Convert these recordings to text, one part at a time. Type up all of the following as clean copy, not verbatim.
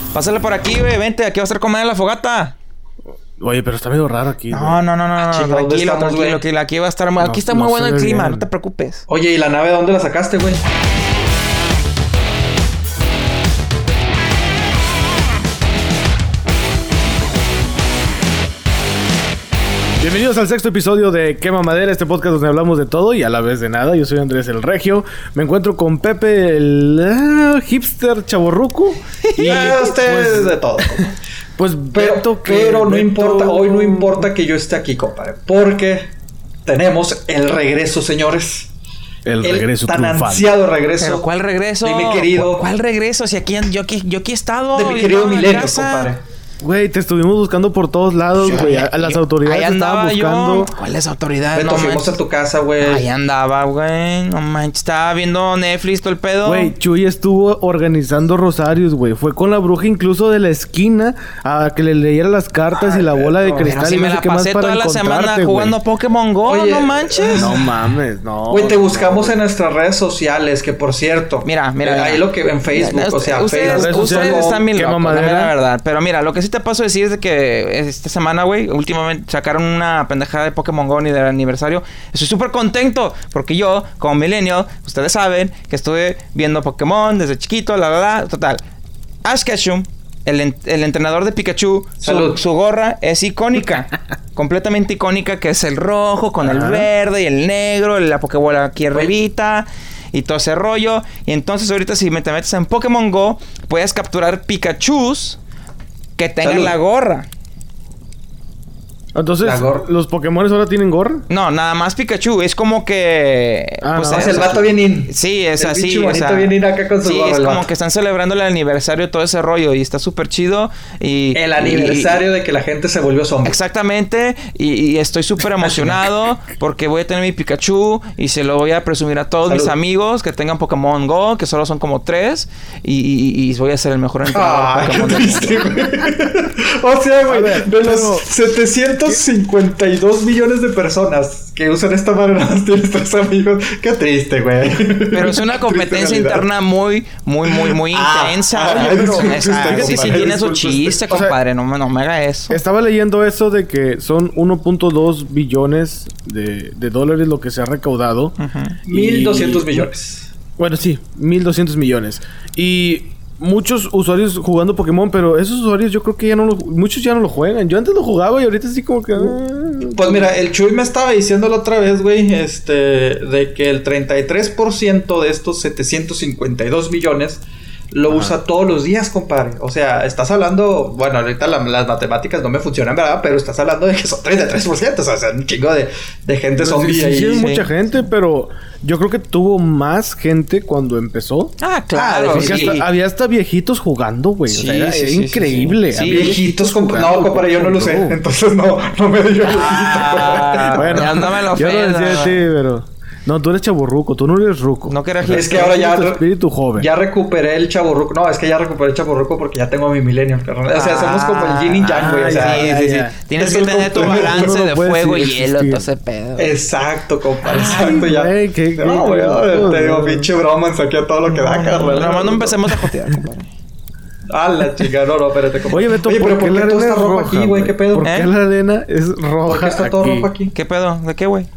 Pásale por aquí, güey. Vente, aquí va a estar comiendo la fogata. Oye, pero está medio raro aquí. No. Tranquilo. Aquí va a estar... Aquí está muy bueno el clima, no te preocupes. Oye, ¿y la nave dónde la sacaste, güey? Bienvenidos al sexto episodio de Quema Madera, este podcast donde hablamos de todo y a la vez de nada. Yo soy Andrés el Regio. Me encuentro con Pepe el hipster chavorruco. Y ustedes de todo. Pues pero no importa, hoy no importa que yo esté aquí, compadre, porque tenemos el regreso, señores. El regreso tan triunfal. Ansiado regreso. ¿Pero cuál regreso? De mi querido. ¿Cuál regreso? Si aquí yo he estado. De mi querido Milenio, compadre. Güey, te estuvimos buscando por todos lados, güey. A las autoridades estaban buscando. ¿Cuáles autoridades? Beto, fuimos a tu casa, güey. Ahí andaba, güey. No manches. Estaba viendo Netflix todo el pedo. Güey, Chuy estuvo organizando rosarios, güey. Fue con la bruja incluso de la esquina a que le leyera las cartas y la bola de cristal. Pero si me la pasé toda la semana jugando Pokémon Go. Oye, no manches. No mames, no. Güey, te buscamos en nuestras redes sociales, que por cierto. Mira. Ahí lo que en Facebook, o sea, ustedes están bien locos, la verdad. Pero mira, lo que sí te paso a decir es de que esta semana, güey, últimamente sacaron una pendejada de Pokémon Go ni del aniversario. Estoy súper contento porque yo, como millennial, ustedes saben que estuve viendo Pokémon desde chiquito, total. Ash Ketchum, el entrenador de Pikachu, su gorra es icónica. Completamente icónica, que es el rojo con el verde y el negro, la Pokébola aquí arribita y todo ese rollo. Y entonces ahorita si te metes en Pokémon Go, puedes capturar Pikachus que tengan la gorra. Entonces, ¿los Pokémon ahora tienen gorra? No, nada más Pikachu. Es como que... pues el vato bien in. Sí, es el así. O sea, bien in acá con su gorra, es como que están celebrando el aniversario de todo ese rollo. Y está súper chido. El aniversario de que la gente se volvió zombie. Exactamente. Y estoy súper emocionado porque voy a tener mi Pikachu y se lo voy a presumir a todos mis amigos que tengan Pokémon Go, que solo son como 3. Y voy a ser el mejor entrenador de Pokémon. Qué triste, güey. O sea, güey, de los 752 millones de personas que usan esta manera, tienes 3 amigos. Qué triste, güey. Pero es una competencia interna muy intensa. Sí tiene su chiste, compadre. No me haga eso. Estaba leyendo eso de que son 1.2 billones de dólares lo que se ha recaudado. 1.200 millones. Bueno, sí, 1.200 millones. Y muchos usuarios jugando Pokémon, pero esos usuarios yo creo que muchos ya no lo juegan. Yo antes lo jugaba y ahorita sí como que... Pues mira, el Chuy me estaba diciendo la otra vez, güey, de que el 33% de estos 752 millones lo usa todos los días, compadre. O sea, estás hablando... Bueno, ahorita las matemáticas no me funcionan, ¿verdad? Pero estás hablando de que son 33%. O sea, un chingo de gente zombie ahí. Sí, es mucha gente, pero yo creo que tuvo más gente cuando empezó. Claro. Porque había hasta viejitos jugando, güey. O sea, era increíble. Sí, viejitos jugando. No, compadre, yo no lo sé. Entonces no me digas viejito. Bueno, yo no decía de ti, pero... No, tú eres chavorruco, tú no eres ruco. No quieres. Es que ahora ya... espíritu joven. Ya recuperé el chavorruco. No, es que ya recuperé el chavorruco porque ya tengo a mi millennial, carnal. O sea, somos como el yin y yang, güey. O sea, sí. Tienes que tener tu balance de fuego y hielo, todo ese pedo. Exacto, compadre. Exacto, ya. No, güey, te digo, pinche bromance aquí a todo lo que da, carnal. Nomás no empecemos a jotear, compadre. La chica, no, espérate. Oye, Beto, pero ¿por qué todo está rojo aquí, güey? ¿Qué pedo? ¿Por qué la arena es roja? ¿Por qué está todo rojo aquí? ¿Qué pedo? ¿De qué, güey?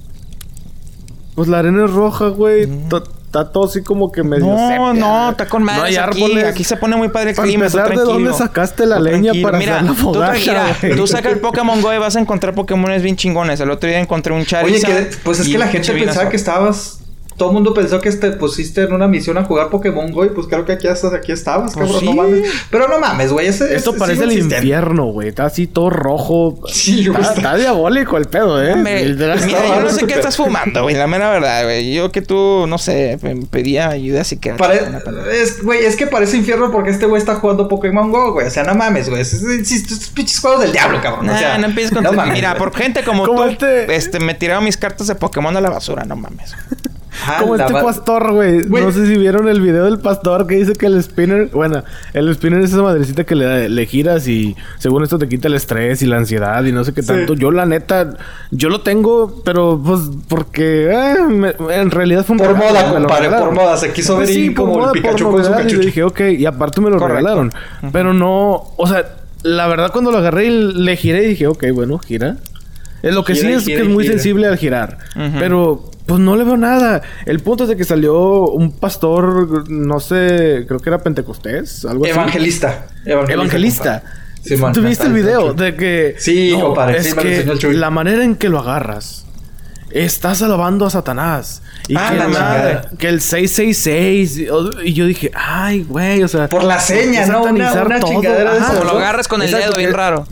Pues la arena es roja, güey. Está todo así como que medio sepia. No, está con madres. No hay aquí. árboles. Aquí se pone muy padre el clima. Para empezar, ¿de dónde sacaste la leña para hacer la fogata, tú sacas el Pokémon Go y vas a encontrar Pokémones bien chingones. El otro día encontré un Charizard. Oye, pues es que la gente pensaba que estabas... Todo el mundo pensó que te pusiste en una misión a jugar Pokémon Go y pues creo que aquí estabas, cabrón, sí. No mames. Pero no mames, güey, esto parece el infierno, güey. Está así todo rojo. Sí, güey. Está diabólico el pedo, Mira, yo no sé qué estás fumando, güey. La mera verdad, güey. Yo que tú, no sé, me pedía ayuda así que... es que parece infierno porque este güey está jugando Pokémon Go, güey. O sea, no mames, güey. Estos pinches juegos del diablo, cabrón. O sea, no empieces con... No mames, mira, güey. por gente como tú, me tiraron mis cartas de Pokémon a la basura. No mames. Como pastor, güey. No sé si vieron el video del pastor que dice que el spinner... Bueno, el spinner es esa madrecita que le giras y según esto te quita el estrés y la ansiedad y no sé qué tanto. Yo, la neta, yo lo tengo, pero pues porque en realidad fue un por moda, compadre, por moda. Se quiso ver y como moda, el Pikachu con su cachucha. Y dije, ok, y aparte me lo regalaron. Pero no... O sea, la verdad cuando lo agarré y le giré dije, ok, bueno, gira. Lo que sí es que es muy sensible al girar. Pero... Pues no le veo nada. El punto es de que salió un pastor, no sé, creo que era pentecostés, algo Evangelista. así. Evangelista. ¿Tú viste el video? De que... Sí, compadre. Es que la manera en que lo agarras, estás alabando a Satanás. Y que el 666. Y yo dije, ay, güey, o sea... Por la seña, ¿no? Una chingadera de eso. Como lo agarras con el dedo, bien raro.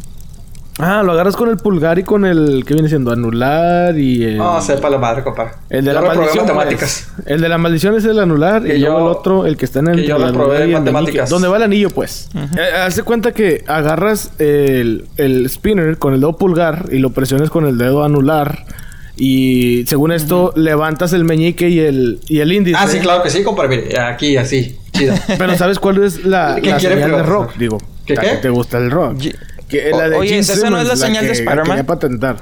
Lo agarras con el pulgar y con el... ¿Qué viene siendo? Anular y... No, sepa la madre, compadre. El de la maldición. Matemáticas. El de la maldición es el anular y luego el otro, el que está en el... yo lo probé en matemáticas. Donde va el anillo, pues. Hace cuenta que agarras el spinner con el dedo pulgar y lo presiones con el dedo anular. Y según esto, levantas el meñique y el índice. Ah, sí, claro que sí, compadre. Mire, aquí, así. Chido. Pero ¿sabes cuál es la señal de rock? Digo, ¿Qué? ¿Te gusta el rock? Oye, ¿esa no es la señal de Spider-Man? Quería patentar.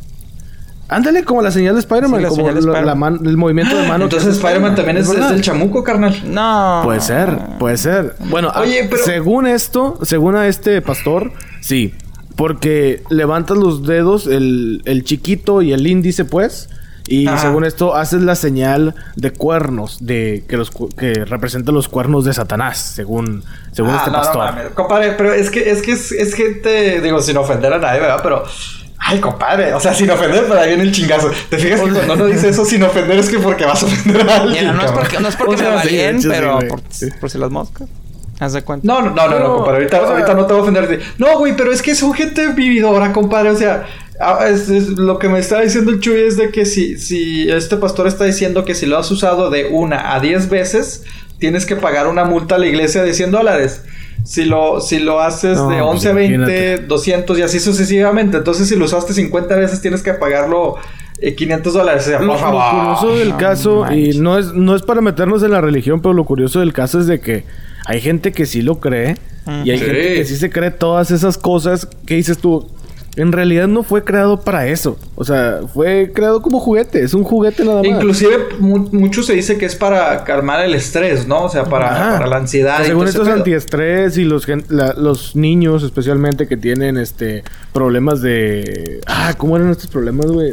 Ándale, como la señal de Spider-Man. Sí, como el movimiento de mano. Entonces Spider-Man también es del chamuco, carnal. No. Puede ser. Bueno, pero... según a este pastor, sí. Porque levantas los dedos, el chiquito y el índice, pues... Y según esto, haces la señal de cuernos, que representa los cuernos de Satanás, según este pastor. No, mames, compadre, pero es gente, digo, sin ofender a nadie, ¿verdad? Pero, ay, compadre, o sea, sin ofender, pero ahí viene el chingazo. ¿Te fijas que cuando uno dice eso sin ofender es que porque vas a ofender a alguien? Mira, no es porque me va bien, pero por si las moscas. ¿Haz de cuenta? No, compadre, ahorita no te voy a ofender. No, güey, pero es que son gente vividora, compadre, o sea... Es lo que me está diciendo el Chuy es de que si este pastor está diciendo que si lo has usado de 1 a 10 veces, tienes que pagar una multa a la iglesia de $100. Si lo haces de 11 a 20, imagínate. 200 y así sucesivamente. Entonces, si lo usaste 50 veces, tienes que pagarlo $500. O sea, por favor. Lo curioso del caso, y no es para meternos en la religión, pero lo curioso del caso es de que hay gente que sí lo cree. Y hay gente que sí se cree todas esas cosas que dices tú... En realidad no fue creado para eso. O sea, fue creado como juguete. Es un juguete nada más. Inclusive, mucho se dice que es para calmar el estrés, ¿no? O sea, para la ansiedad. Según estos antiestrés y los niños especialmente que tienen problemas de... ¿cómo eran estos problemas, güey?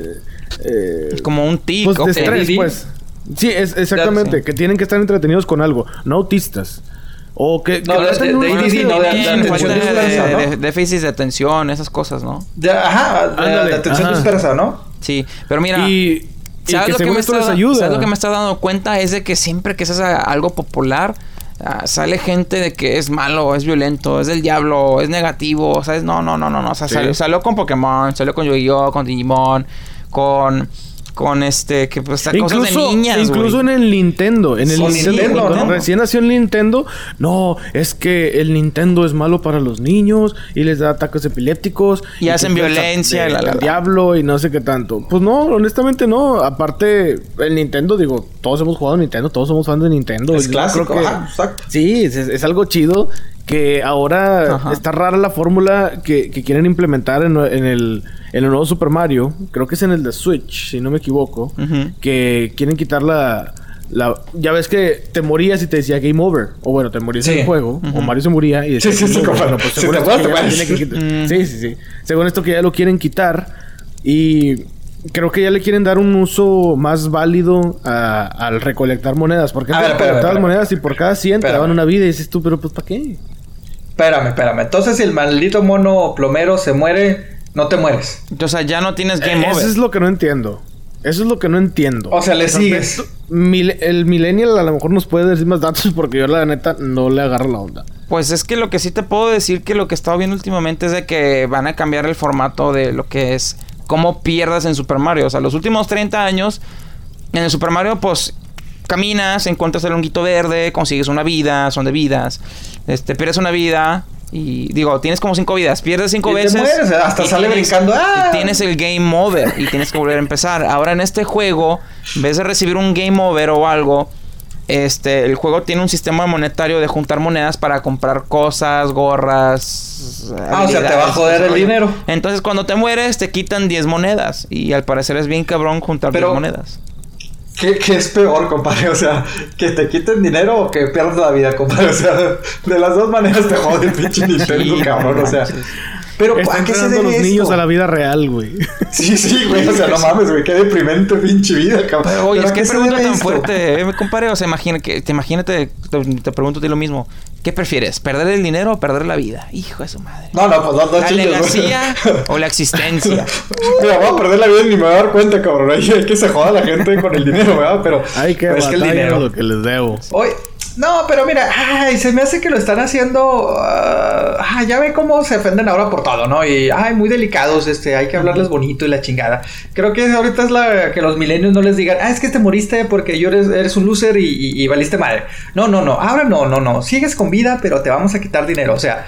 Como un tic. Pues de estrés, pues. Sí, exactamente. Sí. Que tienen que estar entretenidos con algo. No autistas. O que... déficit de atención, esas cosas, ¿no? De atención dispersa, ¿no? Sí, pero mira... ¿Sabes lo que me está dando cuenta? Es de que siempre que se hace algo popular... sale gente de que es malo, es violento, es del diablo, es negativo, ¿sabes? No. O sea, salió con Pokémon, salió con Yu-Gi-Oh!, con Digimon, con que pues cosas de niñas, incluso en el Nintendo, cuando recién nació el Nintendo, no, es que el Nintendo es malo para los niños y les da ataques epilépticos y hacen violencia, el diablo y no sé qué tanto. Pues no, honestamente no. Aparte, el Nintendo, digo, todos hemos jugado Nintendo, todos somos fans de Nintendo. Es clásico, exacto. Sí, es algo chido. Que ahora está rara la fórmula que quieren implementar en el nuevo Super Mario. Creo que es en el de Switch, si no me equivoco. Que quieren quitar la... Ya ves que te morías y te decía Game Over. O bueno, te morías en el juego. O Mario se moría y decía... Sí. Según esto que ya lo quieren quitar. Y... creo que ya le quieren dar un uso más válido al recolectar monedas. Porque recolectabas monedas y por cada 100 te daban una vida. Y dices tú, pero pues ¿para qué? Espérame. Entonces, si el maldito mono plomero se muere, no te mueres. O sea, ya no tienes game over. Eso es lo que no entiendo. O sea, le sigues. El millennial a lo mejor nos puede decir más datos porque yo la neta no le agarro la onda. Pues es que lo que sí te puedo decir que lo que he estado viendo últimamente es de que van a cambiar el formato de lo que es... cómo pierdas en Super Mario. O sea, los últimos 30 años... en el Super Mario, pues... caminas, encuentras el honguito verde... consigues una vida... son de vidas... pierdes una vida... Y digo, tienes como 5 vidas. Pierdes 5 veces. Te mueres, hasta sale brincando. Tienes el game over y tienes que volver a empezar. Ahora en este juego, en vez de recibir un game over o algo, el juego tiene un sistema monetario de juntar monedas para comprar cosas, gorras. O sea, te va a joder el dinero. Entonces, cuando te mueres, te quitan 10 monedas. Y al parecer es bien cabrón juntar 10 monedas. ¿Qué es peor, compadre? O sea, que te quiten dinero o que pierdas la vida, compadre. O sea, de las dos maneras te jode el pinche Nintendo, cabrón. O sea, pero ¿a qué se debe los niños a la vida real, güey? Sí, güey. O sea, no mames, güey. Qué deprimente pinche vida, cabrón. Pero, oye, es que pregunta tan fuerte, compadre. O sea, imagínate, te pregunto a ti lo mismo. ¿Qué prefieres? ¿Perder el dinero o perder la vida? Hijo de su madre. No, pues no ¿La legacía o la existencia? Mira, voy a perder la vida y ni me voy a dar cuenta, cabrón. Hay que se joda la gente con el dinero, ¿verdad? Pero hay que es que el dinero lo que les debo. No, pero mira, se me hace que lo están haciendo. Ya ven cómo se ofenden ahora por todo, ¿no? Y muy delicados, hay que hablarles bonito y la chingada. Creo que ahorita es que los millennials no les digan, es que te moriste porque eres un loser y valiste madre. No, ahora no. Sigues con vida, pero te vamos a quitar dinero. O sea,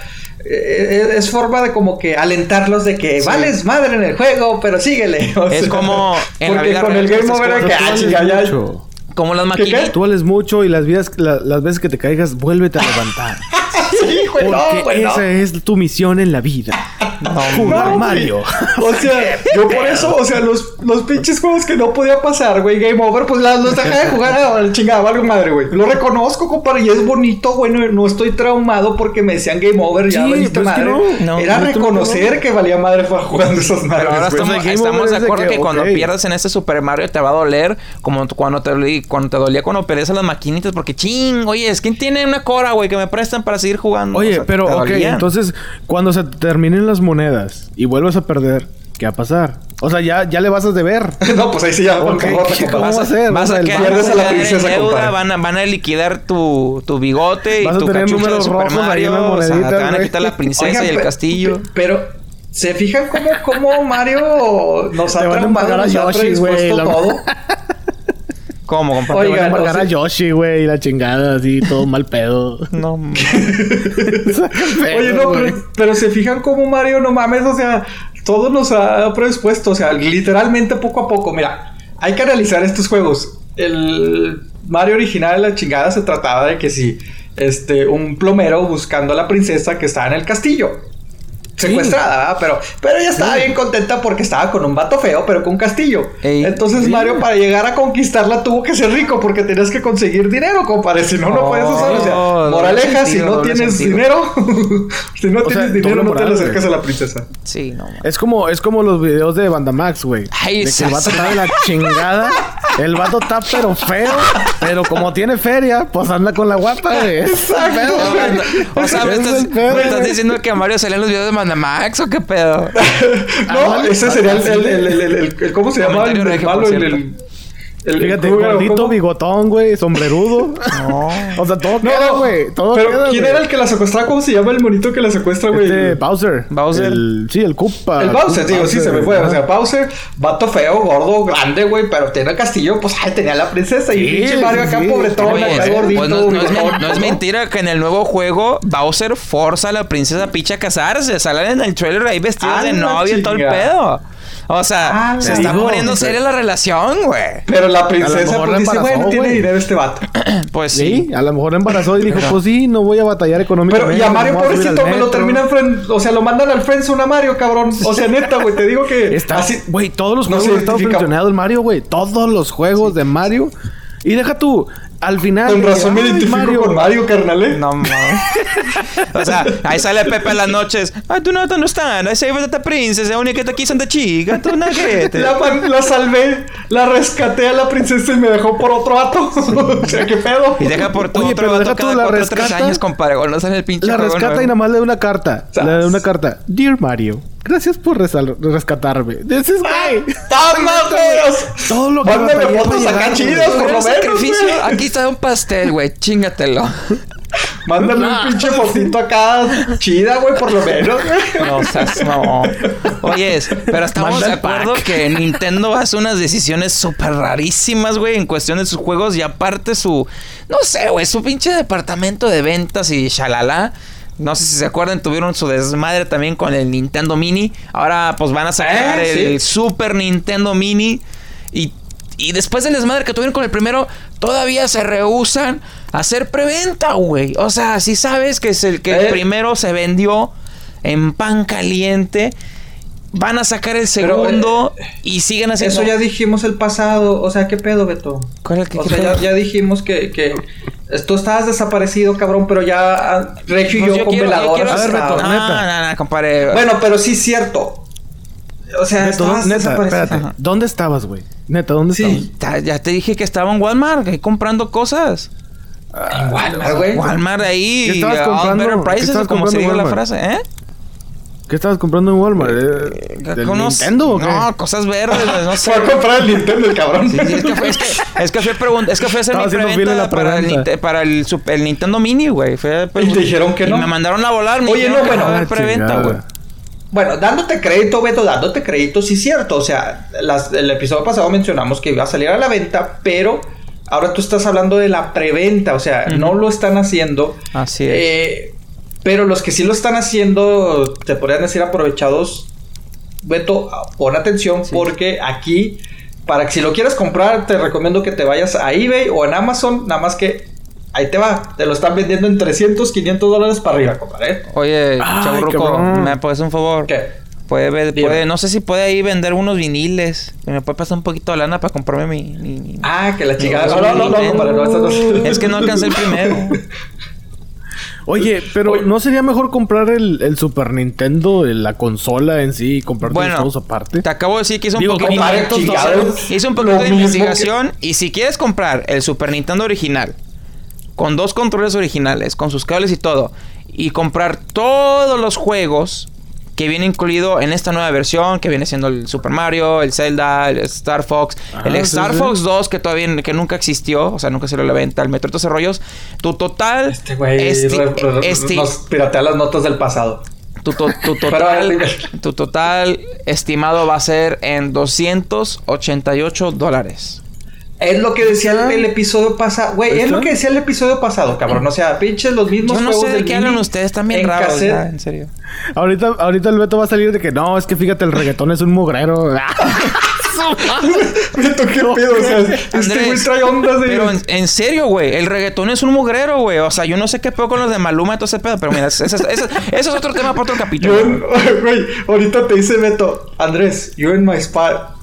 es forma de como que alentarlos de que vales madre en el juego, pero síguele. Es como en la vida con el game over que ya. Como las maquinitas. Tú vales mucho y las veces que te caigas, vuélvete a levantar. Sí, güey, porque esa es tu misión en la vida. Jugar Mario. O sea, yo por eso, o sea, los pinches juegos que no podía pasar, güey, game over, pues los dejé de jugar al chingado, algo madre, güey. Lo reconozco, compadre, y es bonito, güey, no estoy traumado porque me decían game over, ya valiste madre. Era reconocer que valía madre jugando esas madres. Pero ahora estamos de acuerdo que cuando pierdas en este Super Mario te va a doler, como cuando te dolía cuando perdías a las maquinitas, porque oye, es que tiene una cora, güey, que me prestan para seguir jugando. Oye, pero entonces, cuando se terminen las monedas y vuelvas a perder, ¿qué va a pasar? O sea, ya le vas a deber. No, pues ahí sí ya. ¿Cómo va a ser? Vas a pierdes a la princesa, deuda, van a liquidar tu bigote y tu cachucha de Super Mario. O sea, te van a quitar la princesa y el castillo. Pero ¿se fijan cómo Mario nos ha traumado, nos ha predispuesto todo? ¿Cómo, compadre? Oigan, van a embargar a Yoshi, güey, y la chingada, así, todo mal pedo. No, Oye, no, pero se fijan cómo Mario, no mames, o sea, todo nos ha predispuesto, o sea, literalmente poco a poco. Mira, hay que analizar estos juegos. El Mario original, la chingada, se trataba de que si, un plomero buscando a la princesa que estaba en el castillo. Secuestrada, ¿verdad? Pero ella estaba bien contenta porque estaba con un vato feo, pero con un castillo. Entonces Mario, para llegar a conquistarla, tuvo que ser rico porque tenías que conseguir dinero, compadre. Si no, no puedes usar. O sea, moraleja, si no tienes dinero, no te le acercas a la princesa. Sí, no. Es como los videos de Bandamax, güey. De que el vato está de la chingada. El vato está pero feo, pero como tiene feria, pues anda con la guapa, güey. Exacto. O sea, me estás diciendo que a Mario salían los videos de Bandamax o qué pedo. No, ese sería el ¿cómo se llama? El malo, fíjate, gordito, bigotón, güey, sombrerudo. No. O sea, todo queda, güey. Pero ¿quién era el que la secuestraba? ¿Cómo se llama el monito que la secuestra, güey? Bowser. El Koopa. El Bowser, digo, sí, se me fue. O sea, Bowser, vato feo, gordo, grande, güey, pero tiene el castillo, pues, tenía la princesa. Y pinche Mario acá, pobretón, acá gordito. No es mentira que en el nuevo juego Bowser forza a la princesa Peach a casarse. Salen en el trailer ahí vestidos de novio y todo el pedo. O sea, se está poniendo seria la relación, güey. Pero la princesa pues dice, bueno, tiene dinero este vato. Pues sí. A lo mejor la embarazó y dijo, pues sí, no voy a batallar económicamente. Pero y a Mario, pobrecito, me lo terminan o sea, lo mandan al friendzone a Mario, cabrón. O sea, neta, güey, te digo que está así, güey, todos los juegos están funcionando el Mario, güey. Todos los juegos de Mario. Y deja tú, al final... Con razón me identifico con Mario, carnal, No, mames. O sea, ahí sale Pepe en las noches. I do not understand. I saved the princess. The only get the kiss on the cheek. La salvé. La rescaté a la princesa y me dejó por otro vato. O sea, ¿qué pedo? Y deja por tu otro vato cada 4 o 3 años, compadre. No sale el pinche la rescata y nada más le da una carta. Le da una carta. Dear Mario, gracias por rescatarme. This is great. ¡Toma, güey! Todo lo que mándame fotos acá chidas, por lo menos, güey. Aquí está un pastel, güey. Chingatelo. Mándame un pinche fotito acá chida, güey, por lo menos. No, no. Oye, pero estamos de acuerdo que Nintendo hace unas decisiones súper rarísimas, güey, en cuestión de sus juegos. Y aparte no sé, güey, su pinche departamento de ventas y shalala. No sé si se acuerdan, tuvieron su desmadre también con el Nintendo Mini. Ahora pues van a sacar el Super Nintendo Mini. Y después del desmadre que tuvieron con el primero, todavía se rehúsan a hacer preventa, güey. O sea, si sabes que el primero se vendió en pan caliente, van a sacar el segundo y siguen haciendo... Eso ya dijimos el pasado. O sea, ¿qué pedo, Beto? ¿Cuál es el que o sea, ya dijimos que tú estabas desaparecido, cabrón, pero ya Regio y yo con veladoras. A ver, Beto, neta. No, compadre. Bueno, pero sí es cierto. O sea, espérate. ¿Dónde estabas, güey? Neta, ¿dónde estabas? Ya te dije que estaba en Walmart, ahí comprando cosas. ¿En Walmart, güey? Walmart ahí. ¿Qué estabas comprando? Better prices, como se diga la frase, ¿eh? ¿Qué estabas comprando en Walmart? ¿Del Nintendo o qué? No, cosas verdes, no sé. Fue a comprar el Nintendo, el cabrón. Sí, es que fui a hacer mi preventa para el Nintendo Mini, güey. Y te dijeron que no. Me mandaron a volar. Oye, no, bueno. Preventa, güey. Bueno, dándote crédito, Beto, sí es cierto. O sea, el episodio pasado mencionamos que iba a salir a la venta, pero ahora tú estás hablando de la preventa. O sea, no lo están haciendo. Así es. Pero los que sí lo están haciendo, te podrían decir aprovechados. Beto, pon atención porque aquí, para que si lo quieres comprar, te recomiendo que te vayas a eBay o en Amazon, nada más que... Ahí te va, te lo están vendiendo en $300, $500 para arriba, compadre. Oye, chaburruco, ¿me puedes un favor? ¿Qué? Puede, no sé si puede ahí vender unos viniles. ¿Me puede pasar un poquito de lana para comprarme mi... que la chica... No, compadre, no. Es que no alcancé el primero. Oye, pero ¿no sería mejor comprar el Super Nintendo, la consola en sí, y comprar todos aparte? Te acabo de decir que hice un poquito de investigación. Y si quieres comprar el Super Nintendo original, con 2 controles originales, con sus cables y todo, y comprar todos los juegos que viene incluido en esta nueva versión, que viene siendo el Super Mario, el Zelda, el Star Fox, el Star Fox 2, que nunca existió, o sea, nunca se lo la venta, el Metro 13 rollos, tu total... Este güey nos piratea las notas del pasado. Tu total estimado va a ser en $288. Es lo que decía el episodio pasado. Güey, es lo que decía el episodio pasado, cabrón. O sea, pinches los mismos juegos. Yo no sé de qué hablan ustedes, también raros, ya, en serio. Ahorita el Beto va a salir de que no, es que fíjate, el reggaetón es un mugrero. Beto, qué pedo, o sea, este güey trae ondas de... Pero en serio, güey, el reggaetón es un mugrero, güey. O sea, yo no sé qué pedo con los de Maluma y todo ese pedo, pero mira, eso es otro tema para otro capítulo. Güey, ahorita te dice Beto, Andrés, you're in my spot.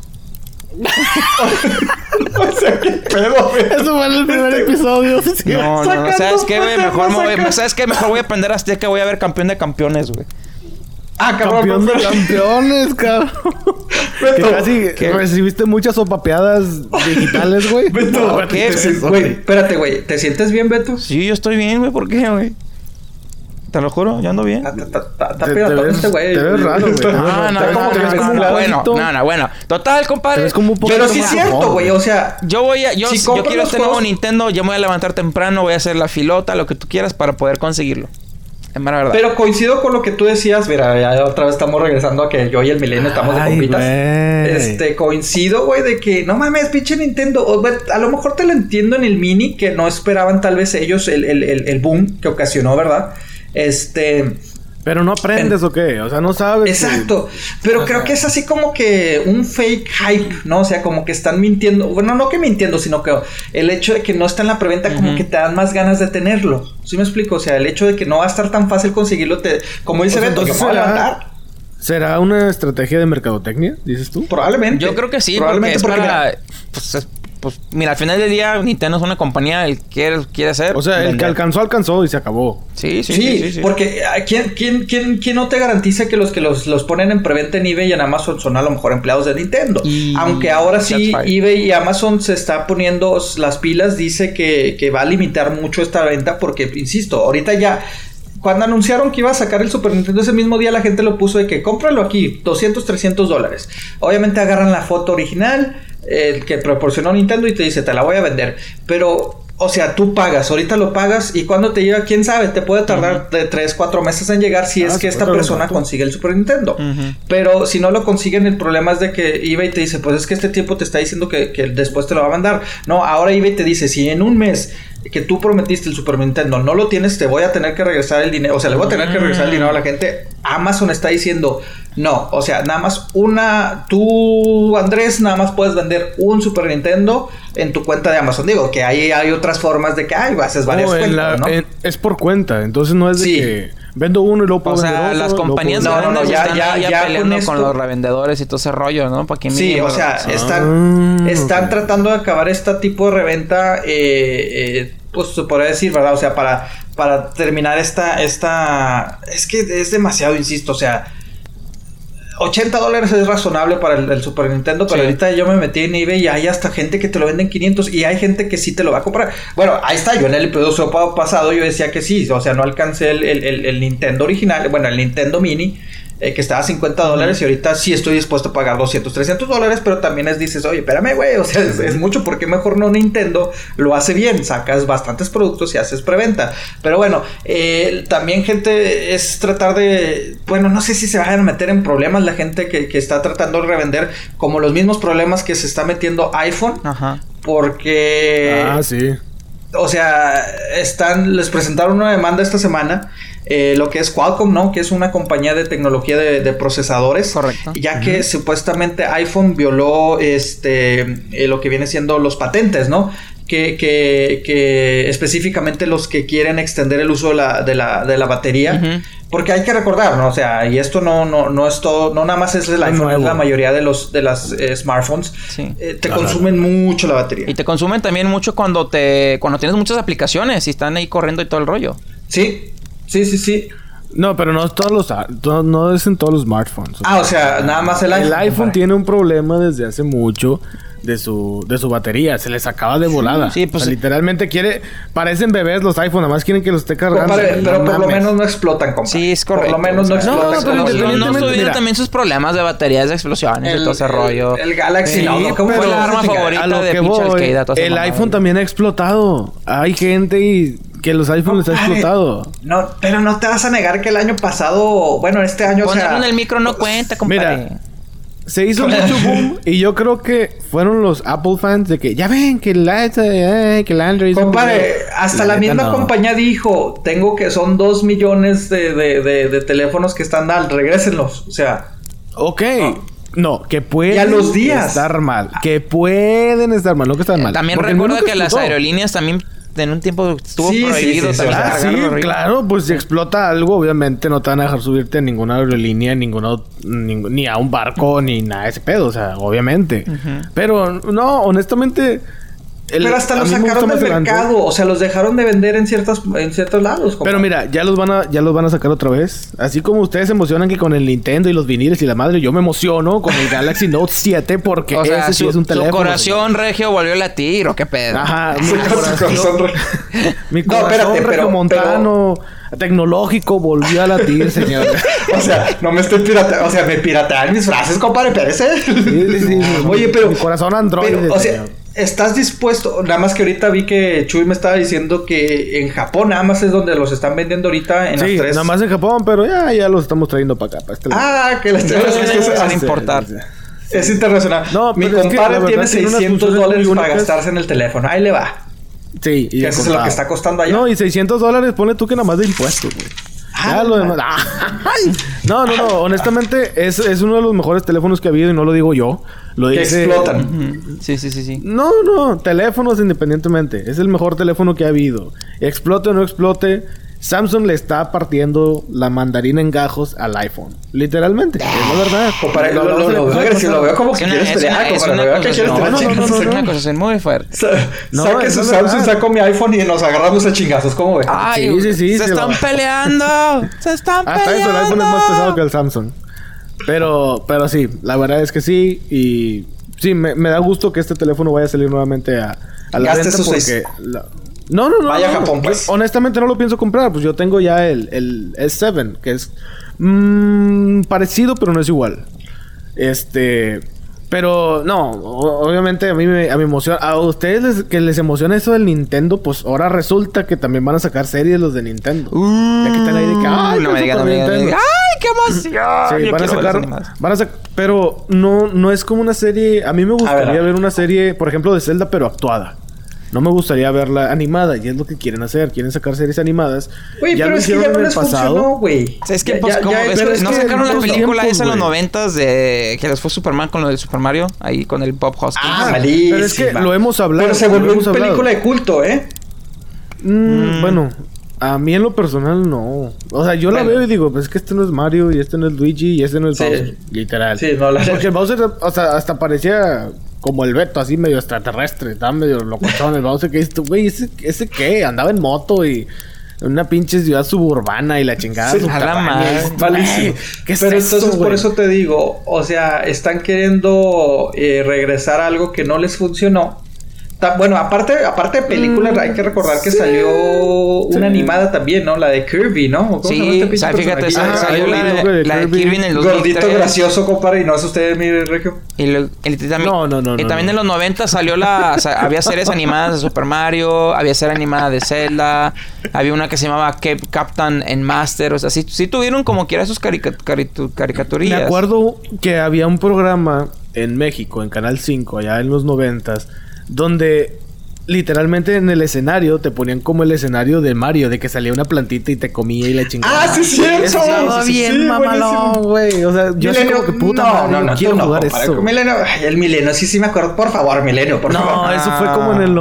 O sea, qué pedo, güey. Eso fue en el primer episodio. No, ¿sabes qué, güey? Mejor voy a aprender hasta que voy a ver Campeón de Campeones, güey. Cabrón. Campeón de campeones, cabrón. Que casi recibiste muchas sopapeadas digitales, güey. Beto, ¿qué es? Güey, espérate, güey. ¿Te sientes bien, Beto? Sí, yo estoy bien, güey. ¿Por qué, güey? Te lo juro, yo ando bien. Está pedo este güey. Te ves raro, güey. Bueno. Total, compadre. Pero sí es cierto, güey. O sea, yo quiero este nuevo Nintendo. Yo me voy a levantar temprano. Voy a hacer la filota, lo que tú quieras para poder conseguirlo. Es mala verdad. Pero coincido con lo que tú decías. Mira, ya otra vez estamos regresando a que yo y el Milenio estamos de compitas. Coincido, güey, de que no mames, pinche Nintendo. A lo mejor te lo entiendo en el Mini, que no esperaban tal vez ellos el boom que ocasionó, ¿verdad? Pero no aprendes o qué, o sea, no sabes. Exacto, pero creo que es así como que un fake hype, ¿no? O sea, como que están mintiendo. Bueno, no que mintiendo, sino que el hecho de que no está en la preventa como que te dan más ganas de tenerlo. ¿Sí me explico? O sea, el hecho de que no va a estar tan fácil conseguirlo, como dice Beto, que me voy a levantar. ¿Será una estrategia de mercadotecnia, dices tú? Probablemente. Yo creo que sí, porque pues mira, al final del día Nintendo es una compañía, el que quiere hacer. O sea, el que alcanzó y se acabó. Sí. Porque ¿quién no te garantiza que los ponen en preventa en eBay y en Amazon son a lo mejor empleados de Nintendo? Aunque ahora sí eBay y Amazon se está poniendo las pilas, dice que va a limitar mucho esta venta porque, insisto, ahorita ya... Cuando anunciaron que iba a sacar el Super Nintendo, ese mismo día la gente lo puso de que cómpralo aquí, $200, $300. Obviamente agarran la foto original que proporcionó Nintendo y te dice, te la voy a vender. Pero, o sea, tú pagas, ahorita lo pagas y cuando te llega, quién sabe, te puede tardar de 3-4 meses en llegar si es que esta persona consigue el Super Nintendo. Pero si no lo consiguen, el problema es de que eBay te dice, pues es que este tiempo te está diciendo que después te lo va a mandar. No, ahora eBay te dice, si en un mes que tú prometiste el Super Nintendo no lo tienes, te voy a tener que regresar el dinero, o sea, le voy a tener que regresar el dinero a la gente. Amazon está diciendo, no, o sea, nada más tú, Andrés, nada más puedes vender un Super Nintendo en tu cuenta de Amazon. Digo, que ahí hay otras formas de que haces varias cuentas, ¿no? Es por cuenta, entonces no es de que vendo uno y luego puedo vender otro. O sea, las compañías ya peleando con los revendedores y todo ese rollo, ¿no? Para que sí, o sea, están tratando de acabar este tipo de reventa, pues se podría decir, ¿verdad? O sea, para terminar esta... Es que es demasiado, insisto, o sea... $80 es razonable para el Super Nintendo, pero ahorita yo me metí en eBay y hay hasta gente que te lo vende en 500 y hay gente que sí te lo va a comprar. Bueno, ahí está, yo en el episodio pasado yo decía que sí, o sea, no alcancé el Nintendo original, bueno, el Nintendo Mini, que estaba a $50 y ahorita sí estoy dispuesto a pagar $200, $300, pero también dices, oye, espérame, güey, o sea, es mucho, porque mejor no Nintendo lo hace bien, sacas bastantes productos y haces preventa. Pero bueno, también gente es tratar de, bueno, no sé si se vayan a meter en problemas la gente que está tratando de revender, como los mismos problemas que se está metiendo iPhone, porque... sí. O sea, les presentaron una demanda esta semana, lo que es Qualcomm, ¿no? Que es una compañía de tecnología de procesadores. Correcto. Ya que supuestamente iPhone violó lo que viene siendo los patentes, ¿no? Que específicamente los que quieren extender el uso de la batería. Porque hay que recordar, ¿no? O sea, y esto no es todo, no nada más es el iPhone, es la mayoría de las smartphones. Sí. Te consumen mucho la batería. Y te consumen también mucho cuando tienes muchas aplicaciones y están ahí corriendo y todo el rollo. Sí. No, pero no es en todos los smartphones. O sea, nada más el iPhone. El iPhone tiene un problema desde hace mucho de su batería. Se les acaba de volada. Sí, pues... O sea, literalmente parecen bebés los iPhone. Nada más quieren que los esté cargando. Pero por lo menos no explotan, compadre. Sí, es correcto. Por lo menos no explotan. No estoy también sus problemas de baterías, de explosiones, de todo ese rollo. El Galaxy, ¿cómo fue la arma favorita de pinche Al-Qaeda? El iPhone también ha explotado. Hay gente que los iPhones les ha explotado. No, pero no te vas a negar que el año pasado... Bueno, este año, ponerlo en el micro no cuenta, compadre. Mira, se hizo mucho boom y yo creo que fueron los Apple fans de que ya ven que el Android... Compadre, hasta la misma compañía dijo, son 2 millones de teléfonos que están mal, regrésenlos, o sea... Ok. No, que pueden a los días estar mal. Que pueden estar mal, no que están mal. También recuerda que las aerolíneas también... En un tiempo estuvo prohibido. Sí, claro. Pues si explota algo, obviamente no te van a dejar subirte a ninguna aerolínea, ni a un barco, ni nada de ese pedo. O sea, obviamente. Pero no, honestamente... Pero hasta los sacaron del mercado. O sea, los dejaron de vender en ciertos lados. Pero mira, ya los van a sacar otra vez. Así como ustedes se emocionan que con el Nintendo y los viniles y la madre, yo me emociono con el Galaxy Note 7 porque ese sí es un teléfono. Su corazón regio volvió a latir, ¿o qué pedo? Ajá. Mi corazón regiomontano tecnológico volvió a latir, señor. O sea, no me estoy pirateando. O sea, me piratean mis frases, compadre, espérese. Sí. Oye, pero... Mi corazón Android, o sea... ¿Estás dispuesto? Nada más que ahorita vi que Chuy me estaba diciendo que en Japón nada más es donde los están vendiendo ahorita en las 3. Sí, nada más en Japón, pero ya los estamos trayendo para acá. Que las van importar. Es internacional. No, mi compadre tiene $600 para gastarse en el teléfono. Ahí le va. Sí. Y eso es lo que está costando allá. No, y $600, ponle tú que nada más de impuestos, güey. Ya lo demás. No. Honestamente, es uno de los mejores teléfonos que ha habido y no lo digo yo. Lo dice... explotan. Sí. No. Teléfonos independientemente. Es el mejor teléfono que ha habido. Explote o no explote. Samsung le está partiendo la mandarina en gajos al iPhone. Literalmente. Es la verdad. Lo veo como que quieres pelear. Es una cosa muy fuerte. Saque su Samsung, saco mi iPhone y nos agarramos a chingazos. ¿Cómo ve? Sí. Se están peleando. Hasta eso el iPhone es más pesado que el Samsung. Pero sí. La verdad es que sí. Y sí, me da gusto que este teléfono vaya a salir nuevamente a la venta porque... No. Vaya a Japón, pues. Honestamente no lo pienso comprar. Pues yo tengo ya el S7, que es parecido, pero no es igual. Pero no, obviamente a mí me emociona. A ustedes que les emociona eso del Nintendo, pues ahora resulta que también van a sacar series los de Nintendo. Ya que están ahí de que, no me digan. ¡Ay, qué emoción! Sí, van a sacar, pero no es como una serie. A mí me gustaría ver una serie, por ejemplo, de Zelda, pero actuada. no me gustaría verla animada. Y es lo que quieren hacer. Quieren sacar series animadas. Güey, pero es que ya no les funcionó, güey. Es que, pues, no sacaron la película esa en los 90s de... Que les fue Superman con lo del Super Mario. Ahí con el Bob Hoskins. Malísima. Pero es que lo hemos hablado. Pero se volvió una película de culto, ¿eh? Bueno... A mí en lo personal no. O sea, yo la veo y digo, pues es que este no es Mario y este no es Luigi y este no es Bowser. Literal. Sí, no, porque el Bowser, o sea, hasta parecía como el Beto, así medio extraterrestre. Estaba medio locochón el Bowser que dices tú, güey, ¿ese qué? Andaba en moto y en una pinche ciudad suburbana y la chingada. Sí, malísimo. ¿Qué es pero eso, entonces por eso te digo, o sea, están queriendo regresar a algo que no les funcionó. Bueno, aparte de películas, hay que recordar que salió una animada también, ¿no? La de Kirby, ¿no? Sí, o sea, fíjate, salió la de Kirby en el 2003. Gordito gracioso, compadre, y no es usted, mi Regio. Y también en los 90 salió había series animadas de Super Mario, había serie animada de Zelda, había una que se llamaba Captain and Master, o sea, sí tuvieron como quiera sus caricaturillas. Me acuerdo que había un programa en México, en Canal 5, allá en los 90s, donde literalmente en el escenario te ponían como el escenario de Mario, de que salía una plantita y te comía y la chingada. ¡Ah, sí, cierto! Eso estaba bien mamalón, güey. O sea, yo sé como que puta no quiero jugar eso. Milenio, el Milenio, sí me acuerdo. Por favor, Milenio, por favor. No, eso fue como en el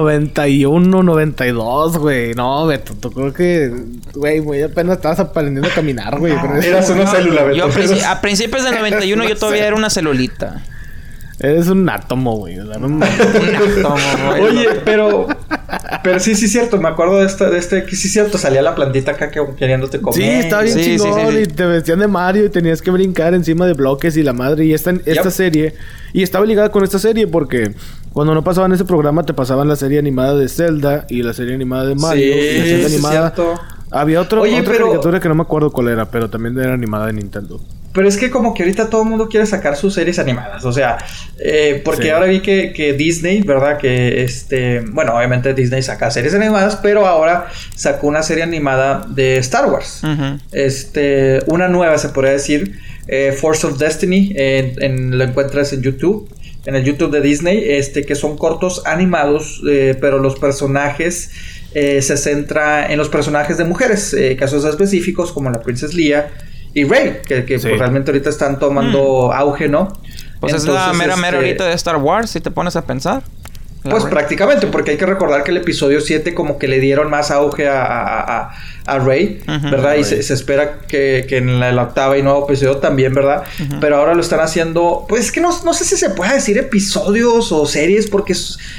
91, 92, güey. No, Beto, tú creo que... Güey, muy apenas estabas aprendiendo a caminar, güey. Eras una célula, Beto. A principios del 91 yo todavía era una celulita. Eres un átomo, güey. Un átomo, güey. Oye, pero sí, cierto. Me acuerdo de este que sí, cierto. Salía la plantita acá queriéndote comer. Sí, estaba bien chingón. Sí. Y te vestían de Mario y tenías que brincar encima de bloques y la madre. Y esta serie... Y estaba ligada con esta serie porque... Cuando no pasaban ese programa te pasaban la serie animada de Zelda y la serie animada de Mario. Sí, y la serie animada... cierto. Había otra caricatura que no me acuerdo cuál era, pero también era animada de Nintendo. Pero es que como que ahorita todo el mundo quiere sacar sus series animadas. O sea, porque ahora vi que Disney, ¿verdad? Que bueno, obviamente Disney saca series animadas, pero ahora sacó una serie animada de Star Wars. Uh-huh. Una nueva, se podría decir. Force of Destiny. Lo encuentras en YouTube. En el YouTube de Disney. Que son cortos animados. Pero los personajes... se centra en los personajes de mujeres. Casos específicos como la Princess Leia y Rey, que pues realmente ahorita están tomando auge, ¿no? Pues entonces, es la mera ahorita de Star Wars, si te pones a pensar. Pues Rey. Prácticamente, porque hay que recordar que el episodio 7 como que le dieron más auge a Rey, uh-huh, ¿verdad? Y se espera que en el octava y nuevo episodio también, ¿verdad? Uh-huh. Pero ahora lo están haciendo... Pues es que no sé si se puede decir episodios o series, porque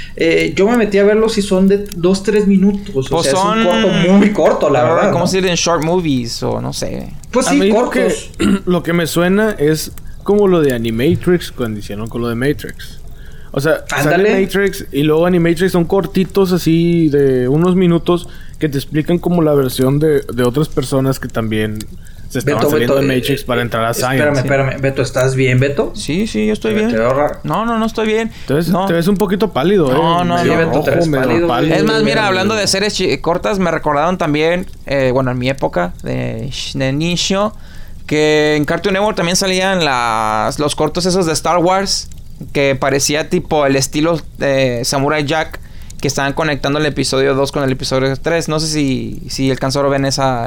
yo me metí a verlos y son de 2-3 minutos. Pues o sea, es un corto muy corto, la verdad. ¿Cómo se dice en short movies o no sé? Pues sí, cortos. Lo que me suena es como lo de Animatrix cuando hicieron con lo de Matrix. O sea, sale Matrix y luego Animatrix son cortitos así de unos minutos que te explican como la versión de otras personas que también se estaban saliendo de Matrix para entrar a Science. Espérame. Beto, ¿estás bien, Beto? Sí, yo estoy bien. No estoy bien. Entonces, te ves un poquito pálido, No, Beto, te ves pálido. Es más, mira, hablando de series cortas, me recordaron también, en mi época de niño, que en Cartoon Network también salían los cortos esos de Star Wars, que parecía tipo el estilo de Samurai Jack, que estaban conectando el episodio 2 con el episodio 3. No sé si alcanzaron a ver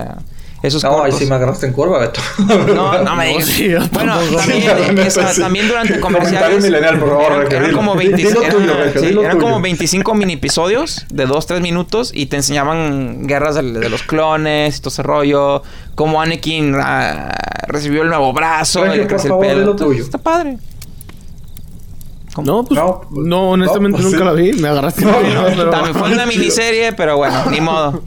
esos cortos. Ahí sí me agarraste en curva, Beto. No me digas. Sí, bueno, también durante comerciales milenial, por favor, eran como 25 mini episodios de 2-3 minutos y te enseñaban guerras de los clones y todo ese rollo, cómo Anakin recibió el nuevo brazo, y le creció el pelo. Está padre. ¿Cómo? No, honestamente nunca la vi. Me agarraste. También fue una miniserie, pero bueno, ni modo.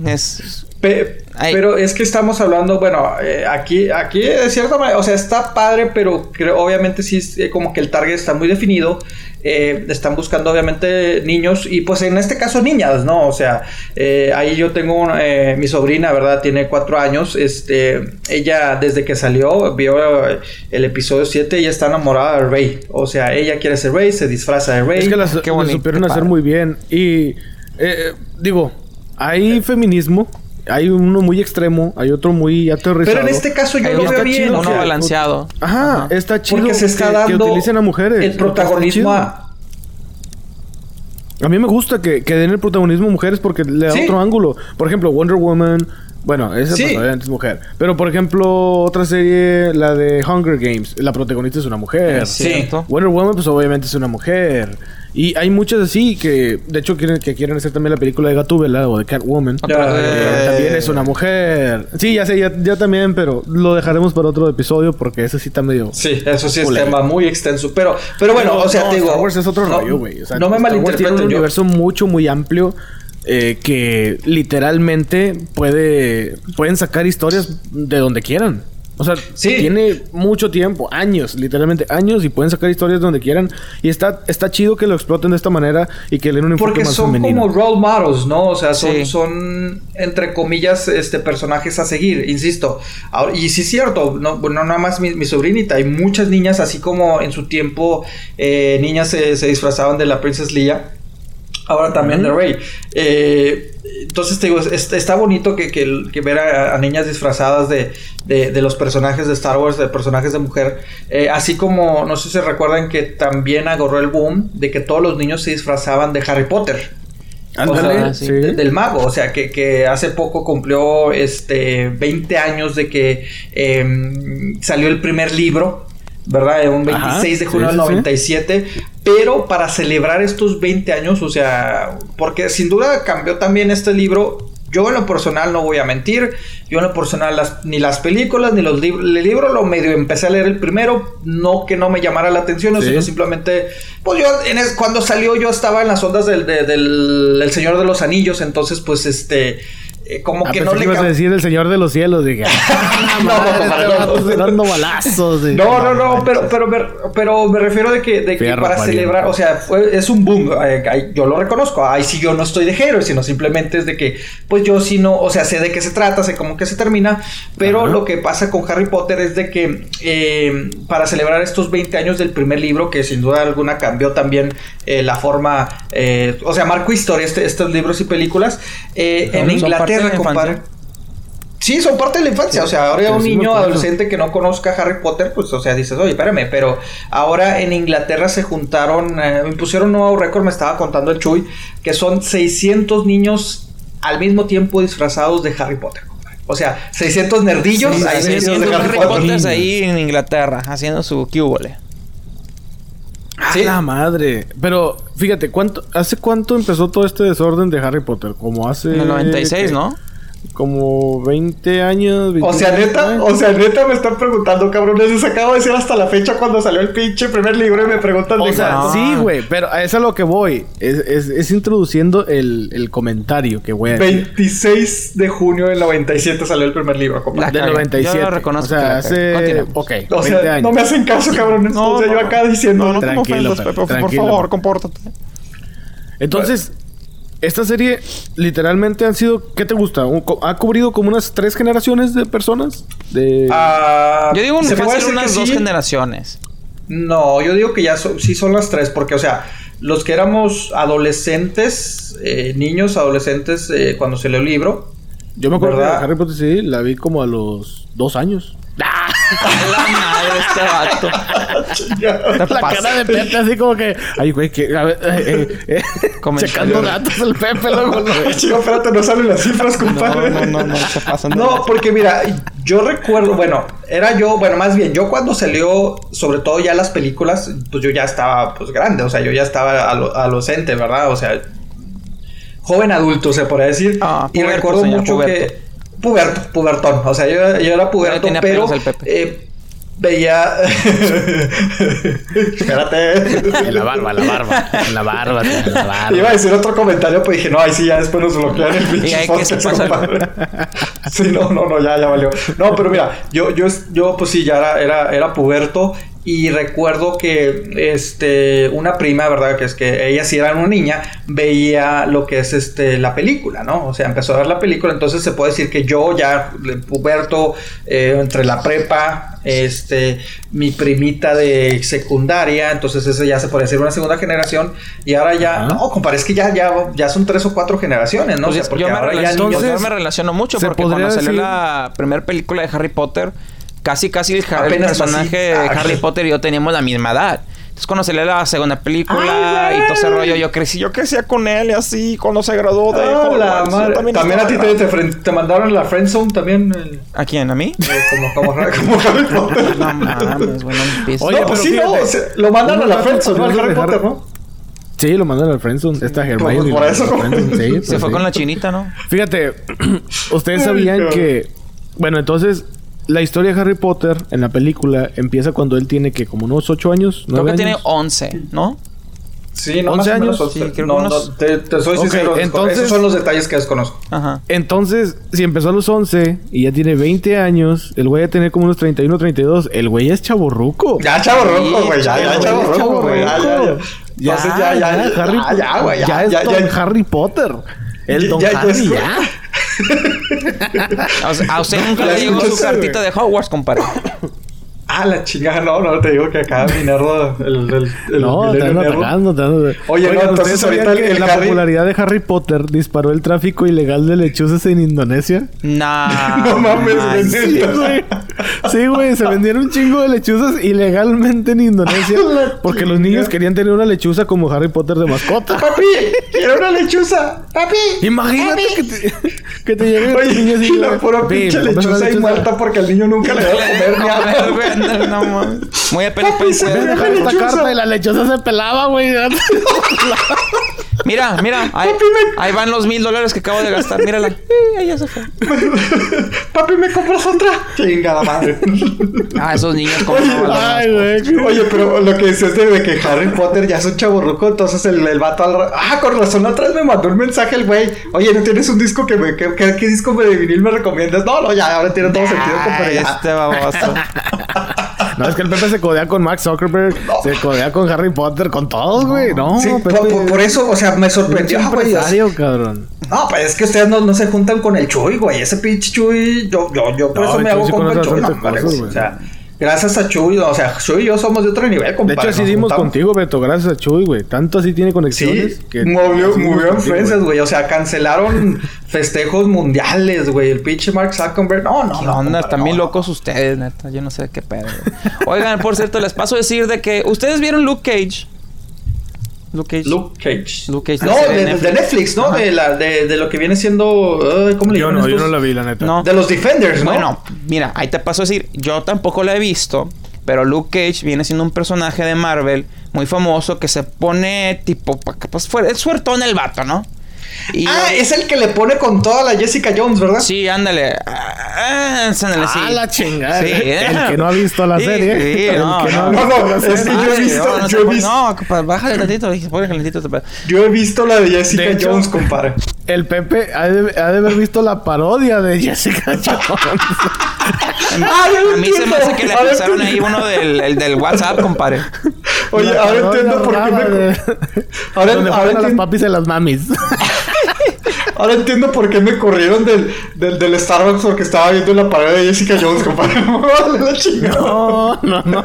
Pero es que estamos hablando, bueno, aquí de cierta manera, o sea, está padre, pero obviamente sí es como que el target está muy definido. Están buscando obviamente niños y pues en este caso niñas, ¿no? O sea, ahí yo tengo mi sobrina, ¿verdad? Tiene 4 años. Ella desde que salió vio el episodio 7, ella está enamorada de Rey. O sea, ella quiere ser Rey, se disfraza de Rey. Es que las supieron hacer muy bien. Y digo, hay feminismo. Hay uno muy extremo, hay otro muy aterrizado. Pero en este caso yo lo veo bien. Uno balanceado. Ajá, está chido. Porque se está dando que utilicen a mujeres. el protagonismo A mí me gusta que den el protagonismo a mujeres porque le da otro ángulo. Por ejemplo, Wonder Woman... Bueno, esa obviamente es mujer. Pero, por ejemplo, otra serie, la de Hunger Games. La protagonista es una mujer. Sí. Wonder Woman, pues, obviamente es una mujer. Y hay muchas así que... De hecho, quieren hacer también la película de Gatúbela o de Catwoman. También es una mujer. Sí, ya sé, ya también, pero lo dejaremos para otro episodio porque eso sí está medio... Sí, eso sí es tema muy extenso. Pero bueno, o sea, te digo... Star Wars es otro rollo, güey. O sea, no me malinterpreto. Tiene un universo muy amplio... que literalmente pueden sacar historias de donde quieran. O sea, tiene mucho tiempo, literalmente años, y pueden sacar historias de donde quieran. Y está chido que lo exploten de esta manera y que le den un enfoque más femenino. Porque son como role models, ¿no? O sea, son entre comillas, personajes a seguir, insisto. Ahora, y sí es cierto, no nada más mi sobrinita, hay muchas niñas, así como en su tiempo niñas se disfrazaban de la Princess Leia. Ahora también de Rey. Entonces te digo, está bonito que ver a niñas disfrazadas de los personajes de Star Wars, de personajes de mujer. Así como, no sé si se recuerdan que también agarró el boom de que todos los niños se disfrazaban de Harry Potter. Ándale, del mago. O sea, que hace poco cumplió 20 años de que salió el primer libro, ¿verdad? Un 26 de junio del 97. Pero para celebrar estos 20 años, o sea, porque sin duda cambió también este libro. Yo en lo personal no voy a mentir. Yo en lo personal ni las películas ni los libros. El libro lo medio empecé a leer el primero. No que no me llamara la atención, sino simplemente... Pues yo cuando salió yo estaba en las ondas del Señor de los Anillos. Entonces pues como que no le... ibas a decir el Señor de los Cielos, dije. Dando balazos. No, pero me refiero de que para celebrar, o sea, es un boom. Yo lo reconozco. Ahí sí yo no estoy de héroe, sino simplemente es de que, pues yo sí no, o sea, sé de qué se trata, sé cómo que se termina, pero lo que pasa con Harry Potter es de que para celebrar estos 20 años del primer libro, que sin duda alguna cambió también la forma, o sea, marcó historia estos libros y películas, en Inglaterra, compadre. Sí, son parte de la infancia. O sea, ahora un niño adolescente que no conozca Harry Potter, pues, o sea, dices, oye, espérame, pero ahora en Inglaterra se juntaron, impusieron un nuevo récord, me estaba contando el Chuy, que son 600 niños al mismo tiempo disfrazados de Harry Potter. O sea, 600 nerdillos ahí de Harry Potter ahí en Inglaterra, haciendo su cubole. ¡Sí! ¡La madre! Pero, fíjate, ¿hace cuánto empezó todo este desorden de Harry Potter? Como hace... En el 96, ¿no? Como 20 años... O sea, neta me están preguntando, cabrones. Les acabo de decir hasta la fecha cuando salió el pinche primer libro y me preguntan... O sea, sí, güey. Pero a eso es a lo que voy. Es introduciendo el comentario que voy a decir. 26 de junio del 97 salió el primer libro. Del 97. Yo lo reconozco. O sea, hace... Ok, o sea, 20 años. No me hacen caso, cabrones. No, o sea, yo acá diciendo... No te me ofendas, Pepe. Por favor, compórtate. Entonces... Esta serie literalmente han sido... ¿Qué te gusta? ¿Ha cubrido como unas 3 generaciones de personas? Yo digo unas 2 generaciones. No, yo digo que ya sí son las 3. Porque, o sea, los que éramos adolescentes, niños adolescentes, cuando se leo el libro... Yo me acuerdo de Harry Potter, sí, la vi como a los 2 años. La madre este vato. La cara de Pepe así como que... Ay, güey, que... checando datos el Pepe luego. Chico, espérate, no salen las cifras, compadre. No, se pasan. No, porque mira, yo recuerdo... Bueno, más bien, yo cuando salió, sobre todo ya las películas, pues yo ya estaba, pues, grande. O sea, yo ya estaba adolescente, ¿verdad? O sea, joven adulto, se podría decir. Y recuerdo mucho que... Pubertón. O sea, yo era puberto, pero veía... Espérate. En la barba. Iba a decir otro comentario, pues dije, no, ahí sí, ya después nos bloquean el pinche podcast. Sí, no, ya valió. No, pero mira, yo pues sí, ya era puberto. Y recuerdo que una prima, ¿verdad? Que es que ella sí era una niña, veía lo que es la película, ¿no? O sea, empezó a ver la película, entonces se puede decir que yo ya, puberto, entre la prepa, mi primita de secundaria, entonces eso ya se puede decir una segunda generación, y ahora ya, no, compadre, es que ya son 3 o 4 relaciones, ¿no? Pues o sea, porque yo me relaciono mucho, porque cuando salió la primera película de Harry Potter, casi el personaje de Harry Potter y yo teníamos la misma edad. Entonces, cuando salió la segunda película y todo ese rollo, yo crecía con él y así, cuando se graduó de... También a ti te mandaron la friendzone también. ¿A quién? ¿A mí? Como Harry Potter. No mames, bueno, empiezo. Oye, pero sí, lo mandan a la friendzone, ¿no? Harry Potter, ¿no? Sí, lo mandan al friendzone. Esta Hermione. Por eso. Sí, se fue con la chinita, ¿no? Fíjate, ustedes sabían que... Bueno, entonces... La historia de Harry Potter en la película empieza cuando él tiene que como unos 8 años, 9 Creo que años. Tiene 11, ¿no? Sí, no 11 años. Sí, te soy sincero. Entonces, esos son los detalles que desconozco. Ajá. Entonces, si empezó a los 11 y ya tiene 20 años, el güey ya tiene como unos 31, 32. El güey es chavorruco. Ya chavorruco, güey. Ya chavorruco, güey. Ya, güey. Ya es Don Harry Potter. El Don Harry, ya. A usted nunca le llegó su cartita de Hogwarts, compadre. La chingada, no, te digo que acá mi nerdo, no, te ando atacando. Oye, no, entonces ahorita la popularidad de Harry Potter disparó el tráfico ilegal de lechuzas en Indonesia. No mames, sí, güey, se vendieron un chingo de lechuzas ilegalmente en Indonesia porque los niños querían tener una lechuza como Harry Potter de mascota. ¡Papi! ¡Quiero una lechuza! ¡Papi! Imagínate que te llegue tu niño así. Y la pura pinche lechuza y muerta porque al niño nunca le da a comer ni algo. No mames. Muy apenas para dejar esta carta y la lechuza se pelaba, güey. Mira. Ahí van los $1,000 que acabo de gastar. Mírala. Ella se fue. Papi, ¿me compras otra? Chingada madre. Esos niños como... Ay, güey. Oye, pero lo que decías de que Harry Potter ya es un chavorruco, entonces el vato con razón atrás me mandó un mensaje el güey. Oye, ¿no tienes un disco ¿qué disco de vinil me recomiendas? No, ya, ahora tiene todo sentido, compadre. Baboso. No, es que el Pepe se codea con Mark Zuckerberg, se codea con Harry Potter, con todos, güey. No, sí, Pepe, por eso, o sea, me sorprendió, güey. Cabrón. No, pues es que ustedes no se juntan con el Chuy, güey. Ese pinche Chuy, yo por eso me hago con el Chuy. O sea, gracias a Chuy, o sea, Chuy y yo somos de otro nivel, compadre. De hecho, así dimos contigo, Beto, gracias a Chuy, güey. Tanto así tiene conexiones. Sí, que movió influencias, güey. O sea, cancelaron festejos mundiales, güey. El pinche Mark Zuckerberg. No. ¿Qué onda? Están bien locos ustedes, neta. Yo no sé qué pedo, güey. Oigan, por cierto, les paso a decir de que... ¿Ustedes vieron Luke Cage? Luke Cage. No, de Netflix, ¿no? De lo que viene siendo... ¿cómo le llaman? Yo no la vi, la neta. No. De los Defenders, ¿no? Bueno, mira, ahí te paso a decir. Yo tampoco la he visto. Pero Luke Cage viene siendo un personaje de Marvel muy famoso que se pone tipo... Pues es suertón el vato, ¿no? Es el que le pone con toda la Jessica Jones, ¿verdad? Sí, ándale. Sí. La chingada. Sí, el que no ha visto la serie. Es que yo he visto... No, compadre, bájale tantito. Yo he visto la de Jessica Jones, compadre. El Pepe ha de haber visto la parodia de Jessica Jones. A mí se me hace que le pasaron ahí uno del WhatsApp, compadre. Oye, ahora entiendo por qué me... Ahora entiendo las papis y las mamis. Ahora entiendo por qué me corrieron del Starbucks porque estaba viendo la parodia de Jessica Jones, compadre. No.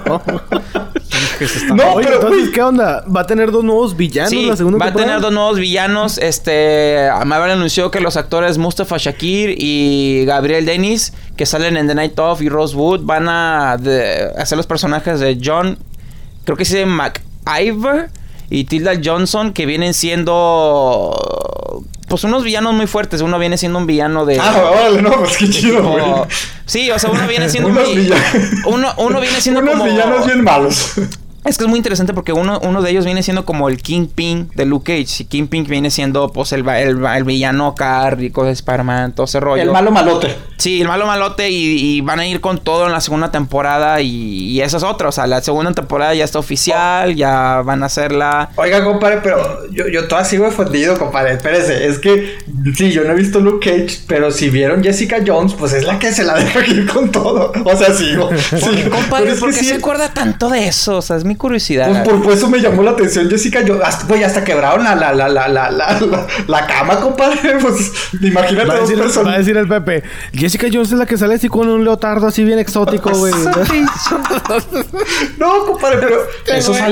Oye, pero entonces, ¿qué onda? ¿Va a tener 2 nuevos villanos la segunda temporada? Va a tener 2 nuevos villanos. Marvel anunció que los actores Mustafa Shakir y Gabriel Dennis, que salen en The Night Of y Rosewood, van a hacer los personajes de John, creo que se llama McIver, y Tilda Johnson, que vienen siendo... Pues unos villanos muy fuertes. Uno viene siendo un villano de... Vale, no, pues qué chido, güey. Sí, o sea, uno viene siendo uno viene siendo unos como... villanos bien malos. Es que es muy interesante porque uno de ellos viene siendo como el Kingpin de Luke Cage. Y Kingpin viene siendo, pues, el villano acá, rico de Spider-Man, todo ese rollo. El malo malote. Sí, el malo malote. Y van a ir con todo en la segunda temporada. Y esa es otra. O sea, la segunda temporada ya está oficial. Ya van a hacerla. Oiga, compadre, pero yo todavía sigo ofendido, compadre. Espérese. Es que, sí, yo no he visto Luke Cage. Pero si vieron Jessica Jones, pues es la que se la deja ir con todo. O sea, sigo. Compadre, ¿por qué se acuerda tanto de eso? O sea, es mi curiosidad. Pues por eso me llamó la atención Jessica Jones. Hasta quebraron la cama, compadre. Pues imagínate va a decir el Pepe. Jessica Jones es la que sale así con un leotardo así bien exótico, güey. No, compadre, pero eso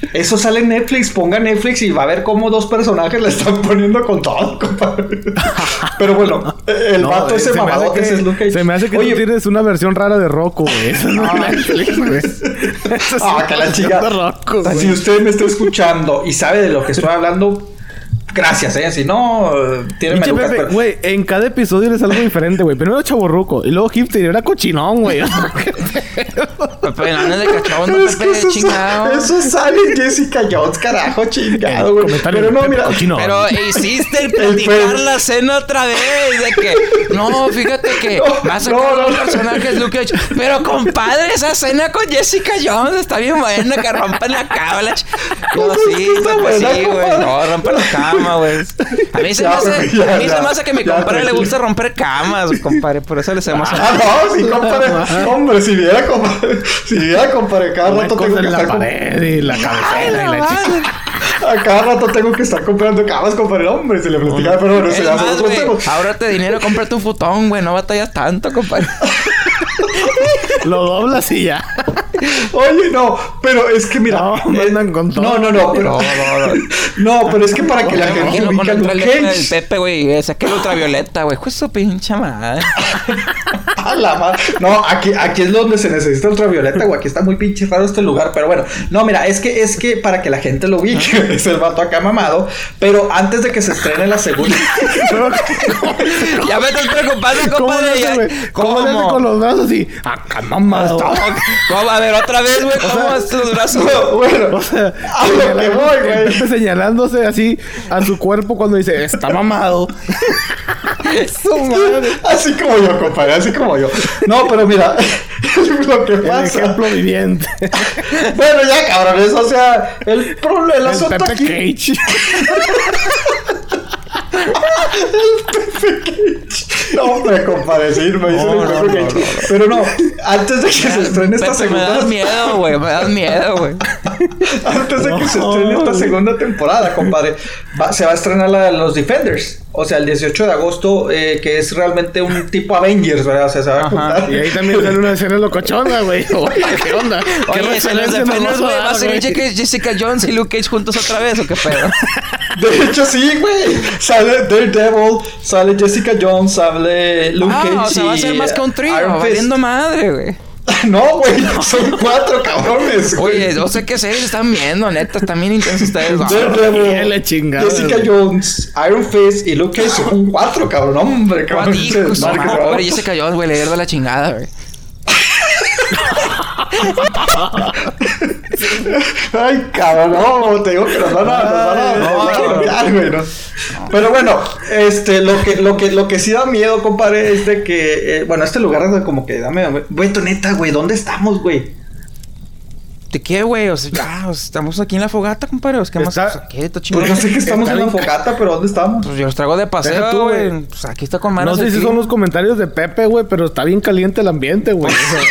Eso sale en Netflix. Ponga Netflix y va a ver cómo 2 personajes le están poniendo con todo, compadre. Pero bueno, el vato ese mamadote es Luke Cage. Se me hace que tú tienes una versión rara de Rocco, güey. Eso no es Netflix, güey. Que la chica. Si usted me está escuchando y sabe de lo que estoy hablando, gracias, Si no, tiene melucas. Pero... Güey, en cada episodio es algo diferente, güey. Primero chavorruco y luego hipster y era cochinón, güey. Pero no es de cachón, no Pepe, chingado. Eso sale en Jessica Jones, carajo, chingado, güey. Pero no, mira. Pero hiciste el platicar la escena otra vez. De que, no, fíjate que va a sacar los personajes Luke Cage. Pero, compadre, esa escena con Jessica Jones está bien buena. Que rompen la cama. No, sí, pues sí, güey. No, rompen la cama, güey. A mí se me hace que a mi compadre le gusta romper camas, compadre. Por eso le hacemos... no, sí, compadre. Hombre, si viera, compadre, cada rato tengo que estar... la pared y la cabecera y la chica. A cada rato tengo que estar comprando camas, compadre. Hombre, si le platicaba, pero bueno, eso ya son otros temas. Ahórrate dinero, cómprate un futón, güey. No batallas tanto, compadre. Lo doblas y ya. Oye, no, pero es que mira. No, pero es que para que la gente ubique a Luke Cage. El Pepe, güey, saqué el ultravioleta, güey. Pues su pinche madre. A la madre. No, aquí es donde se necesita ultravioleta, güey. Aquí está muy pinche raro este lugar, pero bueno. No, mira, es que para que la gente lo ubique, es el vato acá mamado. Pero antes de que se estrene la segunda. Ya me estás preocupando, compadre. ¿Cómo le hace con los brazos y acá mamado? ¿Cómo? A ver, otra vez, güey. ¿Cómo vas tus brazos? Bueno, o sea, a lo que voy, güey. Señalándose así a su cuerpo cuando dice, está mamado. Su madre. Así como yo, compadre, así como yo. No, pero mira, lo que pasa. El ejemplo viviente. Bueno, ya, cabrones, o sea, el asunto Pepe aquí. Cage. El Pepe Cage. No, hombre, compadre, sí, me dice el Pepe Cage. Pero no, antes de que se estrene esta segunda... Me das miedo, güey. Antes de que se estrene esta segunda temporada, compadre, se va a estrenar la de los Defenders. O sea, el 18 de agosto, que es realmente un tipo Avengers, ¿verdad? O sea, se va a juntar. Y ahí también sale una escena locochona, güey. Oye, ¿qué onda? Oye, se los Defenders, güey. ¿Va a ser Jessica Jones y Luke Cage juntos otra vez o qué pedo? De hecho, sí, güey. Sale Daredevil, sale Jessica Jones, sale Luke Cage. O sea, va a ser más que un trío, valiendo madre, güey. No, güey, son 4 cabrones, güey. Oye, no sé qué series están viendo, neta, están bien intensos ustedes. Daredevil, Jessica Jones, Iron Fist y Luke Cage son 4, cabrón. Hombre, cabrón. Pobre Jessica Jones, güey, le de la chingada, güey. Ay, cabrón, no, te digo que nos van a güey, ¿no? Pero bueno, lo que sí da miedo, compadre, es de que, bueno, este lugar es como que dame, güey, tu neta, güey, ¿dónde estamos, güey? ¿De qué, güey? O sea, estamos aquí en la fogata, compadre. ¿Qué más? ¿Qué? Pues no sé que estamos en la fogata, pero ¿dónde estamos? Pues yo los traigo de paseo, güey. Pues aquí está con manos. No sé si son los comentarios de Pepe, güey, pero está bien caliente el ambiente, güey.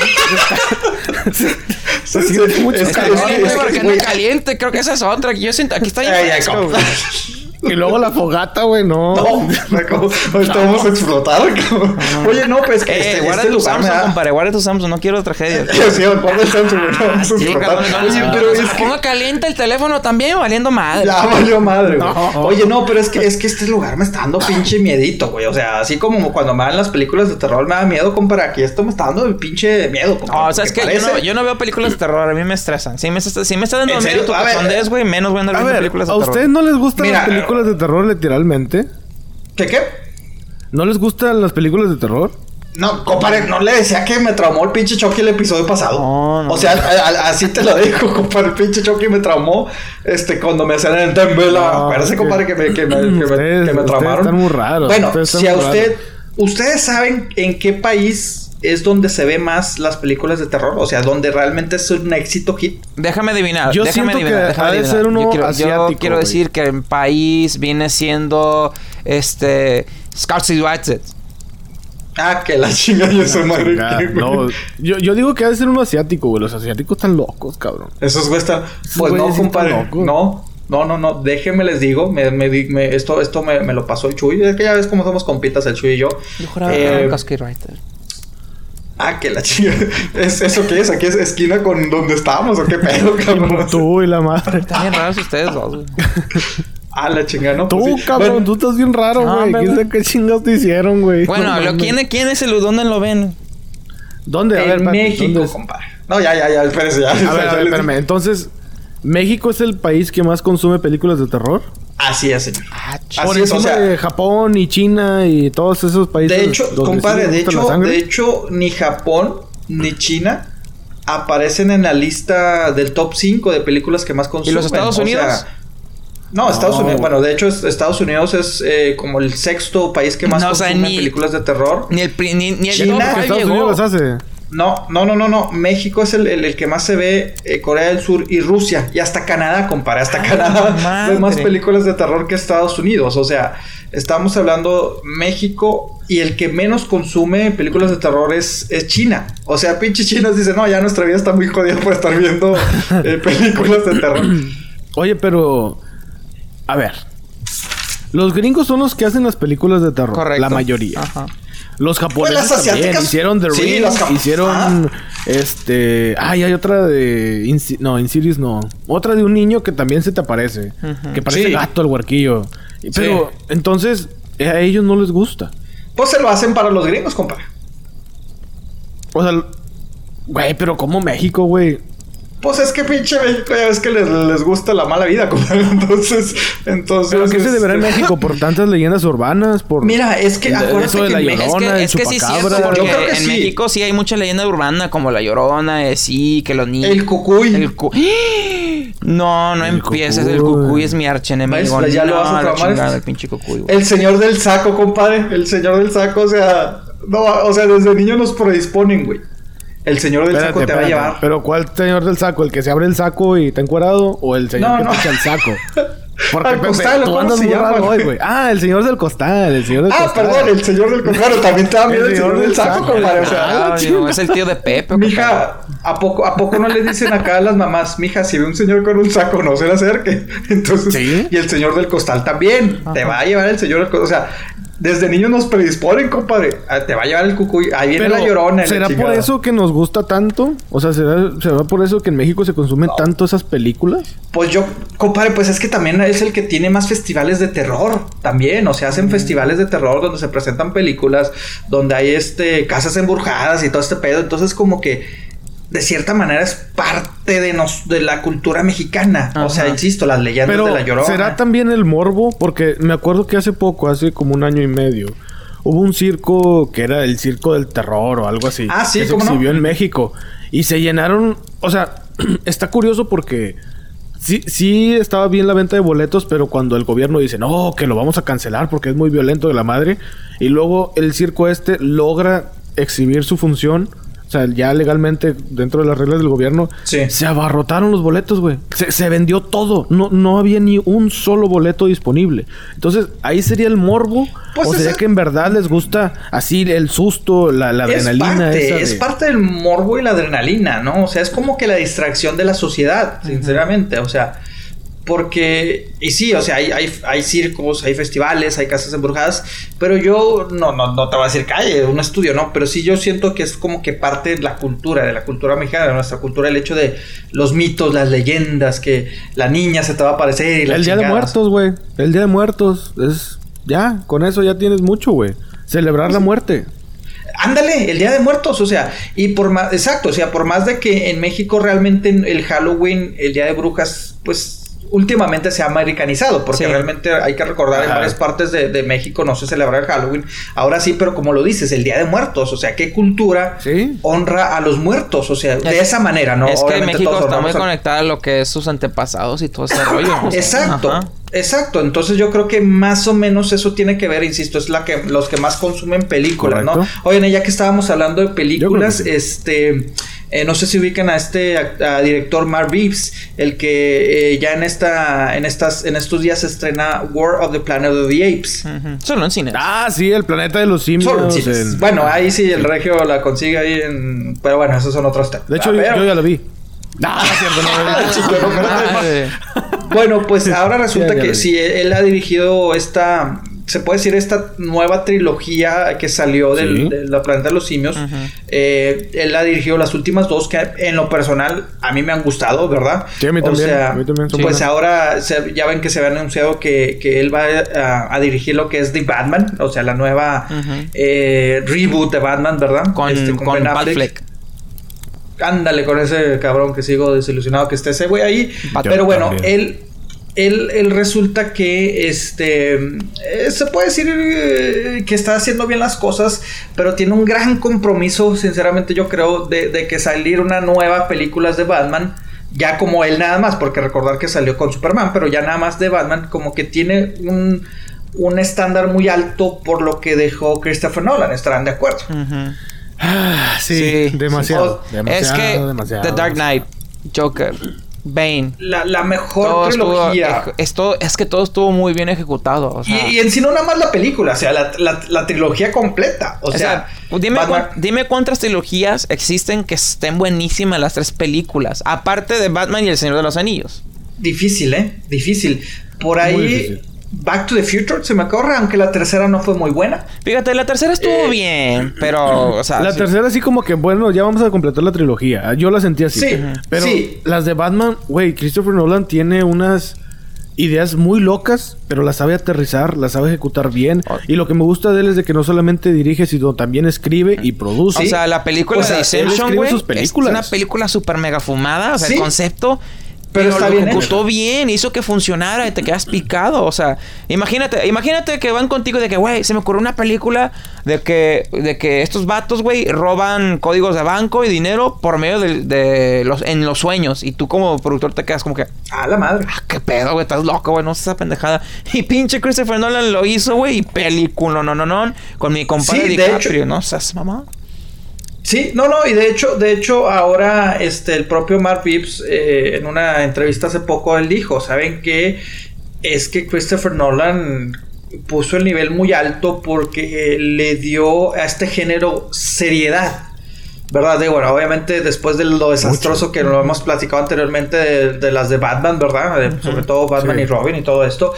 Porque anda caliente. Creo que esa es otra. Yo siento... Aquí está Y luego la fogata, güey, no. Ahorita vamos a explotar, cabrón. Oye, no, pues que guarda tu Samsung, compadre. Guarda tu Samsung. No quiero tragedia. Sí, guarda el Samsung, güey. No vamos a explotar. Pero es que... Ponga caliente el teléfono también, valiendo madre. Ya valió madre, güey. Oye, no, pero es que este lugar me está dando pinche miedito, güey. O sea, así como cuando me dan las películas de terror me da miedo, compadre. Aquí esto me está dando el pinche miedo, compadre. No, o sea, es que yo no veo películas de terror. A mí me estresan. Si me está dando miedo tu cachondez, güey, menos voy a andar viendo películas de terror. ¿A ustedes no les gustan las películas de terror, literalmente? ¿Qué? ¿No les gustan las películas de terror? No, compadre, no le decía que me traumó el pinche Chucky el episodio pasado. No. O sea, así te lo digo, compadre. El pinche Chucky me traumó cuando me hacían el Dembela. Parece, compadre, que me traumaron. Están muy raros. Bueno, si a ustedes saben en qué país es donde se ve más las películas de terror, o sea, donde realmente es un éxito hit. Déjame adivinar. Yo siento que ha de ser uno asiático. Yo quiero decir que el país viene siendo Scarlet White. Ah, que la chinga yo soy madre. No, yo digo que ha de ser uno asiático, güey. Los asiáticos están locos, cabrón. Esos güey están... Pues no, compadre. No. Déjenme les digo. Esto me lo pasó el Chuy. Es que ya ves cómo somos compitas el Chuy y yo. Yo juraba que era Scarlet White. Ah, que la chica. ¿Eso qué es? ¿Aquí es esquina con donde estábamos o qué pedo, cabrón? Tú y la madre. Están bien raros ustedes dos, güey. Ah, la chingada, ¿no? Tú, pues sí. Cabrón, tú estás bien raro, güey. ¿Quién sabe qué chingados te hicieron, güey? Bueno, ¿quién es el... ¿Dónde lo ven? ¿Dónde? A ver, México, compadre. No, ya, espérese, ya. A ver, espérame. Entonces, ¿México es el país que más consume películas de terror? Así es, señor. Por encima de Japón y China y todos esos países. De hecho, compadre, de hecho, ni Japón ni China aparecen en la lista del top 5 de películas que más consumen. ¿Y los Estados Unidos? No, Estados Unidos. Bueno, de hecho, Estados Unidos es como el sexto país que más consume películas de terror. Ni el China, Estados Unidos las hace. No. México es el que más se ve, Corea del Sur y Rusia. Y hasta Canadá, compadre. Hasta Canadá ve más películas de terror que Estados Unidos. O sea, estamos hablando México y el que menos consume películas de terror es China. O sea, pinches chinos dicen, no, ya nuestra vida está muy jodida por estar viendo películas de terror. Oye, pero... A ver. Los gringos son los que hacen las películas de terror. Correcto. La mayoría. Ajá. Los japoneses pues también hicieron The Ring, hicieron hay otra de Insidious no. Otra de un niño que también se te aparece, que parece gato el huerquillo. Pero entonces a ellos no les gusta. Pues se lo hacen para los gringos, compadre. O sea, güey, pero como México, güey. Pues es que pinche México ya ves que les gusta la mala vida, compadre. Entonces... ¿Pero qué se deberá en México? ¿Por tantas leyendas urbanas? Mira, es que... Eso de la Llorona, es que sí, cierto, porque en México sí hay mucha leyenda urbana, como la Llorona, sí, que los niños... El Cucuy. No empieces. El Cucuy es mi archienemigo. Ya lo vas a tramar. El pinche Cucuy, güey. El señor del saco, compadre. El señor del saco, o sea... No, o sea, desde niño nos predisponen, güey. El señor del saco te va a llevar. ¿Pero cuál señor del saco? ¿El que se abre el saco y está encuerado? ¿O el señor que te echa el saco? Porque al costal, tú andas muy raro hoy, güey. Ah, el señor del costal. El señor del costal. Perdón, el señor del costal. Claro, también te da miedo el señor del saco, compadre. O sea, es el tío de Pepe. Mija, ¿a poco no le dicen acá a las mamás? Mija, si ve un señor con un saco, no se le acerque. Entonces, ¿sí? Y el señor del costal también. Ajá. Te va a llevar el señor del costal. O sea... Desde niños nos predisponen, compadre. Te va a llevar el Cucuy. Ahí viene la Llorona. ¿Será por eso que nos gusta tanto? O sea, ¿será por eso que en México se consumen tanto esas películas? Pues compadre, pues es que también es el que tiene más festivales de terror. También, o sea, hacen festivales de terror donde se presentan películas, donde hay casas embrujadas y todo este pedo. Entonces, como que de cierta manera es parte de la cultura mexicana. Ajá. O sea, insisto, las leyendas de la Llorona. ¿Será también el morbo? Porque me acuerdo que hace como un año y medio, hubo un circo que era el Circo del Terror o algo así. Sí, que se exhibió en México. Y se llenaron... O sea, está curioso porque... Sí estaba bien la venta de boletos, pero cuando el gobierno dice, no, que lo vamos a cancelar porque es muy violento de la madre. Y luego el circo logra exhibir su función... O sea, ya legalmente, dentro de las reglas del gobierno, se abarrotaron los boletos, güey. Se vendió todo. No había ni un solo boleto disponible. Entonces, ahí sería el morbo. Pues o sería que en verdad les gusta así el susto, la adrenalina. Es parte del morbo y la adrenalina, ¿no? O sea, es como que la distracción de la sociedad, sinceramente. O sea... Porque, y sí, o sea, hay circos, hay festivales, hay casas embrujadas, pero yo no te voy a decir calle, un estudio, ¿no? Pero sí yo siento que es como que parte de la cultura mexicana, de nuestra cultura, el hecho de los mitos, las leyendas, que la niña se te va a aparecer y la El Día de Muertos, güey. El Día de Muertos es... Ya, con eso ya tienes mucho, güey. Celebrar la muerte. Ándale, el Día de Muertos, o sea, y por más... Exacto, o sea, por más de que en México realmente el Halloween, el Día de Brujas, pues... últimamente se ha americanizado, porque realmente hay que recordar en varias partes de México no se celebra el Halloween. Ahora sí, pero como lo dices, el Día de Muertos, o sea, ¿qué cultura honra a los muertos? O sea, de esa manera, ¿no? Es que México está muy conectada a lo que es sus antepasados y todo ese rollo. Exacto. Entonces yo creo que más o menos eso tiene que ver, insisto, es los que más consumen películas, ¿no? Oigan, ya que estábamos hablando de películas, no sé si ubican a director Matt Reeves, el que ya en estos días se estrena War of the Planet of the Apes. Solo en cines. Sí, el planeta de los simios. Solo en cines. Bueno, ahí sí el regio la consigue ahí pero bueno, esos son otros temas. De hecho, yo ya lo vi. No es cierto, Bueno, pues ahora resulta que sí, él ha dirigido esta se puede decir, esta nueva trilogía que salió de la Planeta de los Simios. Él la dirigió las últimas dos, que en lo personal a mí me han gustado, ¿verdad? Sí, a mí también. O sea, a mí también pues ahora ya ven que se había anunciado que él va a dirigir lo que es The Batman, o sea, la nueva reboot de Batman, ¿verdad? Con Ben Affleck. Ándale, con ese cabrón que sigo desilusionado que esté ese güey ahí. Pero bueno, también. Él resulta que se puede decir que está haciendo bien las cosas, pero tiene un gran compromiso, sinceramente yo creo, de que salir una nueva película de Batman, ya como él nada más, porque recordar que salió con Superman, pero ya nada más de Batman, como que tiene un estándar muy alto por lo que dejó Christopher Nolan, estarán de acuerdo. Sí, demasiado. Es que The Dark Knight, Joker, Bane, la mejor trilogía. Es que todo estuvo muy bien ejecutado. O sea, y en sí no nada más la película, o sea, la trilogía completa. O sea dime cuántas trilogías existen que estén buenísimas las 3 películas, aparte de Batman y El Señor de los Anillos. Difícil, Difícil. Por ahí Back to the Future se me corre, aunque la tercera no fue muy buena. Fíjate, la tercera estuvo bien, pero, o sea... La tercera sí como que, bueno, ya vamos a completar la trilogía. Yo la sentí así. Sí, pero las de Batman, güey, Christopher Nolan tiene unas ideas muy locas, pero las sabe aterrizar, las sabe ejecutar bien. Y lo que me gusta de él es de que no solamente dirige, sino también escribe y produce. O sea, la película de Inception, güey, es una película súper mega fumada. O sea, el concepto... Pero está lo ejecutó bien, hizo que funcionara y te quedas picado. O sea, imagínate que van contigo de que, güey, se me ocurrió una película de que estos vatos, güey, roban códigos de banco y dinero por medio en los sueños. Y tú como productor te quedas como que... ¡A la madre! ¡Qué pedo, güey! Estás loco, güey. No sé esa pendejada. Y pinche Christopher Nolan lo hizo, güey. Y película, no. Con mi compadre DiCaprio, ¿no? ¿Sabes, mamá? Sí, y de hecho ahora el propio Matt Reeves en una entrevista hace poco él dijo, ¿saben qué? Es que Christopher Nolan puso el nivel muy alto porque le dio a este género seriedad, ¿verdad? Bueno, obviamente después de lo desastroso que lo hemos platicado anteriormente de las de Batman, ¿verdad? Sobre todo Batman y Robin y todo esto.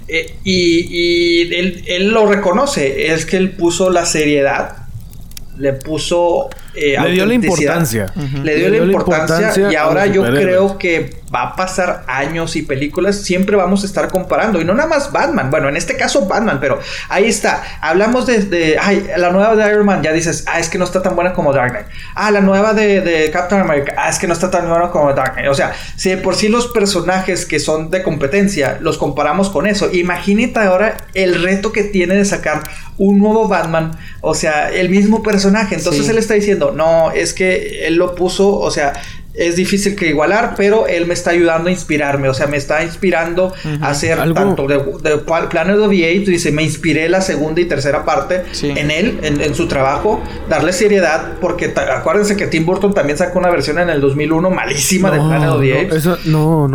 Y él lo reconoce, es que él puso la seriedad, le puso le dio la importancia. Le dio la importancia y ahora yo creo que va a pasar años y películas, siempre vamos a estar comparando. Y no nada más Batman. Bueno, en este caso Batman, pero ahí está. Hablamos de la nueva de Iron Man, ya dices, es que no está tan buena como Dark Knight. La nueva de Captain America, es que no está tan buena como Dark Knight. O sea, si de por sí los personajes que son de competencia los comparamos con eso, imagínate ahora el reto que tiene de sacar un nuevo Batman, o sea, el mismo personaje. Entonces él está diciendo, no, es que él lo puso, o sea, es difícil que igualar, pero él me está ayudando a inspirarme, o sea, me está inspirando a hacer tanto de Planet of the Apes, dice, me inspiré la segunda y tercera parte en él, en su trabajo, darle seriedad, porque acuérdense que Tim Burton también sacó una versión en el 2001 malísima de Planet of the Apes. Esa, no.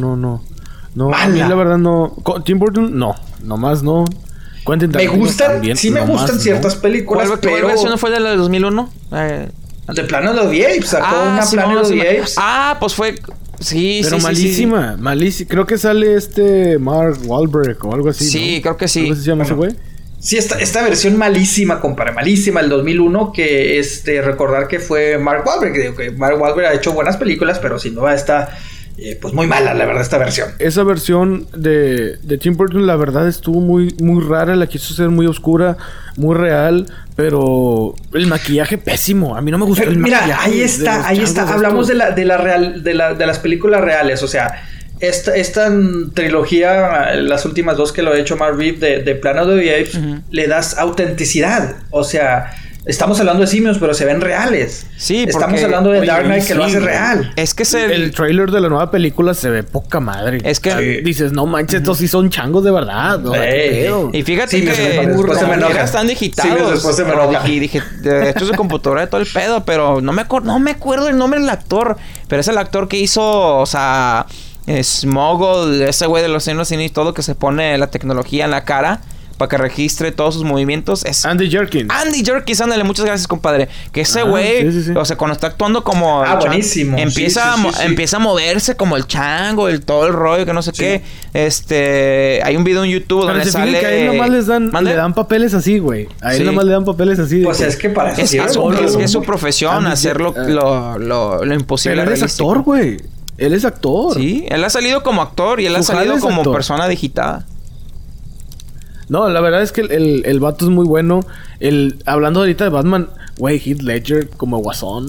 A mí la verdad no. Tim Burton, no, nomás no. Me gustan, también, sí me gustan ciertas películas, pero... ¿Cuál versión fue de la de 2001? De Planet of the Apes, sacó una Planet of the Apes. Pues fue... Sí, pero malísima, malísima. Creo que sale Mark Wahlberg o algo así, sí, ¿no? Creo que sí. ¿Cómo se llama ese güey? Sí, esta versión malísima, compadre, malísima, el 2001, que recordar que fue Mark Wahlberg, que digo que Mark Wahlberg ha hecho buenas películas, pero sin duda está... pues muy mala, la verdad, esta versión. Esa versión de Tim Burton, la verdad, estuvo muy, muy rara. La quiso ser muy oscura, muy real. Pero el maquillaje pésimo. A mí no me gustó el maquillaje. Mira, ahí está. Hablamos de las películas reales. O sea, esta trilogía, las últimas dos que lo ha hecho Matt Reeves de Planet of the Apes, le das autenticidad. O sea... Estamos hablando de simios, pero se ven reales. Sí, estamos hablando de Dark Knight, que lo hace real. Es que el trailer de la nueva película se ve poca madre. Es que dices, no manches, estos sí son changos de verdad. ¿No? Y fíjate que están digitados. Sí, después se me enoja. Y dije, esto es de computadora de todo el pedo, pero no me acuerdo el nombre del actor. Pero es el actor que hizo, o sea, Smoggle, ese güey de los Señores y todo, que se pone la tecnología en la cara para que registre todos sus movimientos. Es Andy Jerkins. Andy Jerkins, ándale, muchas gracias, compadre. Que ese güey, o sea, cuando está actuando como... buenísimo. Empieza a moverse como el chango, todo el rollo, que no sé qué. Hay un video en YouTube donde sale... Que a él nomás le dan papeles así, güey. A él nomás le dan papeles así. Pues es que para eso es su profesión, hacer lo imposible. Pero él es actor, güey. Él es actor. Sí, él ha salido como actor y él ha salido como persona digitada. No, la verdad es que el vato es muy bueno. Hablando ahorita de Batman, güey, Heath Ledger como Guasón.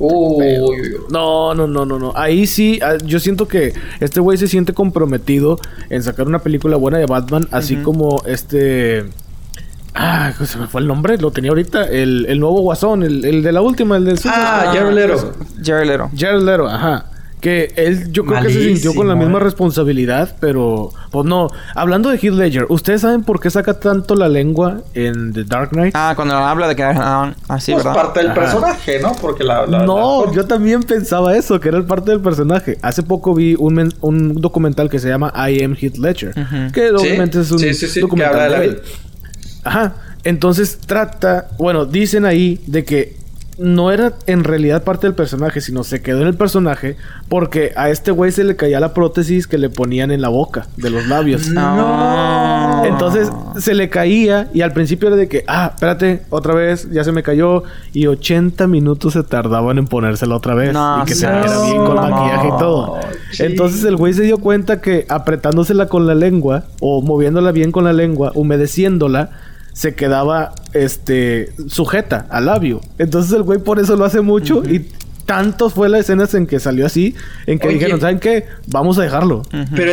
No. Ahí sí, yo siento que este güey se siente comprometido en sacar una película buena de Batman, así como se me fue el nombre, lo tenía ahorita. El nuevo Guasón, el de la última, el del Jared Leto. Jared Leto, ajá. Que él, yo creo que se sintió con la misma responsabilidad, pero... Pues no. Hablando de Heath Ledger, ¿ustedes saben por qué saca tanto la lengua en The Dark Knight? Cuando habla de que... así, pues ¿verdad? Parte del personaje, ¿no? Porque yo también pensaba eso, que era parte del personaje. Hace poco vi un documental que se llama I Am Heath Ledger. Que obviamente es un documental que habla de él. Ajá. Entonces dicen ahí de que no era en realidad parte del personaje, sino se quedó en el personaje porque a este güey se le caía la prótesis que le ponían en la boca, de los labios. No. Entonces se le caía y al principio era de que, espérate, otra vez, ya se me cayó. Y 80 minutos se tardaban en ponérsela otra vez. Y que se viera bien con maquillaje y todo. Sí. Entonces el güey se dio cuenta que apretándosela con la lengua o moviéndola bien con la lengua, humedeciéndola, se quedaba sujeta al labio. Entonces el güey por eso lo hace mucho. Y tanto fue la escena en que salió así, en que dijeron, ¿saben qué? Vamos a dejarlo. Pero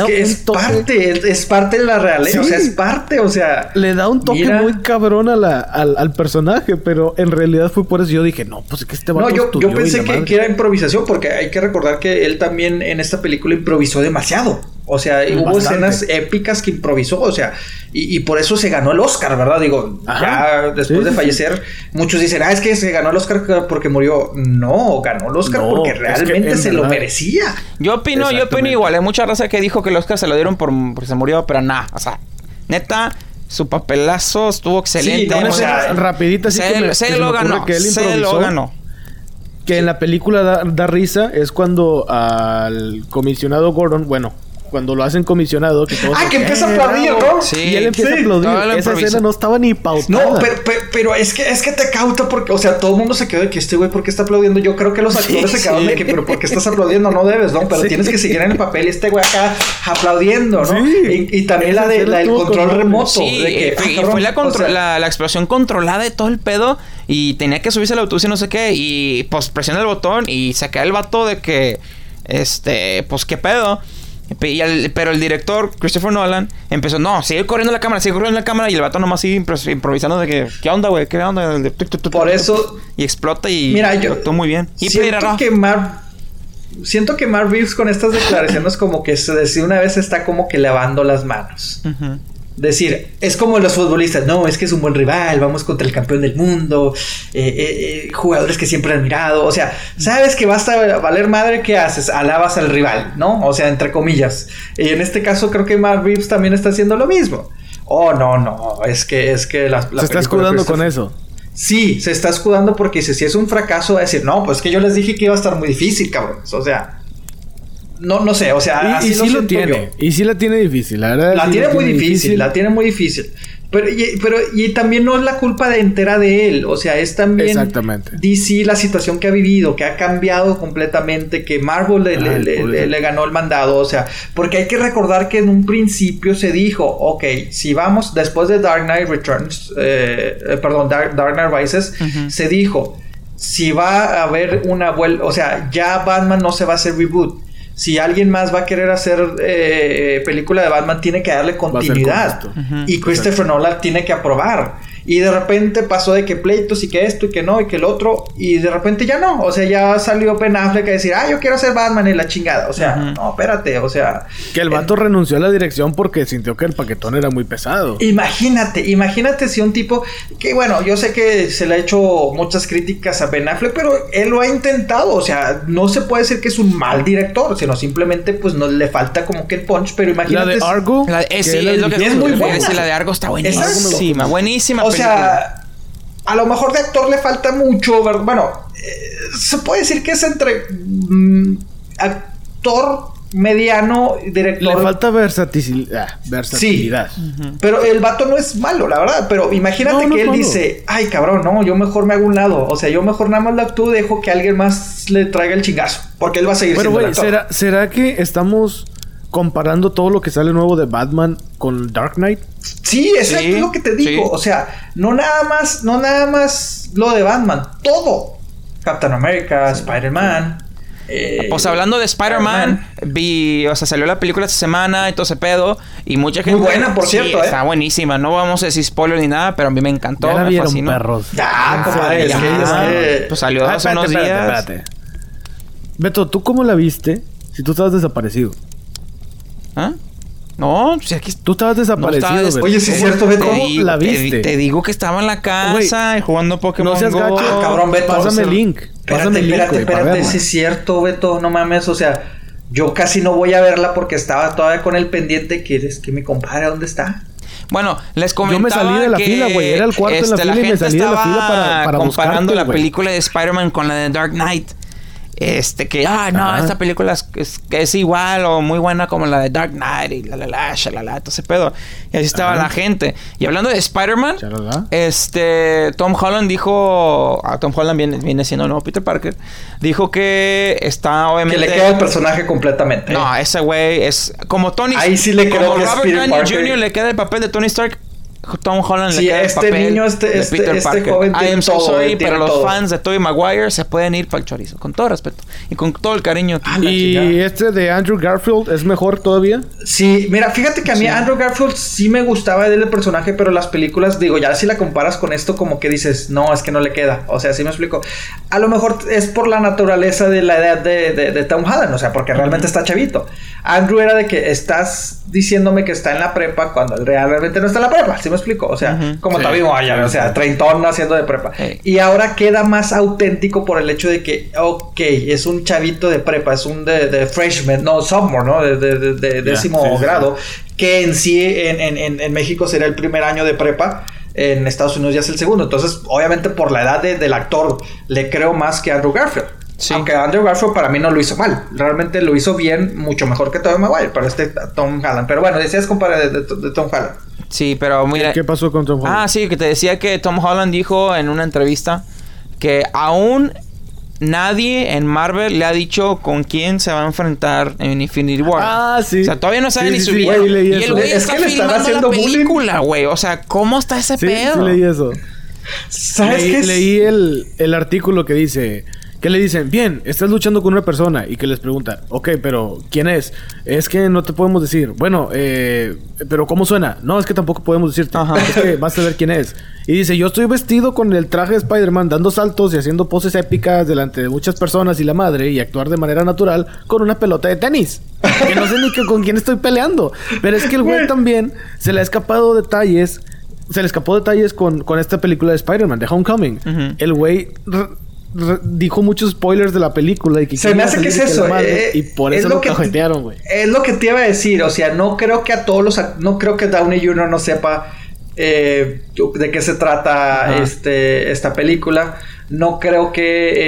es parte de la realidad. Sí. O sea, es parte, o sea... Le da un toque muy cabrón al personaje, pero en realidad fue por eso. Yo dije, no, pues es que este vato yo pensé que era improvisación, porque hay que recordar que él también en esta película improvisó demasiado. O sea, hubo escenas épicas que improvisó, o sea, y por eso se ganó el Oscar, ¿verdad? Digo, ya después de fallecer, muchos dicen, es que se ganó el Oscar porque murió. No, ganó el Oscar porque realmente se lo merecía. Yo opino igual. Hay mucha raza que dijo que el Oscar se lo dieron porque se murió, pero nada, o sea, neta, su papelazo estuvo excelente. Sí, o sea, rapidita, así se lo ganó. Que en la película da risa es cuando al comisionado Gordon, cuando lo hacen comisionado, que todos que empieza a aplaudir, ¿no? Sí, y él empieza a aplaudir. Esa escena no estaba ni pautada. No, pero es que te cauta porque, o sea, todo el mundo se quedó de que este güey, ¿por qué está aplaudiendo? Yo creo que los actores se quedaron de que, pero ¿por qué estás aplaudiendo? No debes, ¿no? Pero tienes que seguir en el papel y este güey acá aplaudiendo, ¿no? Sí. Y también la del control remoto. Sí, de que, y fue la explosión controlada de todo el pedo y tenía que subirse al autobús y no sé qué, y pues presiona el botón y se cae el vato de que, pues qué pedo. Pero el director, Christopher Nolan, empezó, sigue corriendo la cámara y el vato nomás sigue improvisando de que, ¿qué onda, güey? ¿Qué onda? Por eso... Y explota y... Mira, yo... Actuó muy bien. Siento que Mark Reeves con estas declaraciones como que de una vez está como que lavando las manos. Decir, es como los futbolistas, no, es que es un buen rival, vamos contra el campeón del mundo, jugadores que siempre han admirado, o sea, sabes que basta valer madre, ¿qué haces? Alabas al rival, ¿no? O sea, entre comillas. Y en este caso creo que Mark Reeves también está haciendo lo mismo. No, es que la se está escudando con eso. Sí, se está escudando porque dice, si es un fracaso va a decir, no, pues que yo les dije que iba a estar muy difícil, cabrones, o sea... No sé, o sea, así sí lo tiene. Y sí la tiene difícil, la verdad. La tiene muy difícil. Pero también no es la culpa entera de él. O sea, es también... Exactamente. DC, la situación que ha vivido, que ha cambiado completamente, que Marvel le ganó el mandado. O sea, porque hay que recordar que en un principio se dijo, ok, si vamos después de Dark Knight Returns, Dark Knight Rises, se dijo, si va a haber una vuelta, o sea, ya Batman no se va a hacer reboot. Si alguien más va a querer hacer película de Batman, tiene que darle continuidad. Y Christopher Nolan tiene que aprobar. Y de repente pasó de que pleitos y que esto y que no y que el otro. Y de repente ya no. O sea, ya salió Ben Affleck a decir, yo quiero ser Batman y la chingada. O sea, no, espérate, o sea... Que el vato renunció a la dirección porque sintió que el paquetón era muy pesado. Imagínate si un tipo... Que bueno, yo sé que se le ha hecho muchas críticas a Ben Affleck, pero él lo ha intentado. O sea, no se puede decir que es un mal director, sino simplemente pues no le falta como que el punch. Pero imagínate... La de Argo... es muy buena. Sí, la de Argo está buenísima. Buenísima película. O sea, a lo mejor de actor le falta mucho, ¿verdad? Bueno, se puede decir que es entre actor mediano y director. Le falta versatilidad. Sí, pero el vato no es malo, la verdad. Pero imagínate que él dice, ay cabrón, no, yo mejor me hago un lado. O sea, yo mejor nada más lo actúo, dejo que alguien más le traiga el chingazo. Porque él va a seguir siendo el actor. ¿Será que estamos comparando todo lo que sale nuevo de Batman con Dark Knight? Sí, exacto, es lo que te digo. Sí. O sea, no nada más lo de Batman, todo. Captain America, Spider-Man. Pues hablando de Spider-Man, salió la película esta semana y todo ese pedo. Y mucha gente... Muy buena, por cierto, Está buenísima. No vamos a decir spoiler ni nada, pero a mí me encantó. Ya la vieron, fascinó. Perros. Compadre, pues salió hace unos días. Espérate. Beto, ¿tú cómo la viste si tú estabas desaparecido? ¿Ah? No, pues aquí... Tú estabas desaparecido, Beto. Oye, sí es cierto, Beto. ¿Cómo la viste? Te digo que estaba en la casa y jugando Pokémon No seas gacho. Cabrón, Beto. Pásame el link. Espérate. Sí es cierto, Beto. No mames, o sea... Yo casi no voy a verla porque estaba todavía con el pendiente que mi compadre, ¿dónde está? Bueno, les comentaba. Yo me salí de la fila, güey. Era el cuarto en la fila y me salí de la fila para comparando buscarte, la película de Spider-Man con la de Dark Knight. Esta película es igual o muy buena como la de Dark Knight y todo ese pedo. Y así estaba la gente. Y hablando de Spider-Man, Tom Holland dijo... Tom Holland viene siendo nuevo Peter Parker. Dijo que está obviamente... Que le queda el personaje completamente. No, ese güey es... Como Tony... Ahí sí le quedó como que Robert Peter Downey Parker. Jr. le queda el papel de Tony Stark. Tom Holland le queda el papel de Peter Parker. Joven I am so sorry, pero los todo. fans de Tobey Maguire se pueden ir para el chorizo. Con todo respeto. Y con todo el cariño. ¿Y este de Andrew Garfield es mejor todavía? Sí, mira, fíjate que a mí Andrew Garfield sí me gustaba de él el personaje, pero las películas, digo, ya si la comparas con esto, como que dices, no, es que no le queda. O sea, sí me explico. A lo mejor es por la naturaleza de la edad de Tom Holland, o sea, porque realmente está chavito. Andrew era de que estás diciéndome que está en la prepa cuando él realmente no está en la prepa, ¿sí me explico? O sea, como Tobey Maguire, o sea, treintón haciendo de prepa. Y ahora queda más auténtico por el hecho de que, es un chavito de prepa, es un de freshman, no, sophomore, ¿no? De décimo grado, que en sí, en México sería el primer año de prepa. En Estados Unidos ya es el segundo. Entonces, obviamente, por la edad del actor, le creo más que Andrew Garfield. Sí. Aunque Andrew Garfield para mí no lo hizo mal. Realmente lo hizo bien, mucho mejor que Tobey Maguire. Pero Tom Holland. Pero bueno, decías, compadre, de Tom Holland. Sí, pero mira... ¿Qué pasó con Tom Holland? Sí, que te decía que Tom Holland dijo en una entrevista que aún nadie en Marvel le ha dicho con quién se va a enfrentar en Infinity War. Sí. O sea, todavía no sabe ni su vida. Y el güey está filmando la película, güey. O sea, ¿cómo está ese pedo? Sí, leí eso. ¿Sabes qué? Leí el artículo que dice... Que le dicen, bien, estás luchando con una persona. Y que les pregunta, ok, pero ¿quién es? Es que no te podemos decir. Bueno, pero ¿cómo suena? No, es que tampoco podemos decirte. Es que vas a ver quién es. Y dice, yo estoy vestido con el traje de Spider-Man, dando saltos y haciendo poses épicas delante de muchas personas y la madre, y actuar de manera natural con una pelota de tenis. Que no sé ni con quién estoy peleando. Pero es que el güey también se le ha escapado detalles. Se le escapó detalles con esta película de Spider-Man, de Homecoming. El güey... dijo muchos spoilers de la película y que se me hace que es eso y por eso lo cajetearon, güey. Es lo que te iba a decir, o sea, no creo que no creo que Downey Jr. no sepa de qué se trata esta película. No creo que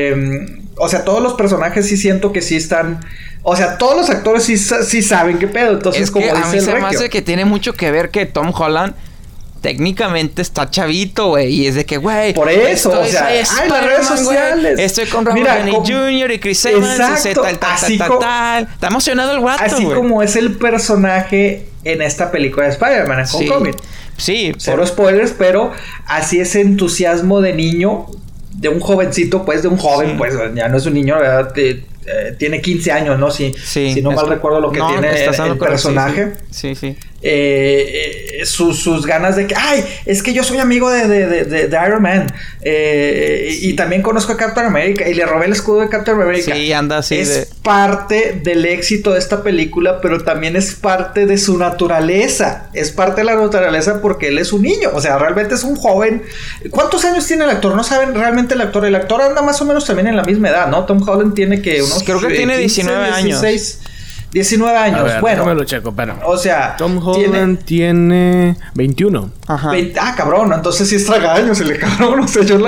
o sea, todos los personajes sí siento que sí están, o sea, todos los actores sí saben qué pedo. Entonces, es como que dice a mí se me Regio, hace que tiene mucho que ver que Tom Holland técnicamente está chavito, güey. Y es de que, güey... Por eso, o sea... las redes sociales. Wey. Estoy con Robert Downey Jr. y Chris Evans. Exacto. Tal. Está emocionado el guato, así wey. Como es el personaje en esta película de Spider-Man, en Homecoming. Sí. Cero spoilers, pero así ese entusiasmo de niño, de un jovencito, pues, de un joven, pues, ya no es un niño, ¿verdad? Tiene 15 años, ¿no? Si no mal recuerdo lo que tiene el personaje. Sí. sus ganas de que, ay, es que yo soy amigo de Iron Man, y también conozco a Captain America y le robé el escudo de Captain America. Sí, anda así. Es parte del éxito de esta película, pero también es parte de su naturaleza. Es parte de la naturaleza porque él es un niño. O sea, realmente es un joven. ¿Cuántos años tiene el actor? No saben realmente el actor. El actor anda más o menos también en la misma edad, ¿no? Tom Holland tiene que unos... Creo que tiene 19 años. 19 años, ver, bueno. Me lo checo, pero... O sea... Tom Holland tiene 21. Ajá. Cabrón, entonces sí es tragaños el cabrón. O sea, yo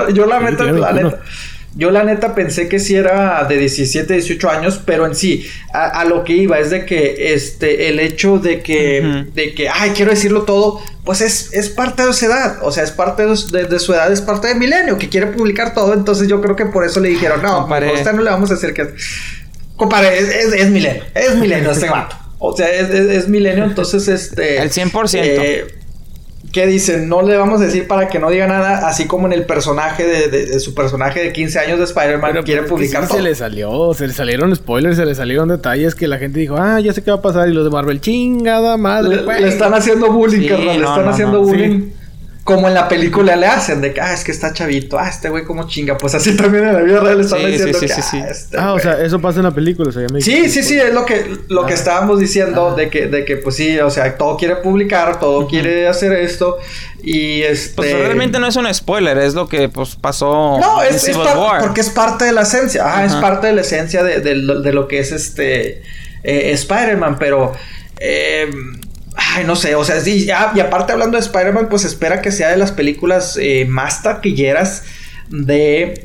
la neta pensé que sí era de 17, 18 años, pero en sí, a lo que iba es de que el hecho de que, ay, quiero decirlo todo, pues es parte de su edad, o sea, es parte de su edad, es parte de Milenio, que quiere publicar todo, entonces yo creo que por eso le dijeron, no, a usted no le vamos a hacer que... Compadre, es Milenio este vato, o sea, es Milenio, entonces el 100%. ¿Qué dicen? No le vamos a decir para que no diga nada, así como en el personaje de su personaje de 15 años de Spider-Man quiere publicar todo. Se le salieron spoilers, se le salieron detalles que la gente dijo, ya sé qué va a pasar, y los de Marvel, chingada madre. Le están haciendo bullying, carnal, le están haciendo bullying. Sí. Como en la película le hacen, de que, es que está chavito, este güey como chinga, pues así también en la vida real le están diciendo o sea, eso pasa en la película, o sea, ya me sí, es lo que estábamos diciendo, de que pues sí, o sea, todo quiere publicar, todo quiere hacer esto, y pues realmente no es un spoiler, es lo que pues pasó. No, es porque es parte de la esencia, es parte de la esencia de lo que es Spider-Man, pero ay, no sé, o sea, sí, y aparte hablando de Spider-Man, pues espera que sea de las películas más taquilleras de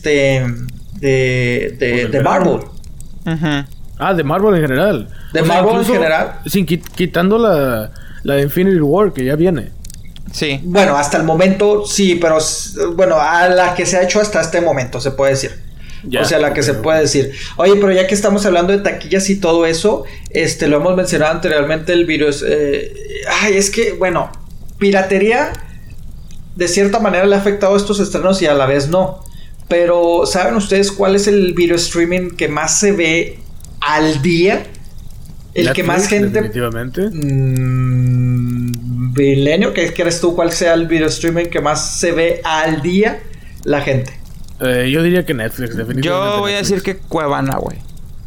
Marvel. De Marvel en general. De Marvel en general. Quitando la de Infinity War, que ya viene. Sí. Bueno, hasta el momento sí, pero bueno, a la que se ha hecho hasta este momento, se puede decir. O sea, la que se puede decir. Oye, pero ya que estamos hablando de taquillas y todo eso, lo hemos mencionado anteriormente, el virus. Es que, bueno, piratería de cierta manera le ha afectado a estos estrenos y a la vez no. Pero, ¿saben ustedes cuál es el video streaming que más se ve al día? El Netflix, que más gente... Definitivamente. Milenio, ¿qué crees tú cuál sea el video streaming que más se ve al día la gente? Yo diría que Netflix, definitivamente. Yo voy a decir que Cuevana, güey.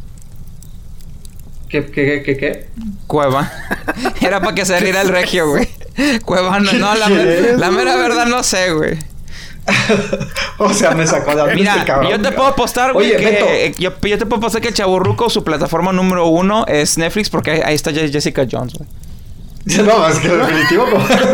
¿Qué? Cueva. Era para que se riera el regio, güey. Cuevana, no, la mera verdad no sé, güey. O sea, me sacó de mira, cabrón, yo te puedo apostar, güey, que yo te puedo apostar que el Chavorruco, su plataforma número 1 es Netflix, porque ahí está Jessica Jones, güey. No, es que definitivo,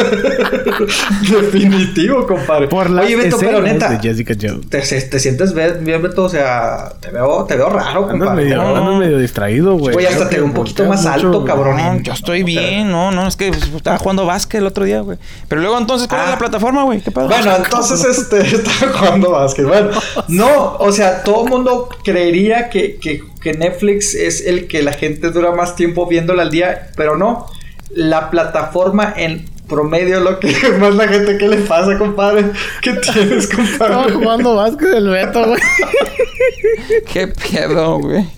definitivo, compadre. Por la Beto, pero neta, de Jessica Jones. Te sientes bien, Beto, o sea, te veo raro, compadre. Ando medio distraído, güey. Oye, hasta te veo un poquito más alto, cabrón. No, yo estoy bien, no, es que estaba jugando básquet el otro día, güey. Pero luego entonces, ¿cuál es la plataforma, güey? ¿Qué pedo? Bueno, entonces estaba jugando básquet. Bueno, no, o sea, todo el mundo creería que Netflix es el que la gente dura más tiempo viéndola al día, pero no. La plataforma en promedio, lo que más la gente, ¿qué le pasa, compadre? ¿Qué tienes, compadre? Estaba jugando básquet del Beto, güey. Qué pedo, güey.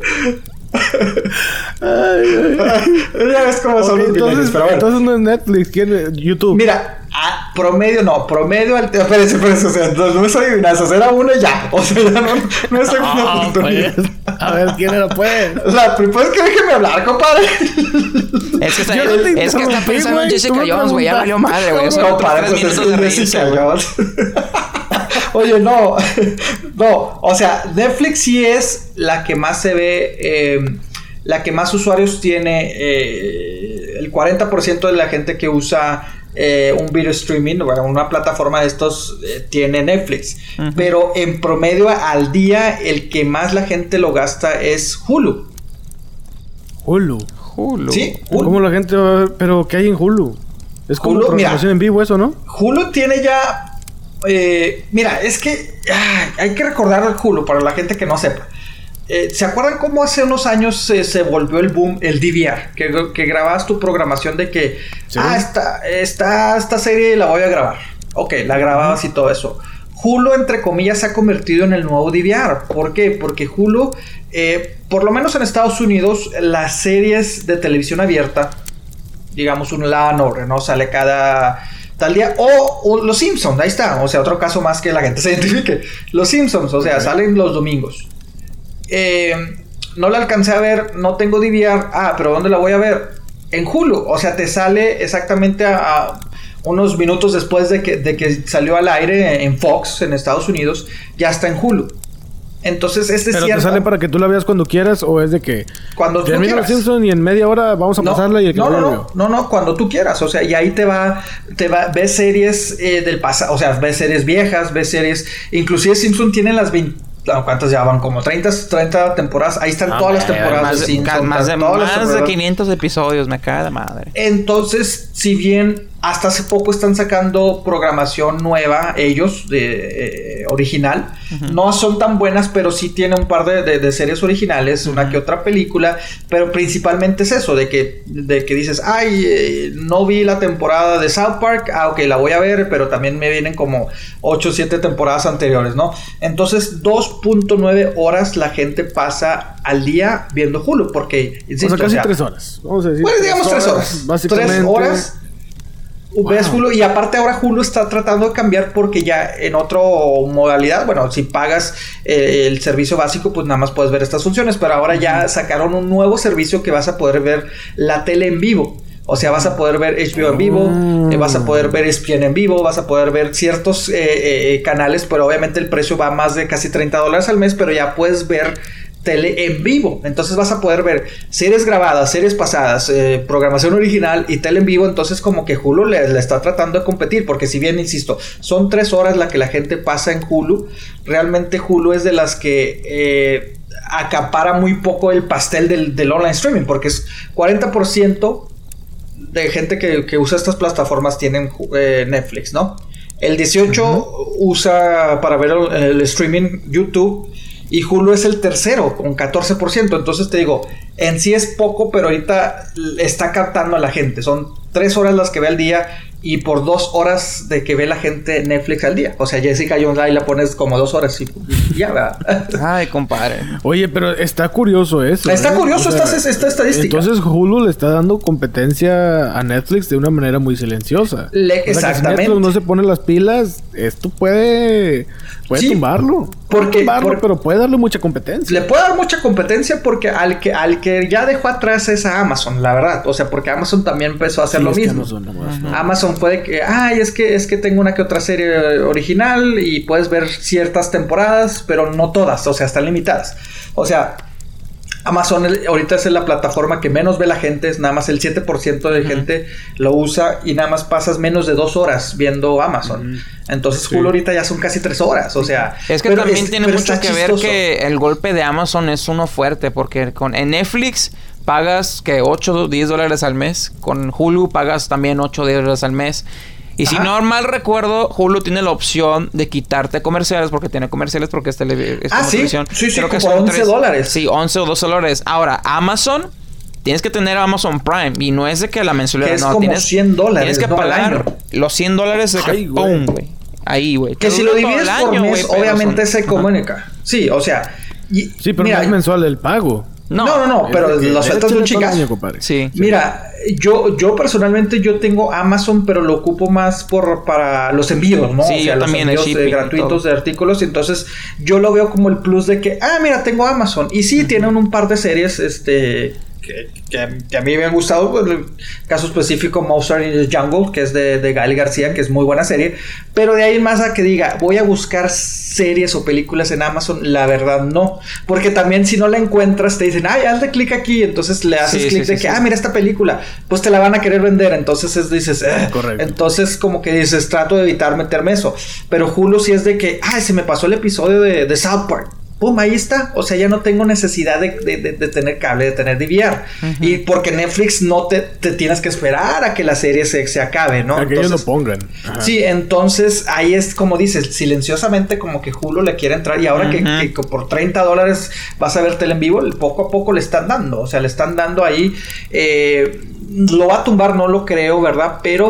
Ya ves cómo son los milenios, pero bueno. Entonces no es Netflix, ¿quién es? YouTube. Mira, promedio, espérense, o sea, no es adivinanzas, era uno y ya. O sea, ya no es segunda oportunidad. Pues, a ver, ¿quién era, pues? Pues que déjeme hablar, compadre. Es que está pensando en Jessica Jones, güey, ya valió madre, güey. Compadre, pues es que Jessica Jones. Oye, no, o sea, Netflix sí es la que más se ve, la que más usuarios tiene, el 40% de la gente que usa un video streaming, bueno, una plataforma de estos, tiene Netflix. Uh-huh. Pero en promedio al día, el que más la gente lo gasta es Hulu. Hulu. Sí, Hulu. ¿Cómo la gente va a ver? ¿Pero qué hay en Hulu? Es como programación en vivo eso, ¿no? Hulu tiene ya... mira, es que hay que recordar el Hulu para la gente que no sepa. ¿Se acuerdan cómo hace unos años se volvió el boom, el DVR? Que grababas tu programación de que... ¿Sí? Esta serie la voy a grabar. Ok, la grababas y todo eso. Hulu, entre comillas, se ha convertido en el nuevo DVR. ¿Por qué? Porque Hulu, por lo menos en Estados Unidos, las series de televisión abierta digamos, un Law & Order, ¿no? Sale cada tal día. O Los Simpsons, ahí está. O sea, otro caso más que la gente se identifique. Los Simpsons, o sea, salen los domingos. No la alcancé a ver, no tengo DVR. Pero ¿dónde la voy a ver? En Hulu. O sea, te sale exactamente a unos minutos después de que salió al aire en Fox, en Estados Unidos. Ya está en Hulu. Entonces, ¿Pero te sale para que tú la veas cuando quieras o es de que cuando tú termina Los Simpsons y en media hora vamos a pasarla y el que no, cuando tú quieras, o sea, y ahí te va ves series del pasado, o sea, ves series viejas, ves series, inclusive Simpson tiene las 20, ¿cuántas ya van? Como 30 temporadas. Ahí están todas las temporadas de Simpson. Más de 500 episodios, me cae de madre. Entonces, si bien hasta hace poco están sacando programación nueva, ellos, de original, no son tan buenas, pero sí tienen un par de series originales, una que otra película, pero principalmente es eso, de que dices, no vi la temporada de South Park, ok, la voy a ver, pero también me vienen como 8 o 7 temporadas anteriores, ¿no? Entonces, 2.9 horas la gente pasa al día viendo Hulu, porque... Insisto, o sea, casi 3 horas. Vamos a decir. Pues digamos 3 horas. Básicamente. 3 horas... Ves Hulu, y aparte ahora Hulu está tratando de cambiar porque ya en otra modalidad, bueno, si pagas el servicio básico, pues nada más puedes ver estas funciones, pero ahora ya sacaron un nuevo servicio que vas a poder ver la tele en vivo. O sea, vas a poder ver HBO en vivo, vas a poder ver ESPN en vivo, vas a poder ver ciertos canales, pero obviamente el precio va a más de casi $30 al mes, pero ya puedes ver tele en vivo. Entonces vas a poder ver series grabadas, series pasadas, programación original y tele en vivo. Entonces como que Hulu le está tratando de competir, porque si bien, insisto, son 3 horas la que la gente pasa en Hulu, realmente Hulu es de las que acapara muy poco el pastel del online streaming, porque es 40% de gente que usa estas plataformas tienen Netflix, ¿no? El 18% usa para ver el streaming YouTube, y Hulu es el tercero con 14%. Entonces te digo, en sí es poco, pero ahorita está captando a la gente. Son 3 horas las que ve al día y por 2 horas de que ve la gente Netflix al día. O sea, Jessica Jones ahí la pones como 2 horas y ya, ¿verdad? Ay, compadre. Oye, pero está curioso eso. Está curioso esta estadística. Entonces Hulu le está dando competencia a Netflix de una manera muy silenciosa. Exactamente. Si Netflix no se pone las pilas, esto puede tumbarlo. Pero puede darle mucha competencia. Le puede dar mucha competencia porque al que ya dejó atrás es a Amazon, la verdad. O sea, porque Amazon también empezó a hacer lo mismo. Amazon fue de que, es que tengo una que otra serie original y puedes ver ciertas temporadas, pero no todas, o sea, están limitadas. O sea, Amazon ahorita es la plataforma que menos ve la gente, es nada más el 7% de gente lo usa y nada más pasas menos de 2 horas viendo Amazon. Entonces Hulu ahorita ya son casi 3 horas, o sea... Es que también tiene mucho que ver que el golpe de Amazon es uno fuerte, porque en Netflix pagas que $8 o $10 al mes, con Hulu pagas también $8 o $10 al mes. Y si no mal recuerdo, Hulu tiene la opción de quitarte comerciales, porque tiene comerciales, porque es televisión. Sí, creo que son $11. Sí, 11 o $12. Ahora, Amazon, tienes que tener Amazon Prime, y no es de que la mensualidad... Que es como $100. Tienes que pagar los $100 de que ¡pum, güey! Ahí, güey. Que si lo divides por mes, obviamente se comunica. Sí, o sea... Sí, pero no es mensual el pago. No, pero lo sueltas de un chicazo. Sí. Mira, yo personalmente yo tengo Amazon, pero lo ocupo más para los envíos, ¿no? Sí, o sea, yo los también, envíos gratuitos de artículos. Entonces, yo lo veo como el plus de que, mira, tengo Amazon. Y sí, tienen un par de series, que a mí me han gustado. Pues, el caso específico, Monster in the Jungle, que es de Gael García, que es muy buena serie. Pero de ahí más a que diga, voy a buscar series o películas en Amazon, la verdad no. Porque también si no la encuentras, te dicen, hazle clic aquí. Entonces le haces clic de que, mira esta película. Pues te la van a querer vender. Entonces dices, correcto. Entonces como que dices, trato de evitar meterme eso. Pero Hulu sí es de que, se me pasó el episodio de South Park. ¡Pum! Ahí está. O sea, ya no tengo necesidad de tener cable, de tener DVR. Y porque Netflix no te tienes que esperar a que la serie se acabe, ¿no? A que ellos lo pongan. Ajá. Sí, entonces ahí es como dices, silenciosamente como que Hulu le quiere entrar. Y ahora que por $30 vas a ver tele en vivo, poco a poco le están dando. O sea, le están dando ahí. Lo va a tumbar, no lo creo, ¿verdad? Pero...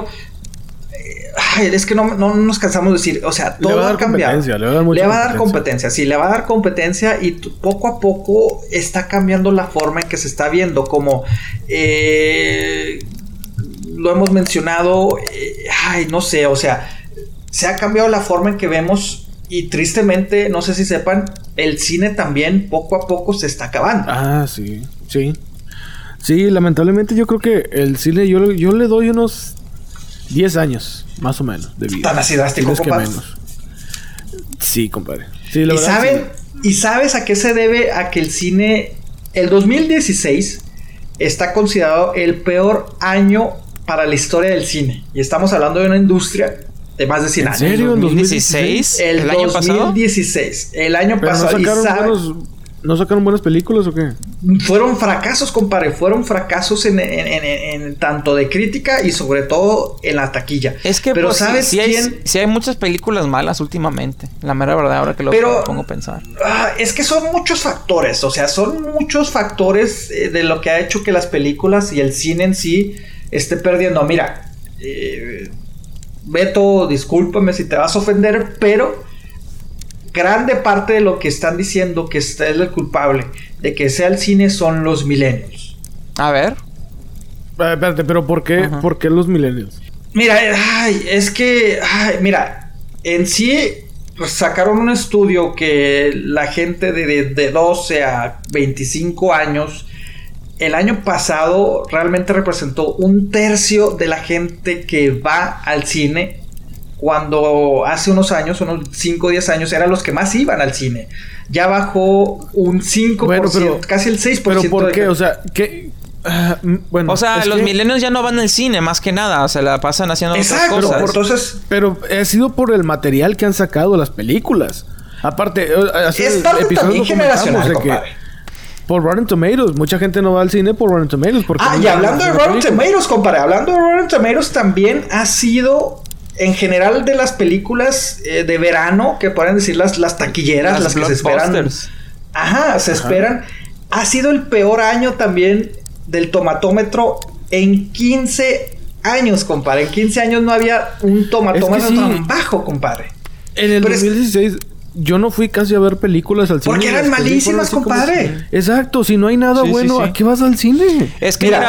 es que no nos cansamos de decir, o sea, todo va a cambiar. Le va a dar competencia, sí, le va a dar competencia y poco a poco está cambiando la forma en que se está viendo, como lo hemos mencionado, no sé, o sea, se ha cambiado la forma en que vemos y tristemente, no sé si sepan, el cine también poco a poco se está acabando. Sí. Sí, lamentablemente yo creo que el cine yo le doy unos 10 años, más o menos, de vida. ¿Tan así drástico, compadre? Sí, compadre. Sí, ¿Y sabes a qué se debe a que el cine... El 2016 está considerado el peor año para la historia del cine. Y estamos hablando de una industria de más de 100 años. ¿En serio? ¿En 2016? ¿El año pasado? 2016. El año pasado. ¿No sacaron buenas películas o qué? Fueron fracasos, compadre. Fueron fracasos en tanto de crítica y sobre todo en la taquilla. Es que, pero pues, ¿sabes quién? Sí hay muchas películas malas últimamente. La mera verdad, ahora que lo pongo a pensar. Es que son muchos factores. O sea, son muchos factores de lo que ha hecho que las películas y el cine en sí esté perdiendo. Mira, Beto, discúlpame si te vas a ofender, pero... grande parte de lo que están diciendo que es el culpable de que sea el cine son los millennials. A ver. Espérate, pero ¿por qué? Uh-huh. ¿Por qué los millennials? Mira, mira, en sí pues, sacaron un estudio que la gente de 12 a 25 años el año pasado realmente representó 1/3 de la gente que va al cine. Cuando hace unos años, unos 5 o 10 años, eran los que más iban al cine. Ya bajó un 5%, casi el 6%. ¿Pero por qué? O sea, ¿qué? O sea, los millennials ya no van al cine, más que nada. Se la pasan haciendo otras cosas. Pero ha sido por el material que han sacado las películas. Aparte, es parte también generacional, compadre. Por Rotten Tomatoes. Mucha gente no va al cine por Rotten Tomatoes. Y hablando de Rotten Tomatoes, compadre. Hablando de Rotten Tomatoes, también ha sido... En general de las películas de verano, que pueden decir las taquilleras, las que se esperan. Se esperan. Ha sido el peor año también del tomatómetro en 15 años, compadre. En 15 años no había un tomatómetro tan bajo, compadre. En el 2016... Yo no fui casi a ver películas al cine. Porque eran malísimas, compadre. Exacto. Si no hay nada bueno, ¿a qué vas al cine? Es que,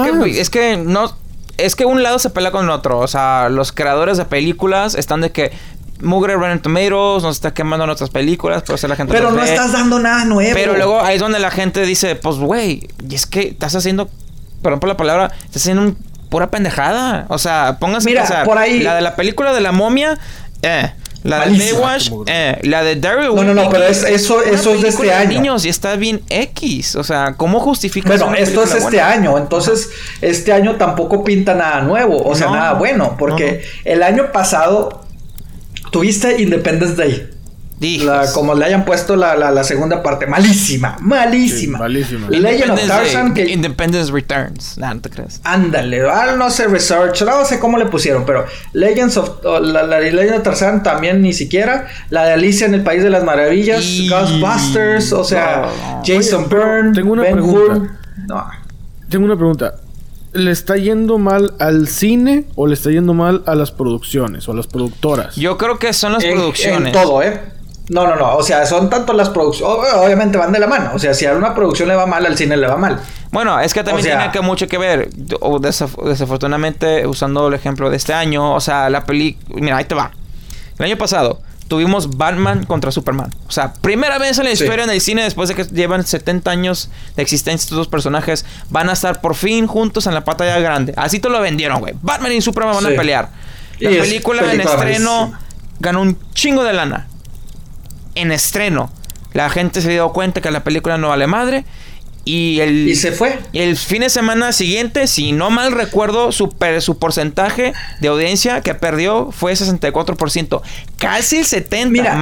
es que un lado se pelea con el otro. O sea, los creadores de películas están de que mugre Rotten Tomatoes nos está quemando nuestras películas, por eso la gente pero no estás dando nada nuevo. Pero luego ahí es donde la gente dice, pues güey, y es que estás haciendo, perdón por la palabra, estás haciendo pura pendejada. O sea, pónganse a pensar. Por ahí... La de la película de la momia, la de Baywatch, la de Daryl. No, pero eso es de este año. Niños, y está bien X. O sea, ¿cómo justificas? Bueno, esto es este año. Entonces, este año tampoco pinta nada nuevo. O sea, nada bueno. Porque el año pasado tuviste Independence Day. Como le hayan puesto la segunda parte. Malísima. Sí, malísima. Legend of Tarzan. Independence Returns. No te crees. Ándale. No sé, Research. No sé cómo le pusieron. Pero Legend of Tarzan también ni siquiera. La de Alicia en el País de las Maravillas. Ghostbusters. O sea, Jason Bourne. Tengo una pregunta. Tengo una pregunta. ¿Le está yendo mal al cine o le está yendo mal a las producciones o a las productoras? Yo creo que son las producciones. En todo, No. O sea, son tanto las producciones. Obviamente van de la mano. O sea, si a una producción le va mal, al cine le va mal. Bueno, es que también tiene mucho que ver. Desafortunadamente, usando el ejemplo de este año, o sea, mira, ahí te va. El año pasado tuvimos Batman contra Superman. O sea, primera vez en la historia en el cine, después de que llevan 70 años de existencia, estos dos personajes van a estar por fin juntos en la pantalla grande. Así te lo vendieron, güey. Batman y Superman van a pelear. La película en estreno ganó un chingo de lana. En estreno. La gente se dio cuenta que la película no vale madre. Y se fue. Y el fin de semana siguiente, si no mal recuerdo, su porcentaje de audiencia que perdió fue 64%. Casi el 70%. Mira,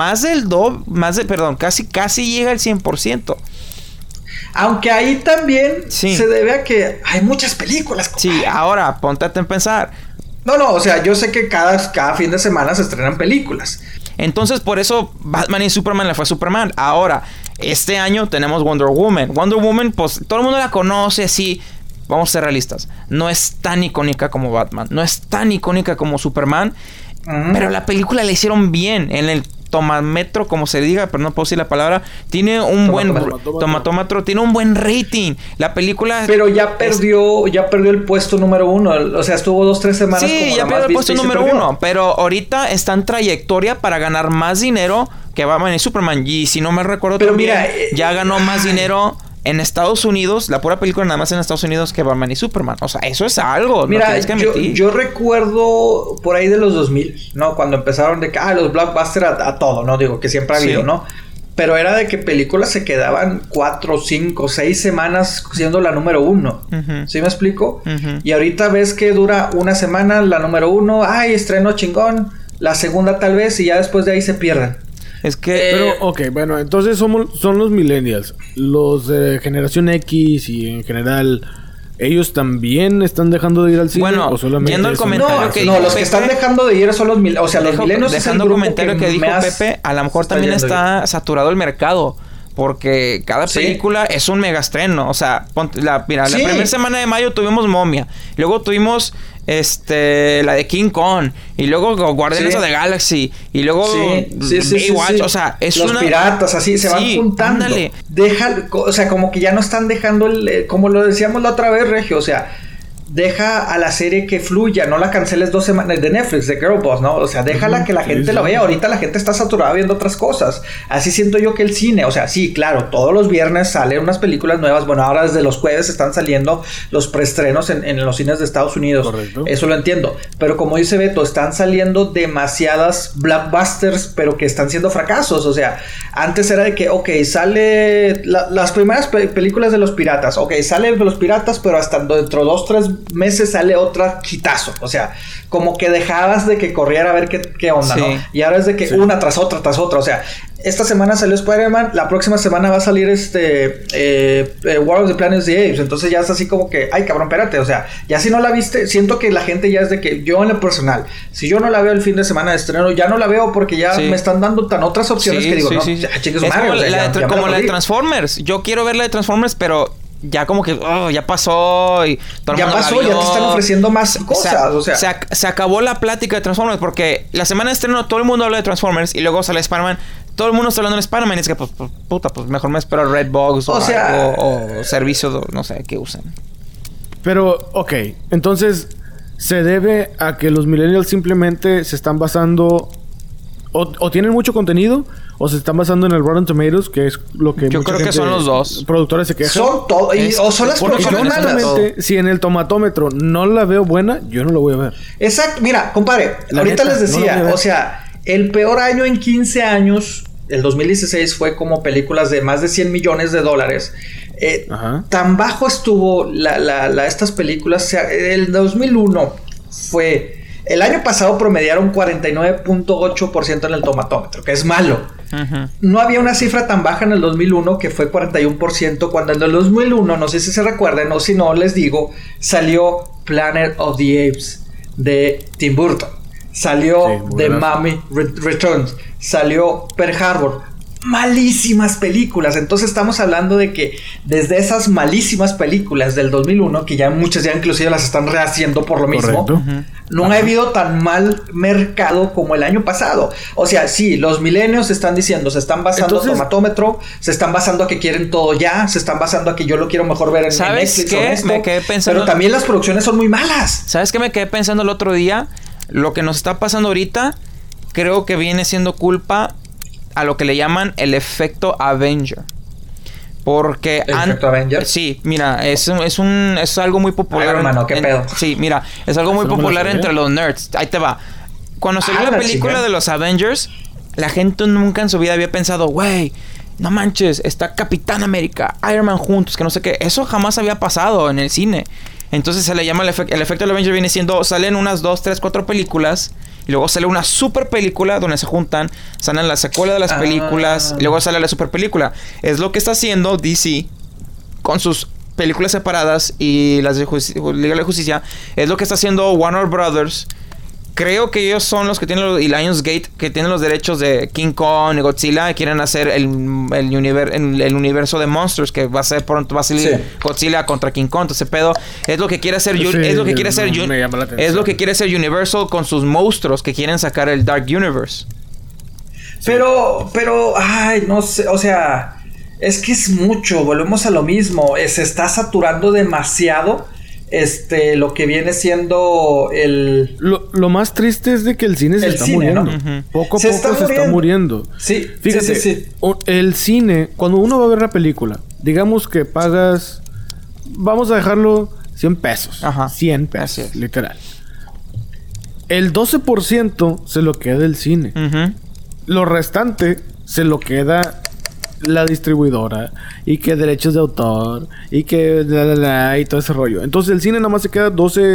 casi llega al 100%. Aunque ahí también se debe a que hay muchas películas. Sí, ahora, ponte a pensar. No, o sea, yo sé que cada fin de semana se estrenan películas. Entonces, por eso Batman y Superman le fue a Superman. Ahora, este año tenemos Wonder Woman. Wonder Woman, pues, todo el mundo la conoce, sí. Vamos a ser realistas. No es tan icónica como Batman. No es tan icónica como Superman. Pero la película la hicieron bien. En el tomatómetro, como se diga, pero no puedo decir la palabra, tiene un tomatómetro, tiene un buen rating. La película... Pero ya perdió el puesto número 1. O sea, estuvo 2-3 semanas como ya perdió el puesto número 1. Pero ahorita está en trayectoria para ganar más dinero que Batman y Superman. Y si no me recuerdo ya ganó más dinero en Estados Unidos, la pura película nada más en Estados Unidos que Batman y Superman. O sea, eso es algo. Mira, yo recuerdo por ahí de los 2000, ¿no? Cuando empezaron de que, los blockbusters a todo, ¿no? Digo, que siempre ha habido, ¿no? Pero era de que películas se quedaban 4, 5, 6 semanas siendo la número 1. ¿Sí me explico? Y ahorita ves que dura una semana la número 1. ¡Ay, estreno chingón! La segunda tal vez y ya después de ahí se pierden. Es que... Pero, ok, bueno, entonces son los millennials. Los de generación X y en general... ¿Ellos también están dejando de ir al cine? Bueno, ¿o solamente viendo el comentario que dijo los que están dejando de ir son los millennials. O sea, los millennials dejando el comentario que dijo Pepe, a lo mejor también está saturado el mercado. Porque cada película es un mega estreno. O sea, la primera semana de mayo tuvimos Momia. Luego tuvimos la de King Kong. Y luego Guardianes of the Galaxy. Y luego Baywatch. O sea, es los piratas, así se van juntando. Ándale. O sea, como que ya no están dejando como lo decíamos la otra vez, Regio. O sea, deja a la serie que fluya, no la canceles 2 semanas de Netflix, de Girl Boss, ¿no? O sea, déjala que la gente la vea. Ahorita la gente está saturada viendo otras cosas. Así siento yo que el cine, o sea, sí, claro, todos los viernes salen unas películas nuevas. Bueno, ahora desde los jueves están saliendo los preestrenos en los cines de Estados Unidos. Correcto. Eso lo entiendo. Pero como dice Beto, están saliendo demasiadas blockbusters, pero que están siendo fracasos. O sea, antes era de que, sale las primeras películas de los piratas. Sale de los piratas, pero hasta dentro de 2-3 meses sale otra hitazo. O sea, como que dejabas de que corriera a ver qué onda, ¿no? Y ahora es de que una tras otra. O sea, esta semana salió Spider-Man, la próxima semana va a salir War of the Planet of the Apes. Entonces ya es así como que, ay, cabrón, espérate. O sea, ya si no la viste, siento que la gente ya es de que yo en lo personal, si yo no la veo el fin de semana de estreno, ya no la veo porque ya me están dando tan otras opciones que digo, ya, chicos, como la de Transformers. Yo quiero ver la de Transformers, pero ya como que ya pasó y todo el mundo ya te están ofreciendo más cosas. O sea, se acabó la plática de Transformers porque la semana de estreno todo el mundo habla de Transformers y luego sale Spider-Man. Todo el mundo está hablando de Spider-Man y es que pues mejor me espero Redbox o servicio, no sé, que usen. Pero, entonces se debe a que los millennials simplemente se están basando o tienen mucho contenido o se están basando en el Rotten Tomatoes, que es lo que yo creo que son los dos productores se quejan. O son las producciones. Honestamente, si en el tomatómetro no la veo buena, yo no la voy a ver. Exacto. Mira, compadre, ahorita les decía, o sea, el peor año en 15 años, el 2016 fue como películas de más de $100 millones. Tan bajo estuvo estas películas. O sea, el 2001 fue... El año pasado promediaron 49.8% en el tomatómetro, que es malo. No había una cifra tan baja en el 2001, que fue 41%, cuando en el 2001, no sé si se recuerdan o si no, les digo, salió Planet of the Apes de Tim Burton. Salió The Mummy Returns. Salió Pearl Harbor. Malísimas películas. Entonces estamos hablando de que desde esas malísimas películas del 2001, que ya muchas ya inclusive las están rehaciendo por lo mismo, no ha habido tan mal mercado como el año pasado. O sea, sí, los millennials están diciendo, se están basando en tomatómetro, se están basando a que quieren todo ya, se están basando a que yo lo quiero mejor ver en Netflix o esto, me quedé pensando, pero también las producciones son muy malas. ¿Sabes qué me quedé pensando el otro día? Lo que nos está pasando ahorita creo que viene siendo culpa a lo que le llaman el efecto Avenger. Porque ¿El efecto Avenger? Sí, mira, es algo muy popular. Hermano, qué pedo. Sí, mira, es algo muy popular entre los nerds. Ahí te va. Cuando salió la película de los Avengers, la gente nunca en su vida había pensado, güey, no manches, está Capitán América, Iron Man juntos, que no sé qué. Eso jamás había pasado en el cine. Entonces se le llama el efecto del Avenger. Viene siendo, salen unas 2, 3, 4 películas y luego sale una super película donde se juntan, salen la secuela de las películas y luego sale la super película. Es lo que está haciendo DC con sus películas separadas y las de Liga de Justicia. Es lo que está haciendo Warner Brothers. Creo que ellos son los que tienen y Lionsgate, que tienen los derechos de King Kong y Godzilla, y quieren hacer el universo de Monsters, que va a ser pronto, va a salir Godzilla contra King Kong. Entonces, pedo, es lo que quiere hacer Universal con sus monstruos que quieren sacar el Dark Universe. Pero, ay, no sé, o sea, es que es mucho, volvemos a lo mismo, se está saturando demasiado lo que viene siendo el... Lo más triste es de que el cine se está muriendo. ¿No? Poco a poco se está muriendo. Sí, fíjate, sí. El cine, cuando uno va a ver la película, digamos que pagas, vamos a dejarlo 100 pesos. Ajá. 100 pesos, literal. El 12% se lo queda el cine. Lo restante se lo queda la distribuidora y que derechos de autor y que y todo ese rollo. Entonces el cine nada más se queda el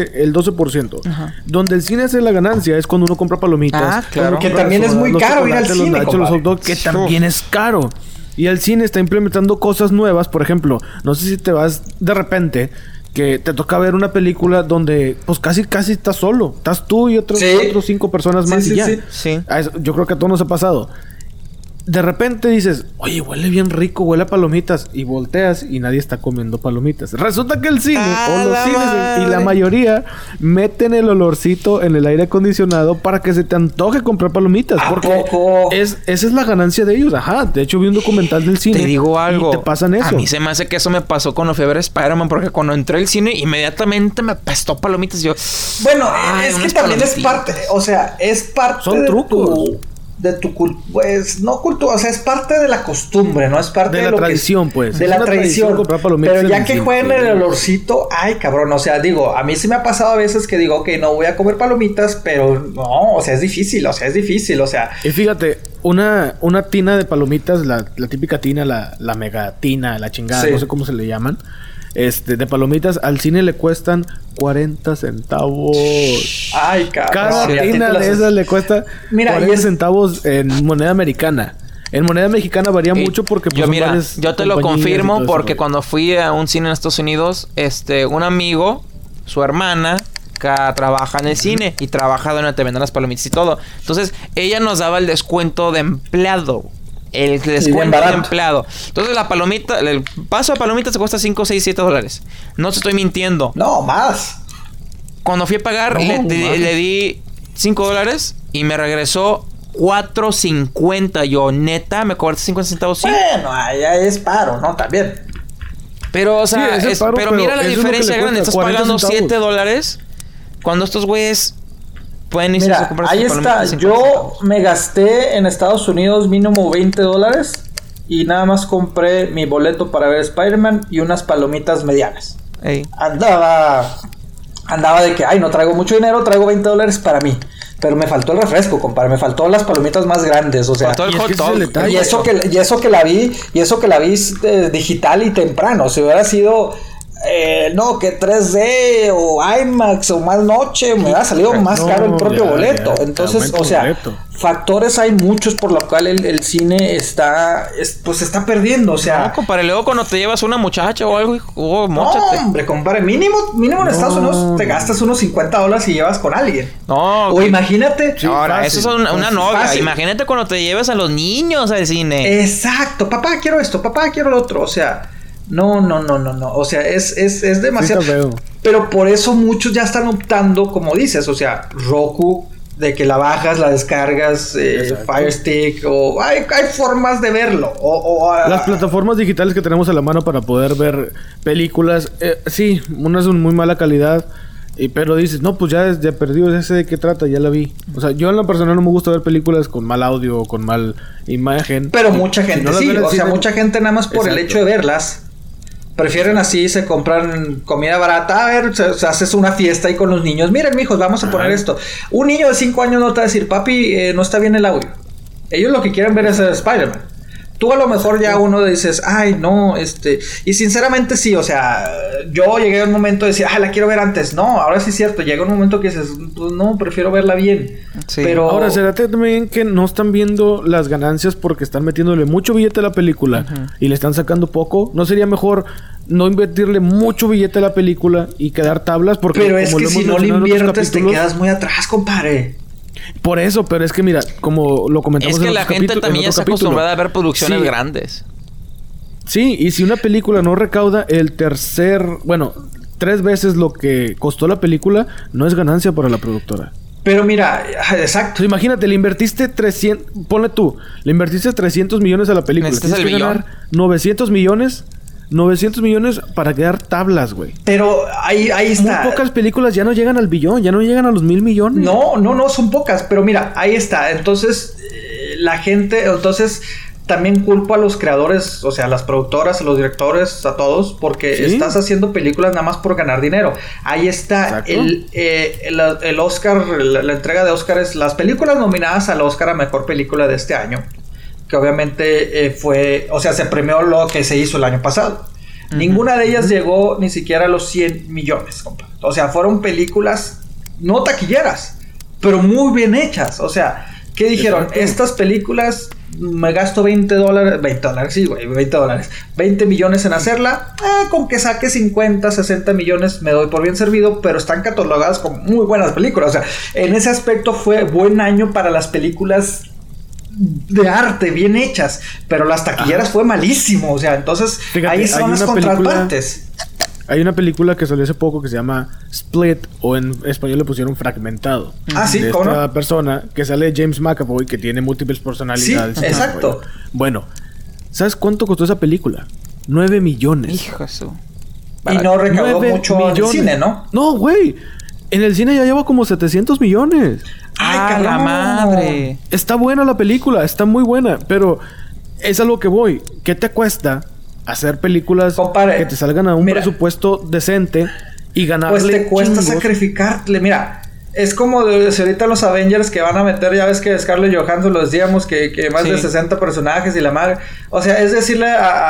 12%. Ajá. Donde el cine hace la ganancia es cuando uno compra palomitas. Claro. Que también es muy caro ir al cine, los hot dogs, que también es caro. Y el cine está implementando cosas nuevas. Por ejemplo, no sé si te vas de repente que te toca ver una película donde pues casi estás solo. Estás tú y otros 5 personas más y ya. Sí. Yo creo que a todos nos ha pasado. De repente dices, oye, huele bien rico, huele a palomitas. Y volteas y nadie está comiendo palomitas. Resulta que el cine o los cines y la mayoría meten el olorcito en el aire acondicionado para que se te antoje comprar palomitas. Porque esa es la ganancia de ellos. Ajá, de hecho vi un documental del cine. Te digo algo. Y te pasan eso. A mí se me hace que eso me pasó cuando fui a ver Spider-Man. Porque cuando entré al cine, inmediatamente me apestó palomitas. Y yo... Bueno, es que también es parte... O sea, es parte Son trucos. De tu pues no cultura, o sea, es parte de la costumbre, no es parte de la lo tradición, pues. De la tradición. Pero ya que jueguen el olorcito, ay, cabrón, o sea, digo, a mí sí me ha pasado a veces que digo, ok, no voy a comer palomitas, pero no, o sea, es difícil, o sea. Y fíjate, una tina de palomitas, la típica tina, la mega tina, la chingada, no sé cómo se le llaman. De palomitas al cine le cuestan 40 centavos. Ay, cabrón. Cada tina de esas le cuesta 40 centavos en moneda americana. En moneda mexicana varía mucho porque pues, yo te lo confirmo porque cuando fui a un cine en Estados Unidos, un amigo, su hermana trabaja en el cine y trabaja donde te venden las palomitas y todo. Entonces, ella nos daba el descuento de empleado. El descuento de empleado. Entonces la palomita, el paso de palomitas te cuesta 5, 6, 7 dólares. No te estoy mintiendo. No, más. Cuando fui a pagar, le di 5 dólares y me regresó 4.50. Yo, neta, me cobraste 50 centavos. Sí. Bueno, allá es paro, ¿no? También. Pero, o sea, pero mira la diferencia grande. Estás pagando centavos. 7 dólares cuando estos güeyes... Mira, ahí está. Yo me gasté en Estados Unidos mínimo $20 y nada más compré mi boleto para ver Spider-Man y unas palomitas medianas. Ey. Andaba de que, ay, no traigo mucho dinero, traigo $20 para mí. Pero me faltó el refresco, compadre. Me faltó las palomitas más grandes, o sea. Faltó el hot dog. Y eso que la vi digital y temprano. Si hubiera sido... no, que 3D o IMAX o más noche, me ha salido más caro el propio boleto. Entonces, o sea, factores hay muchos por lo cual el cine está perdiendo, o sea. No, compadre, luego cuando te llevas una muchacha o algo, móchate. No, hombre, compadre, mínimo en Estados Unidos te gastas unos $50 y llevas con alguien. No. O imagínate. Ahora, eso es una novia. Fácil. Imagínate cuando te lleves a los niños al cine. Exacto. Papá, quiero esto. Papá, quiero lo otro. O sea... No. O sea, es demasiado. Sí, pero por eso muchos ya están optando, como dices, o sea, Roku, de que la bajas, la descargas, Fire Stick, o hay formas de verlo. Las plataformas digitales que tenemos a la mano para poder ver películas, sí, unas son muy mala calidad. Pero dices, no, pues ya perdido, ya sé de qué trata, ya la vi. O sea, yo en lo personal no me gusta ver películas con mal audio o con mal imagen. Pero mucha gente sí, o sea, mucha gente nada más por el hecho de verlas. Prefieren así, se compran comida barata. A ver, se haces una fiesta ahí con los niños. Miren, mijos, vamos a poner esto. Un niño de 5 años no te va a decir, papi, no está bien el audio. Ellos lo que quieren ver es el Spider-Man. Tú a lo mejor ya uno dices, ay, no, y sinceramente sí, o sea, yo llegué a un momento de decir, la quiero ver antes. No, ahora sí es cierto, llega un momento que dices, pues no, prefiero verla bien. Sí. Pero... Ahora, ¿será también que no están viendo las ganancias porque están metiéndole mucho billete a la película y le están sacando poco? ¿No sería mejor no invertirle mucho billete a la película y quedar tablas? Porque pero es que si no le inviertes te quedas muy atrás, compadre. Por eso, pero es que mira, como lo comentamos en la gente también ya está acostumbrada a ver producciones grandes. Sí, y si una película no recauda 3 veces lo que costó la película, no es ganancia para la productora. Pero mira, exacto. Imagínate, le invertiste 300... Ponle tú. Le invertiste 300 millones a la película. ¿Necesitas el billón? Ganar 900 millones... 900 millones para quedar tablas, güey. Pero ahí está. Muy pocas películas ya no llegan al billón. Ya no llegan a los 1,000 millones. No, son pocas. Pero mira, ahí está. Entonces, la gente... Entonces... También culpo a los creadores, o sea, a las productoras, a los directores, a todos, porque estás haciendo películas nada más por ganar dinero. Ahí está el Oscar, la entrega de Oscar es las películas nominadas al Oscar a Mejor Película de este año, que obviamente se premió lo que se hizo el año pasado. Ninguna de ellas llegó ni siquiera a los 100 millones, compa. O sea, fueron películas no taquilleras, pero muy bien hechas. O sea, ¿qué dijeron? Estas películas... Me gasto $20, sí, güey, $20 millones en hacerla. Con que saque 50, 60 millones me doy por bien servido, pero están catalogadas como muy buenas películas. O sea, en ese aspecto fue buen año para las películas de arte, bien hechas, pero las taquilleras fue malísimo. O sea, entonces fíjate, ahí son las contrapartes. Hay una película que salió hace poco que se llama Split, o en español le pusieron Fragmentado. Sí, de esta persona que sale James McAvoy, que tiene múltiples personalidades. Sí, exacto. Bueno, ¿sabes cuánto costó esa película? 9 millones. Hijo de su... Y no recaudó mucho en el cine, ¿no? No, güey. En el cine ya lleva como 700 millones. ¡Ay, la madre! Está buena la película, está muy buena, pero es a lo que voy. ¿Qué te cuesta hacer películas que te salgan a un presupuesto decente y ganarle? Pues te cuesta sacrificarte. Mira, es como si ahorita los Avengers que van a meter, ya ves que Scarlett Johansson lo decíamos, que más de 60 personajes y la madre. O sea, es decirle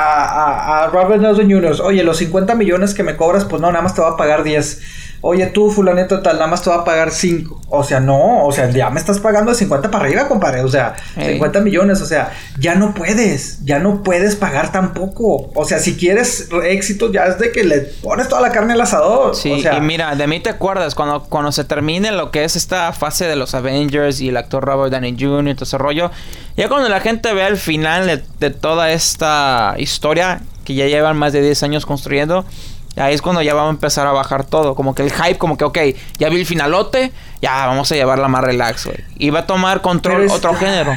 a Robert Downey Jr., oye, los 50 millones que me cobras, pues no, nada más te va a pagar 10. Oye, tú, fulanito tal, nada más te va a pagar 5. O sea, no, o sea, ya me estás pagando de 50 para arriba, compadre. O sea, 50 millones, o sea, ya no puedes pagar tampoco. O sea, si quieres éxito, ya es de que le pones toda la carne al asador. Sí, o sea, y mira, de mí te acuerdas, cuando se termine lo que es esta fase de los Avengers y el actor Robert Downey Jr. y todo ese rollo, ya cuando la gente vea el final de toda esta historia que ya llevan más de 10 años construyendo, ahí es cuando ya vamos a empezar a bajar todo. Como que el hype, como que, ok, ya vi el finalote, ya vamos a llevarla más relax, güey. Y va a tomar control otro género.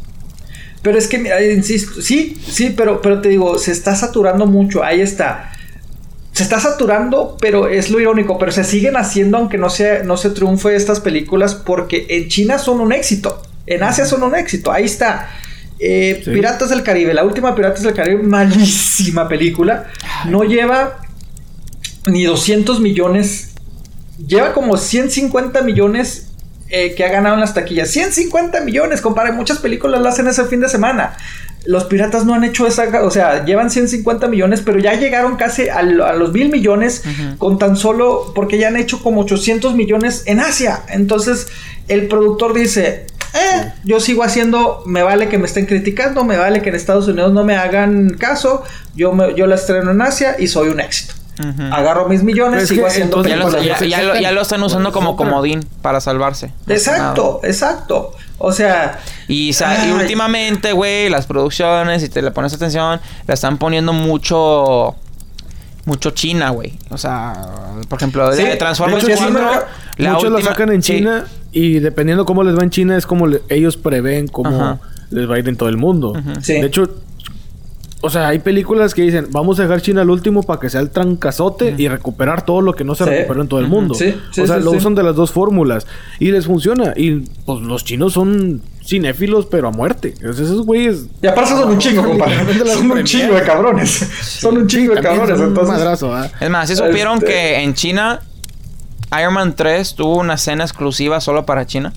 Pero es que, mira, insisto, sí, pero te digo, se está saturando mucho, ahí está. Se está saturando, pero es lo irónico, pero se siguen haciendo aunque no se triunfe estas películas, porque en China son un éxito, en Asia son un éxito, ahí está. Piratas del Caribe, la última Piratas del Caribe, malísima película, no lleva ni 200 millones, lleva como 150 millones que ha ganado en las taquillas. 150 millones, compadre, muchas películas las hacen ese fin de semana. Los piratas no han hecho esa, o sea, llevan 150 millones, pero ya llegaron casi a los 1,000 millones con tan solo, porque ya han hecho como 800 millones en Asia. Entonces, el productor dice, yo sigo haciendo, me vale que me estén criticando, me vale que en Estados Unidos no me hagan caso, yo la estreno en Asia y soy un éxito. Agarro mis millones, pues sigo haciendo películas. Ya lo están usando como comodín para salvarse. Exacto. O sea... Y últimamente, güey, las producciones, si te le pones atención, la están poniendo mucho China, güey. O sea, por ejemplo, de Transformers 4... Muchos la sacan en China y dependiendo cómo les va en China es como ellos prevén cómo les va a ir en todo el mundo. De hecho... O sea, hay películas que dicen, vamos a dejar China al último para que sea el trancazote y recuperar todo lo que no se recuperó en todo el mundo. Lo usan de las dos fórmulas. Y les funciona. Y pues los chinos son cinéfilos, pero a muerte. Esos güeyes... Y aparte son un chingo, compadre. Son un chingo de cabrones. Son un chingo de cabrones. Entonces... madrazo, Es más, ¿sí supieron que en China Iron Man 3 tuvo una escena exclusiva solo para China?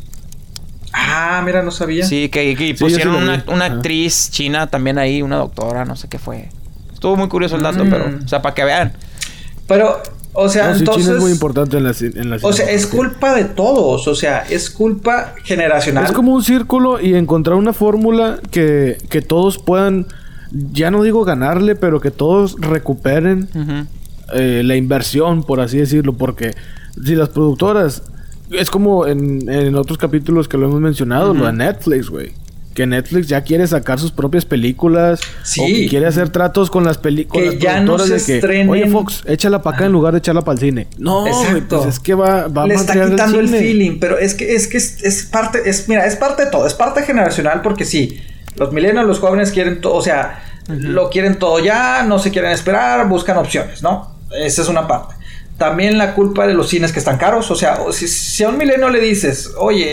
Ah, mira, no sabía. Sí, que pusieron una actriz china también ahí, una doctora, no sé qué fue. Estuvo muy curioso el dato, pero... O sea, para que vean. Pero, o sea, entonces... China es muy importante en la o sea, es culpa de todos. O sea, es culpa generacional. Es como un círculo y encontrar una fórmula que todos puedan... Ya no digo ganarle, pero que todos recuperen la inversión, por así decirlo. Porque si las productoras... Es como en otros capítulos que lo hemos mencionado, lo de Netflix, güey. que Netflix ya quiere sacar sus propias películas. Sí. O que quiere hacer tratos con las películas. Que ya no se estrenen. Oye, Fox, échala para acá en lugar de echarla para el cine. No, güey, pues es que va le está quitando el feeling. Pero es parte... Mira, es parte de todo. Es parte generacional porque sí. Los millennials, los jóvenes quieren todo. O sea, lo quieren todo ya. No se quieren esperar. Buscan opciones, ¿no? Esa es una parte. También la culpa de los cines que están caros. O sea, si a un milenio le dices,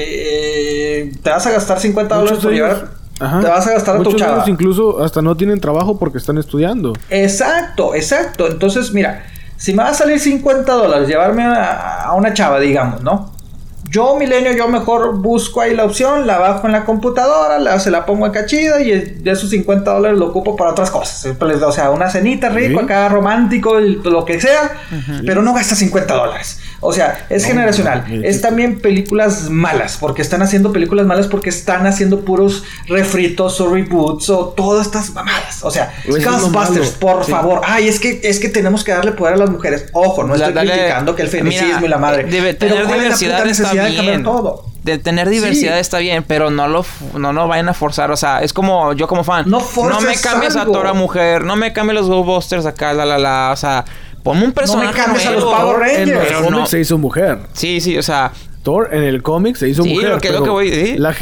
oye, te vas a gastar $50 por llevar, te vas a gastar a tu chava. Muchos incluso hasta no tienen trabajo porque están estudiando. Exacto. Entonces, mira, si me va a salir $50 llevarme a una chava, digamos, ¿no? Yo, milenio, yo mejor busco ahí la opción, la bajo en la computadora, se la pongo en cachida y de esos $50 lo ocupo para otras cosas. O sea, una cenita rico, acá romántico, lo que sea, pero no gasta $50. O sea, es generacional. Es también películas malas, porque están haciendo películas malas porque están haciendo puros refritos o reboots o todas estas mamadas. O sea, Ghostbusters, por favor. Ay, es que tenemos que darle poder a las mujeres. Ojo, no estoy criticando que el feminismo y la madre. Pero diversidad está bien. De tener diversidad está bien, pero no lo vayan a forzar. O sea, es como yo como fan. No me cambies a Thor a mujer, no me cambies los Ghostbusters acá, o sea, ponme un personaje. No me cambies a los Power Rangers. En el cómic se hizo mujer. Sí, o sea, Thor en el cómic se hizo mujer. Lo que voy, la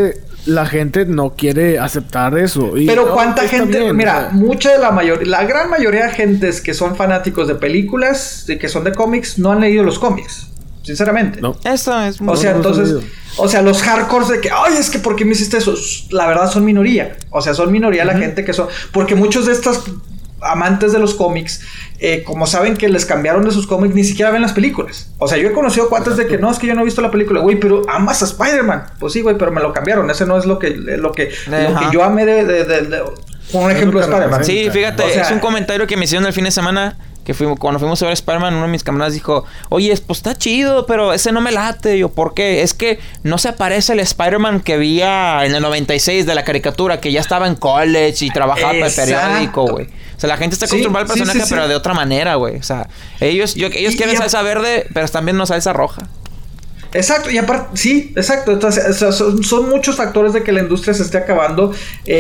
gente no quiere aceptar eso. Pero cuánta gente, bien, mira, la gran mayoría de gentes que son fanáticos de películas, que son de cómics, no han leído los cómics. Sinceramente. No. Eso es muy... O sea, entonces... O sea, los hardcores de que... Ay, es que ¿por qué me hiciste eso? La verdad son minoría. O sea, son minoría la gente que son... Porque muchos de estos amantes de los cómics... como saben que les cambiaron de sus cómics... Ni siquiera ven las películas. O sea, yo he conocido cuates de que... No, es que yo no he visto la película. Güey, pero amas a Spider-Man. Pues sí, güey, pero me lo cambiaron. Ese no es lo que yo amé de un ejemplo de Spider-Man. Sí, fíjate. O sea, es un comentario que me hicieron el fin de semana... Que cuando fuimos a ver Spider-Man, uno de mis camaradas dijo, oye, pues está chido, pero ese no me late. Yo, ¿por qué? Es que no se parece el Spider-Man que veía en el 96 de la caricatura, que ya estaba en college y trabajaba para el periódico, güey. O sea, la gente está acostumbrada al personaje, pero de otra manera, güey. O sea, ellos quieren salsa verde, pero están viendo salsa roja. Exacto, y aparte, sí, exacto. Entonces, son muchos factores de que la industria se esté acabando.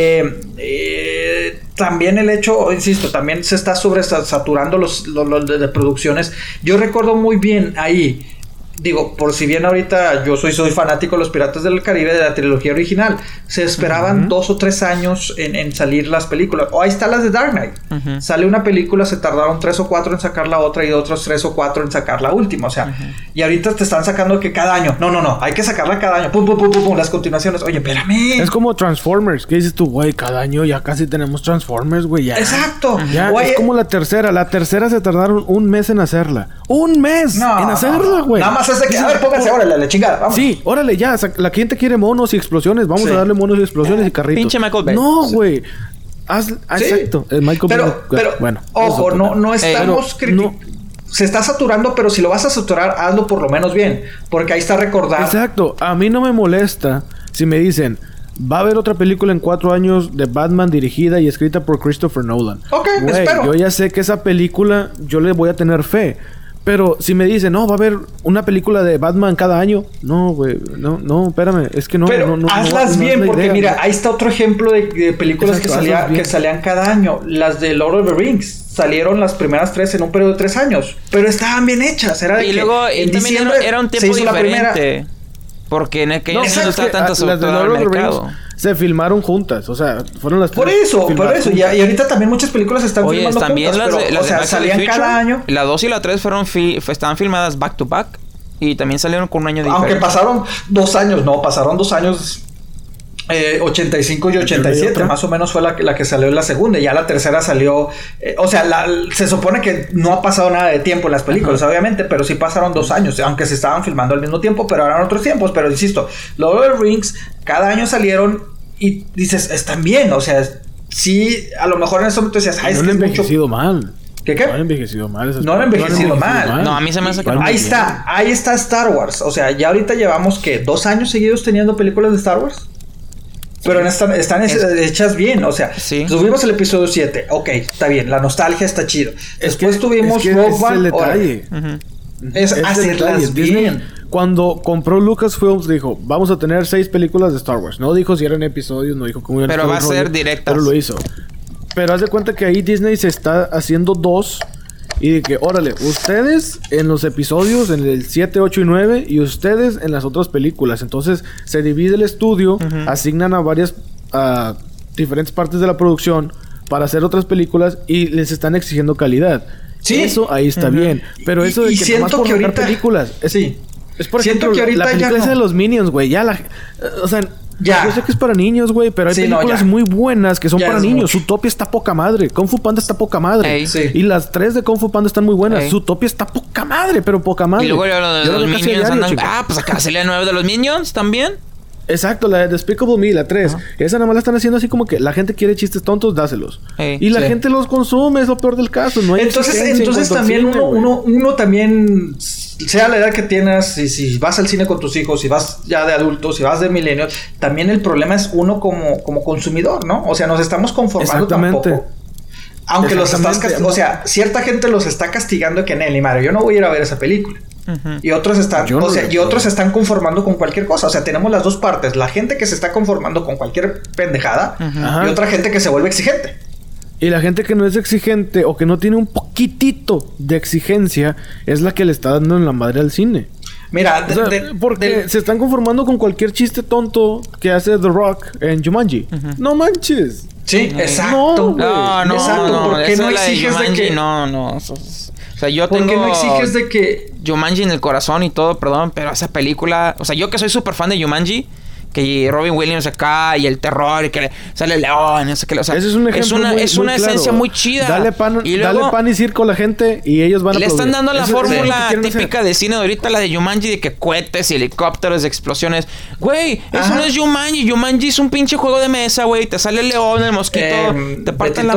También el hecho, insisto, también se está sobresaturando los de producciones. Yo recuerdo muy bien ahí, digo, por si bien ahorita yo soy fanático de los Piratas del Caribe, de la trilogía original, se esperaban 2 o 3 años en salir las películas. O ahí están las de Dark Knight. Sale una película, se tardaron 3 o 4 en sacar la otra y otros 3 o 4 en sacar la última. O sea, y ahorita te están sacando que cada año. No, hay que sacarla cada año. Pum, las continuaciones. Oye, espérame. Es como Transformers. ¿Qué dices tú, güey? Cada año ya casi tenemos Transformers, güey. Ya. Exacto. Ya, es como la tercera. La tercera se tardaron 1 mes en hacerla. ¡1 mes en hacerla, güey! Nada más es de que, a ver, pónganse, órale, la chingada, vamos. Sí, órale, ya. La gente quiere monos y explosiones. Vamos a darle monos y explosiones y carritos. Pinche Michael Bay. No, güey. Exacto. Michael Bay. Pero, bueno. Ojo, no estamos criticando. Se está saturando, pero si lo vas a saturar, hazlo por lo menos bien. Porque ahí está recordado. Exacto. A mí no me molesta si me dicen... Va a haber otra película en 4 años de Batman dirigida y escrita por Christopher Nolan. Ok, espero. Yo ya sé que esa película yo le voy a tener fe. Pero si me dicen, no, va a haber una película de Batman cada año. No, güey. No, espérame. Es que no. Pero hazlas bien, porque idea, mira, ahí está otro ejemplo de películas que salían cada año. Las de Lord of the Rings. Salieron las primeras 3 en un periodo de 3 años. Pero estaban bien hechas. Era de y que luego en diciembre era un tiempo diferente. Porque en aquel entonces no estaba tanto sobre todo el mercado. Se filmaron juntas, o sea, fueron las... Por eso. Y ahorita también muchas películas se están filmando juntas, pero, o sea, salían cada año. La 2 y la 3 estaban filmadas back to back. Y también salieron con un año diferente. Aunque pasaron 2 años, pasaron 2 años... 85 y 87 más o menos fue la que salió en la segunda. Y ya la tercera salió... o sea, se supone que no ha pasado nada de tiempo en las películas, obviamente, pero sí pasaron 2 años, aunque se estaban filmando al mismo tiempo, pero eran otros tiempos. Pero insisto, Lord of the Rings cada año salieron y dices, están bien, o sea, sí, a lo mejor en ese momento decías, ay, es que han envejecido mal. ¿Qué? No han envejecido mal. No han envejecido mal. No, a mí se me hace que ahí está Star Wars. O sea, ya ahorita llevamos, ¿qué? 2 años seguidos teniendo películas de Star Wars. Pero están hechas bien, o sea, tuvimos el episodio 7, ok, está bien, la nostalgia está chido. Después tuvimos Rogue One, es el detalle. Es hacerlas bien. Cuando compró Lucasfilms dijo, vamos a tener 6 películas de Star Wars. No dijo si eran episodios, no dijo cómo iban a ser. Pero va a ser directas. Pero lo hizo. Pero haz de cuenta que ahí Disney se está haciendo 2. Y de que, órale, ustedes en los episodios, en el 7, 8 y 9, y ustedes en las otras películas. Entonces, se divide el estudio, asignan a varias, diferentes partes de la producción para hacer otras películas y les están exigiendo calidad. Sí. Eso ahí está bien. Pero eso de que nomás por sacar películas... Es por ejemplo, la película esa de los Minions, güey. O sea... Ya. Yo sé que es para niños, güey, pero hay películas muy buenas que son para niños. Zootopia está poca madre. Kung Fu Panda está poca madre. Y las 3 de Kung Fu Panda están muy buenas. Zootopia está poca madre, pero poca madre. Y luego lo de los Minions andan... pues acá se lee 9 de los Minions también. Exacto, la de Despicable Me, la 3. Esa nada más la están haciendo así como que la gente quiere chistes tontos, dáselos. Y la gente los consume, es lo peor del caso. No hay entonces también uno también... Sea la edad que tienes, y si vas al cine con tus hijos, si vas ya de adultos, si vas de millennials, también el problema es uno como consumidor, ¿no? O sea, nos estamos conformando tampoco. Aunque los estás o sea, cierta gente los está castigando que Nelly, madre, yo no voy a ir a ver esa película. Y otros están, otros se están conformando con cualquier cosa. O sea, tenemos las dos partes, la gente que se está conformando con cualquier pendejada y otra gente que se vuelve exigente. Y la gente que no es exigente o que no tiene un poquitito de exigencia es la que le está dando en la madre al cine. Mira, porque se están conformando con cualquier chiste tonto que hace The Rock en Jumanji. No manches. Sí, exacto. No, ¿por qué no exiges de que no? O sea, yo tengo... ¿Por qué no exiges de que Jumanji en el corazón y todo, perdón, pero esa película... O sea, yo que soy súper fan de Jumanji... Que Robin Williams acá y el terror y que sale el león, no sé qué. O sea, ese es un ejemplo es una esencia muy chida. Dale pan y circo a la gente y ellos van a aplaudir. Le están dando la fórmula típica de cine de ahorita, la de Jumanji, de que cohetes y helicópteros, explosiones. Güey, eso no es Jumanji. Jumanji es un pinche juego de mesa, güey. Te sale el león, el mosquito, te parten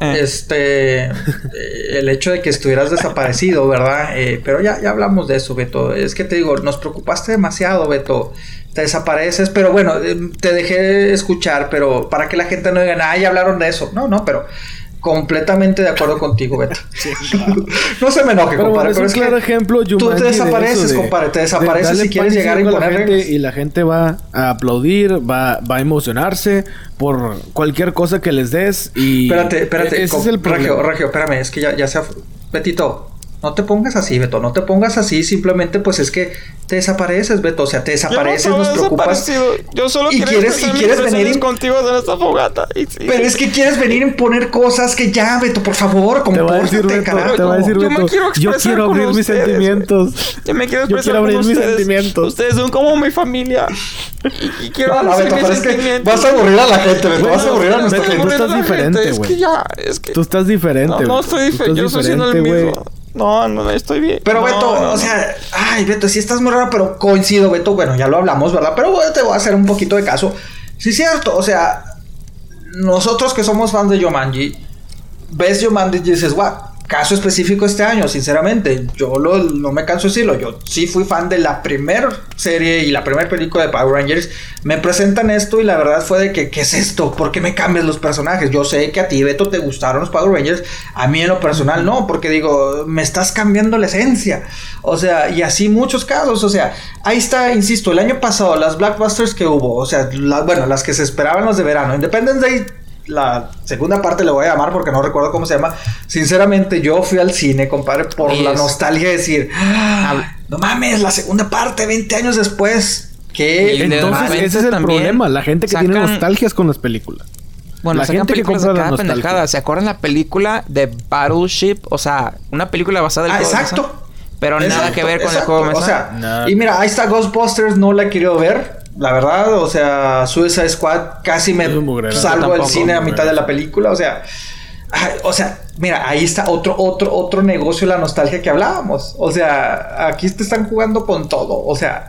el hecho de que estuvieras desaparecido, ¿verdad? Pero ya hablamos de eso, Beto. Es que te digo, nos preocupaste demasiado, Beto. Te desapareces, pero bueno, te dejé escuchar, pero para que la gente no diga, ya hablaron de eso. No, pero completamente de acuerdo contigo, Beto. Sí, claro. No se me enoje, pero compadre. Pero es un claro ejemplo, tú te desapareces, compadre. Te desapareces si quieres llegar a imponer reglas. Y la gente va a aplaudir, va a emocionarse por cualquier cosa que les des. Y espérate. Ese es el problema. Regio, espérame. Es que ya se... Betito... No te pongas así, Beto. No te pongas así. Simplemente, pues, es que te desapareces, Beto. O sea, te desapareces, nos preocupas. Yo solo quieres venir contigo en esta fogata. Pero es que quieres venir a imponer cosas que ya, Beto, por favor, compórtate, carajo. Te va a decir, Beto, yo quiero abrir mis sentimientos. Yo quiero abrir mis sentimientos. Ustedes son como mi familia. Y quiero abrir mis sentimientos. Vas a aburrir a la gente, Beto. Vas a aburrir a nuestra gente. Tú estás diferente, güey. Tú estás diferente, No estoy diferente. Yo estoy siendo el mismo. No, estoy bien. Pero Beto, o sea, Beto, sí estás muy raro, pero coincido, Beto. Bueno, ya lo hablamos, ¿verdad? Pero bueno, te voy a hacer un poquito de caso. Sí, es cierto, o sea, nosotros que somos fans de Jumanji, ves Jumanji y dices, guau, caso específico este año, sinceramente. Yo no me canso de decirlo. Yo sí fui fan de la primera serie y la primera película de Power Rangers. Me presentan esto y la verdad fue de que, ¿qué es esto? ¿Por qué me cambias los personajes? Yo sé que a ti, Beto, te gustaron los Power Rangers. A mí en lo personal no, porque digo, me estás cambiando la esencia. O sea, y así muchos casos. O sea, ahí está, insisto, el año pasado, las blockbusters que hubo. O sea, las que se esperaban los de verano. Independence Day, la segunda parte le voy a llamar porque no recuerdo cómo se llama. Sinceramente, yo fui al cine, compadre, por la nostalgia de decir, no mames, la segunda parte, 20 años después. ¿Qué? Entonces, ese es el problema. La gente que tiene nostalgias con las películas. Bueno, la gente que compra la nostalgia. ¿Se acuerdan la película de Battleship? O sea, una película basada en el juego. Exacto. Pero nada que ver con el juego de mesa. O sea, y mira, ahí está Ghostbusters, no la he querido ver. La verdad, o sea, Suicide Squad casi me salgo del cine a mitad de la película, o sea, mira, ahí está otro negocio, la nostalgia que hablábamos. O sea, aquí te están jugando con todo, o sea,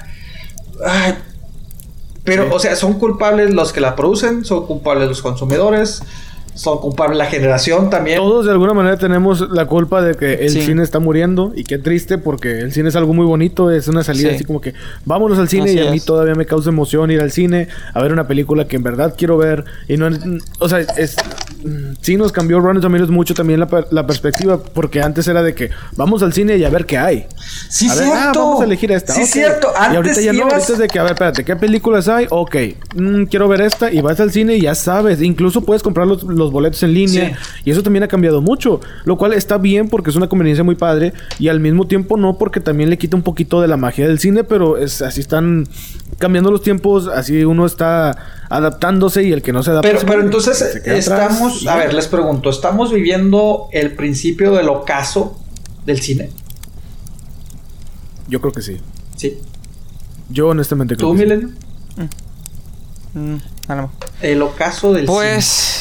pero, o sea, son culpables los que la producen, son culpables los consumidores. son culpables la generación también. Todos de alguna manera tenemos la culpa de que el cine está muriendo. Y qué triste, porque el cine es algo muy bonito. Es una salida así como que vámonos al cine. Así y a mí todavía me causa emoción ir al cine a ver una película que en verdad quiero ver. Y no, o sea, sí nos cambió Rotten Tomatoes mucho también la perspectiva, porque antes era de que vamos al cine y a ver qué hay. Sí, a ver, cierto. Vamos a elegir esta. Sí, cierto. Antes y ahorita ya no, ahorita es de que, a ver, espérate, ¿qué películas hay? Ok, quiero ver esta, y vas al cine y ya sabes. Incluso puedes comprar los boletos en línea, y eso también ha cambiado mucho, lo cual está bien porque es una conveniencia muy padre, y al mismo tiempo no, porque también le quita un poquito de la magia del cine, pero así están cambiando los tiempos, así uno está adaptándose, y el que no se adapta... Pero entonces estamos... A ver, les pregunto, ¿estamos viviendo el principio del ocaso del cine? Yo creo que sí. Sí. Yo honestamente creo que sí. ¿Tú, Milenio? El ocaso del cine. Pues...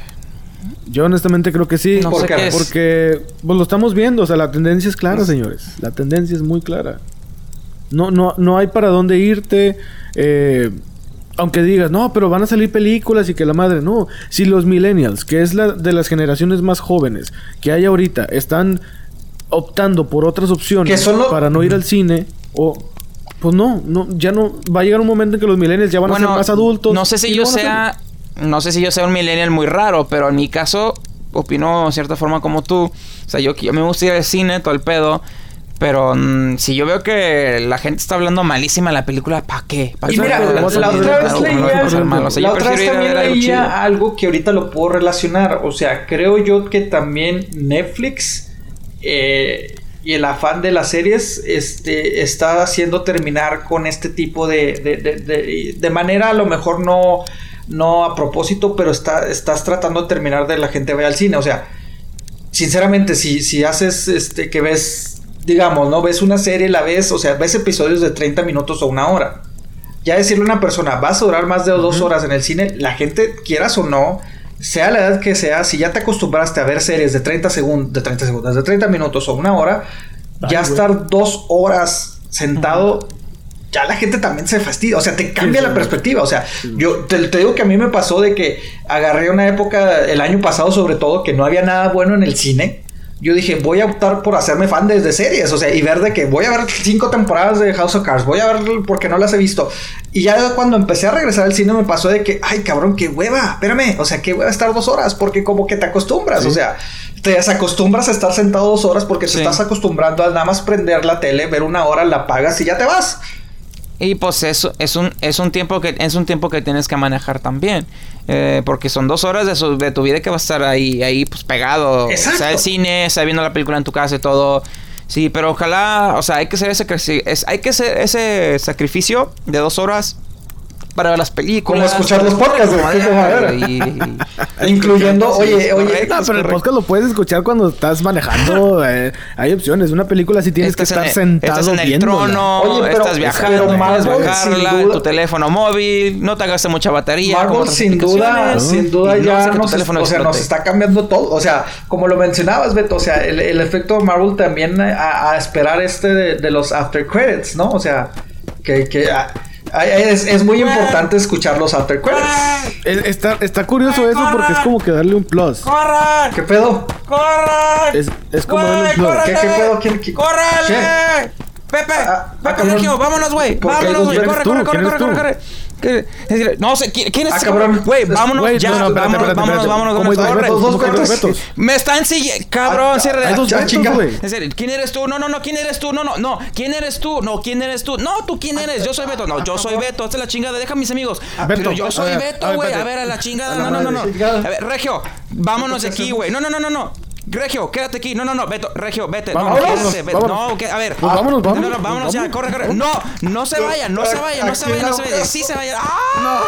Yo honestamente creo que sí. No sé qué es. Porque pues lo estamos viendo. O sea, la tendencia es clara, señores. La tendencia es muy clara. No hay para dónde irte. Aunque digas, no, pero van a salir películas y que la madre... No. Si los millennials, que es la de las generaciones más jóvenes que hay ahorita, están optando por otras opciones para no ir al cine, pues ya no... Va a llegar un momento en que los millennials ya van a ser más adultos. No sé si yo sea un millennial muy raro, pero en mi caso opino de cierta forma como tú. O sea, yo me gusta ir al cine, todo el pedo. Pero si yo veo que la gente está hablando malísima de la película, ¿para qué? Y mira, la otra vez también leía algo que ahorita lo puedo relacionar. O sea, creo yo que también Netflix y el afán de las series está haciendo terminar con este tipo de manera, a lo mejor no a propósito, pero estás tratando de terminar de la gente vaya al cine. O sea, sinceramente, si haces que ves... Digamos, ¿no? Ves una serie, la ves, o sea, ves episodios de 30 minutos o 1 hora. Ya decirle a una persona, vas a durar más de 2 horas en el cine, la gente, quieras o no, sea la edad que sea, si ya te acostumbraste a ver series de 30 minutos o 1 hora, estar 2 horas sentado, ya la gente también se fastidia. O sea, te cambia la perspectiva. O sea, yo te digo que a mí me pasó de que agarré una época, el año pasado sobre todo, que no había nada bueno en el cine. Yo dije, voy a optar por hacerme fan de series, o sea, y ver de que voy a ver 5 temporadas de House of Cards, voy a ver porque no las he visto. Y ya cuando empecé a regresar al cine me pasó de que, ay, cabrón, qué hueva, espérame, o sea, qué hueva estar 2 horas, porque como que te acostumbras, o sea, te desacostumbras a estar sentado 2 horas porque te estás acostumbrando a nada más prender la tele, ver 1 hora, la apagas y ya te vas. Y pues eso es un tiempo que tienes que manejar también. Porque son 2 horas de tu vida que vas a estar ahí pues pegado. Exacto. Sea el cine, sea viendo la película en tu casa y todo. Sí, pero ojalá, o sea, hay que hacer ese sacrificio de 2 horas para ver las películas. Como escuchar los podcasts, incluyendo, oye. No, pero el podcast lo puedes escuchar cuando estás manejando. Hay opciones. Una película sí tienes que estar sentado estás en el trono, oye, estás viajando, puedes bajarla en tu teléfono móvil, no te gastes mucha batería. Marvel sin duda ya nos está cambiando todo. O sea, como lo mencionabas, Beto, o sea, el efecto Marvel también a esperar de los after credits, ¿no? O sea, es muy importante escuchar los after credits. Está curioso eso porque es como que darle un plus. ¡Corran! ¿Qué pedo? ¡Corran! Es como darle un plus. ¿Qué pedo? ¡Córrale! Pepe, Sergio, vámonos, güey. Vámonos, güey. Corre. No sé, ¿quién es? Cabrón. Güey, vámonos ya. Vámonos. Me están siguiendo. Cabrón, cierra. En serio, ¿quién eres tú? No, ¿quién eres tú? No, ¿quién eres tú? No, ¿quién eres tú? No, ¿tú quién eres? Yo soy Beto. No, yo soy Beto. Hazte la chingada. Deja a mis amigos. Pero yo soy Beto, güey. A ver, a la chingada. No. A ver, Regio, vámonos de aquí, güey. No. Regio, quédate aquí. No, Beto, Regio, vete. No, quédate, Beto. No, a ver. Pues vámonos. Vámonos ya, corre. No se vayan. Sí se vayan. ¡Ah!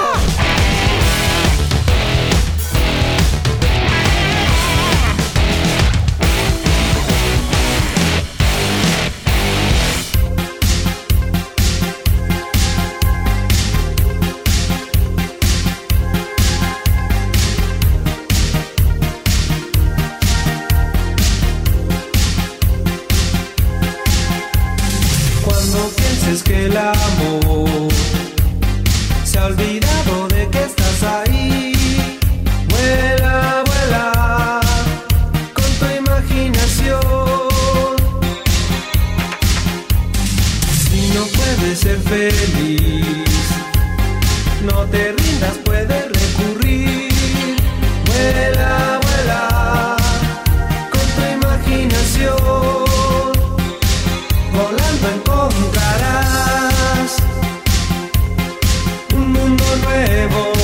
Que el amor se ha olvidado de que estás ahí. Vuela, feliz. No te rindas, puedes recurrir. Vuela, vuela con tu imaginación. Volando encontrarás un mundo nuevo.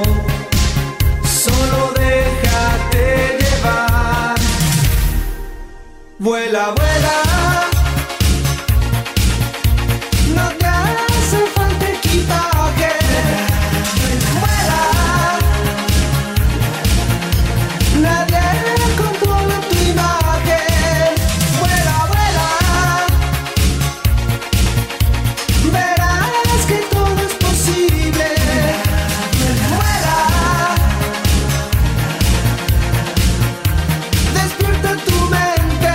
Solo déjate llevar. Vuela, vuela. No te hace falta equipaje. Vuela. Nadie controla tu imagen. Vuela, vuela. Verás que todo es posible. Vuela. Despierta tu mente.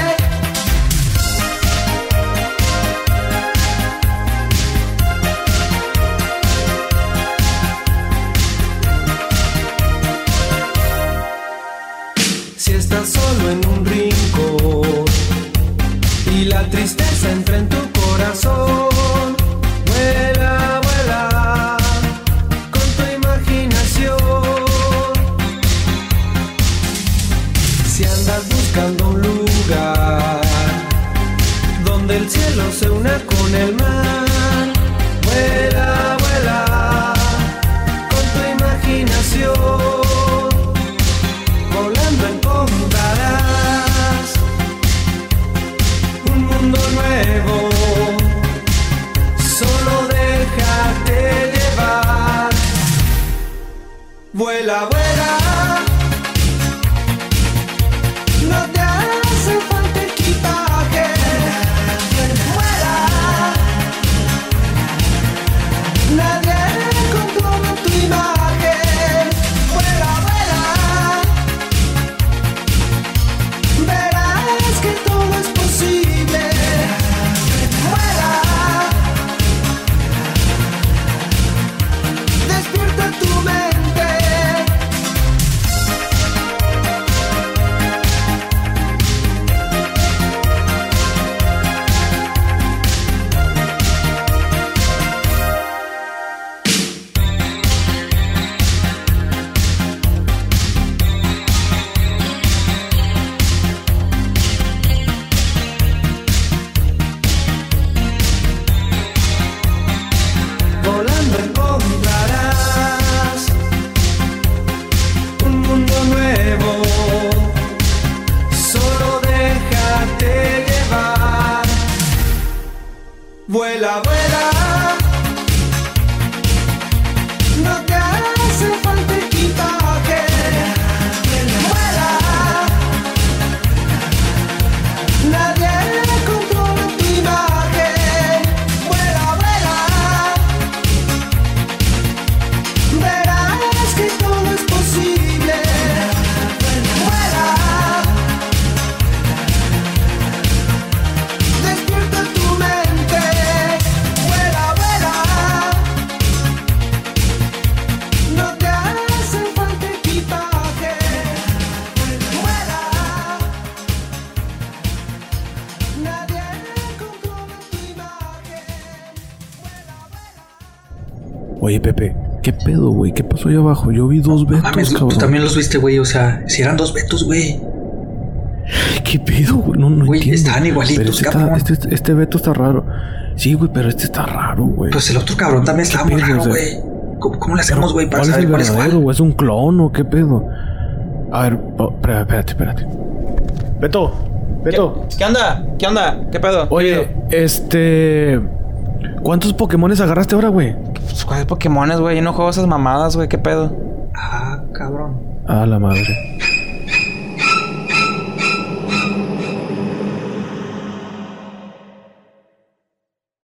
Si estás solo en un rincón y la tristeza entra en tu corazón, vuela, vuela con tu imaginación. Si andas buscando un lugar donde el cielo se una con el mar, vuela, vuela con tu imaginación. Volando encontrarás un mundo nuevo. Solo déjate llevar. Vuela, vuela. No te hace falta equipaje. Vuela. Nadie controla tu imagen. Vuela, vuela. Verás que todo es posible. Vuela. Despierta tu mente. Volando encontrarás un mundo nuevo. Solo déjate llevar. Vuela, vuela. No te hace falta equipaje. Vuela. Nadie controla tu imagen. Vuela, vuela. Verás que todo es posible. Vuela. Despierta tu mente. Vuela, vuela. No te hace falta equipaje. Vuela. Nadie controla tu imagen. Oye, Pepe, ¿qué pedo, güey? ¿Qué pasó ahí abajo? Yo vi dos Betos, Mames, cabrón. tú también los viste, güey. O sea, si eran dos Betos, güey. ¿Qué pedo, güey? No Güey, entiendo. estaban igualitos, Pero cabrón. este Beto está raro. Sí, güey, pero este está raro, güey. Pues el otro cabrón también estaba muy pedo, raro, o sea, güey. ¿Cómo le hacemos, güey, para ¿Cuál es saber el cuál es verdadero, cuál? güey? ¿Es un clon o qué pedo? A ver, espérate. Beto. ¿Qué onda? ¿Qué onda? ¿Qué pedo? Oye, ¿cuántos Pokémones agarraste ahora, güey? Pues, ¿cuáles Pokémones, güey? Yo no juego esas mamadas, güey. ¿Qué pedo? Ah, cabrón. Ah, la madre.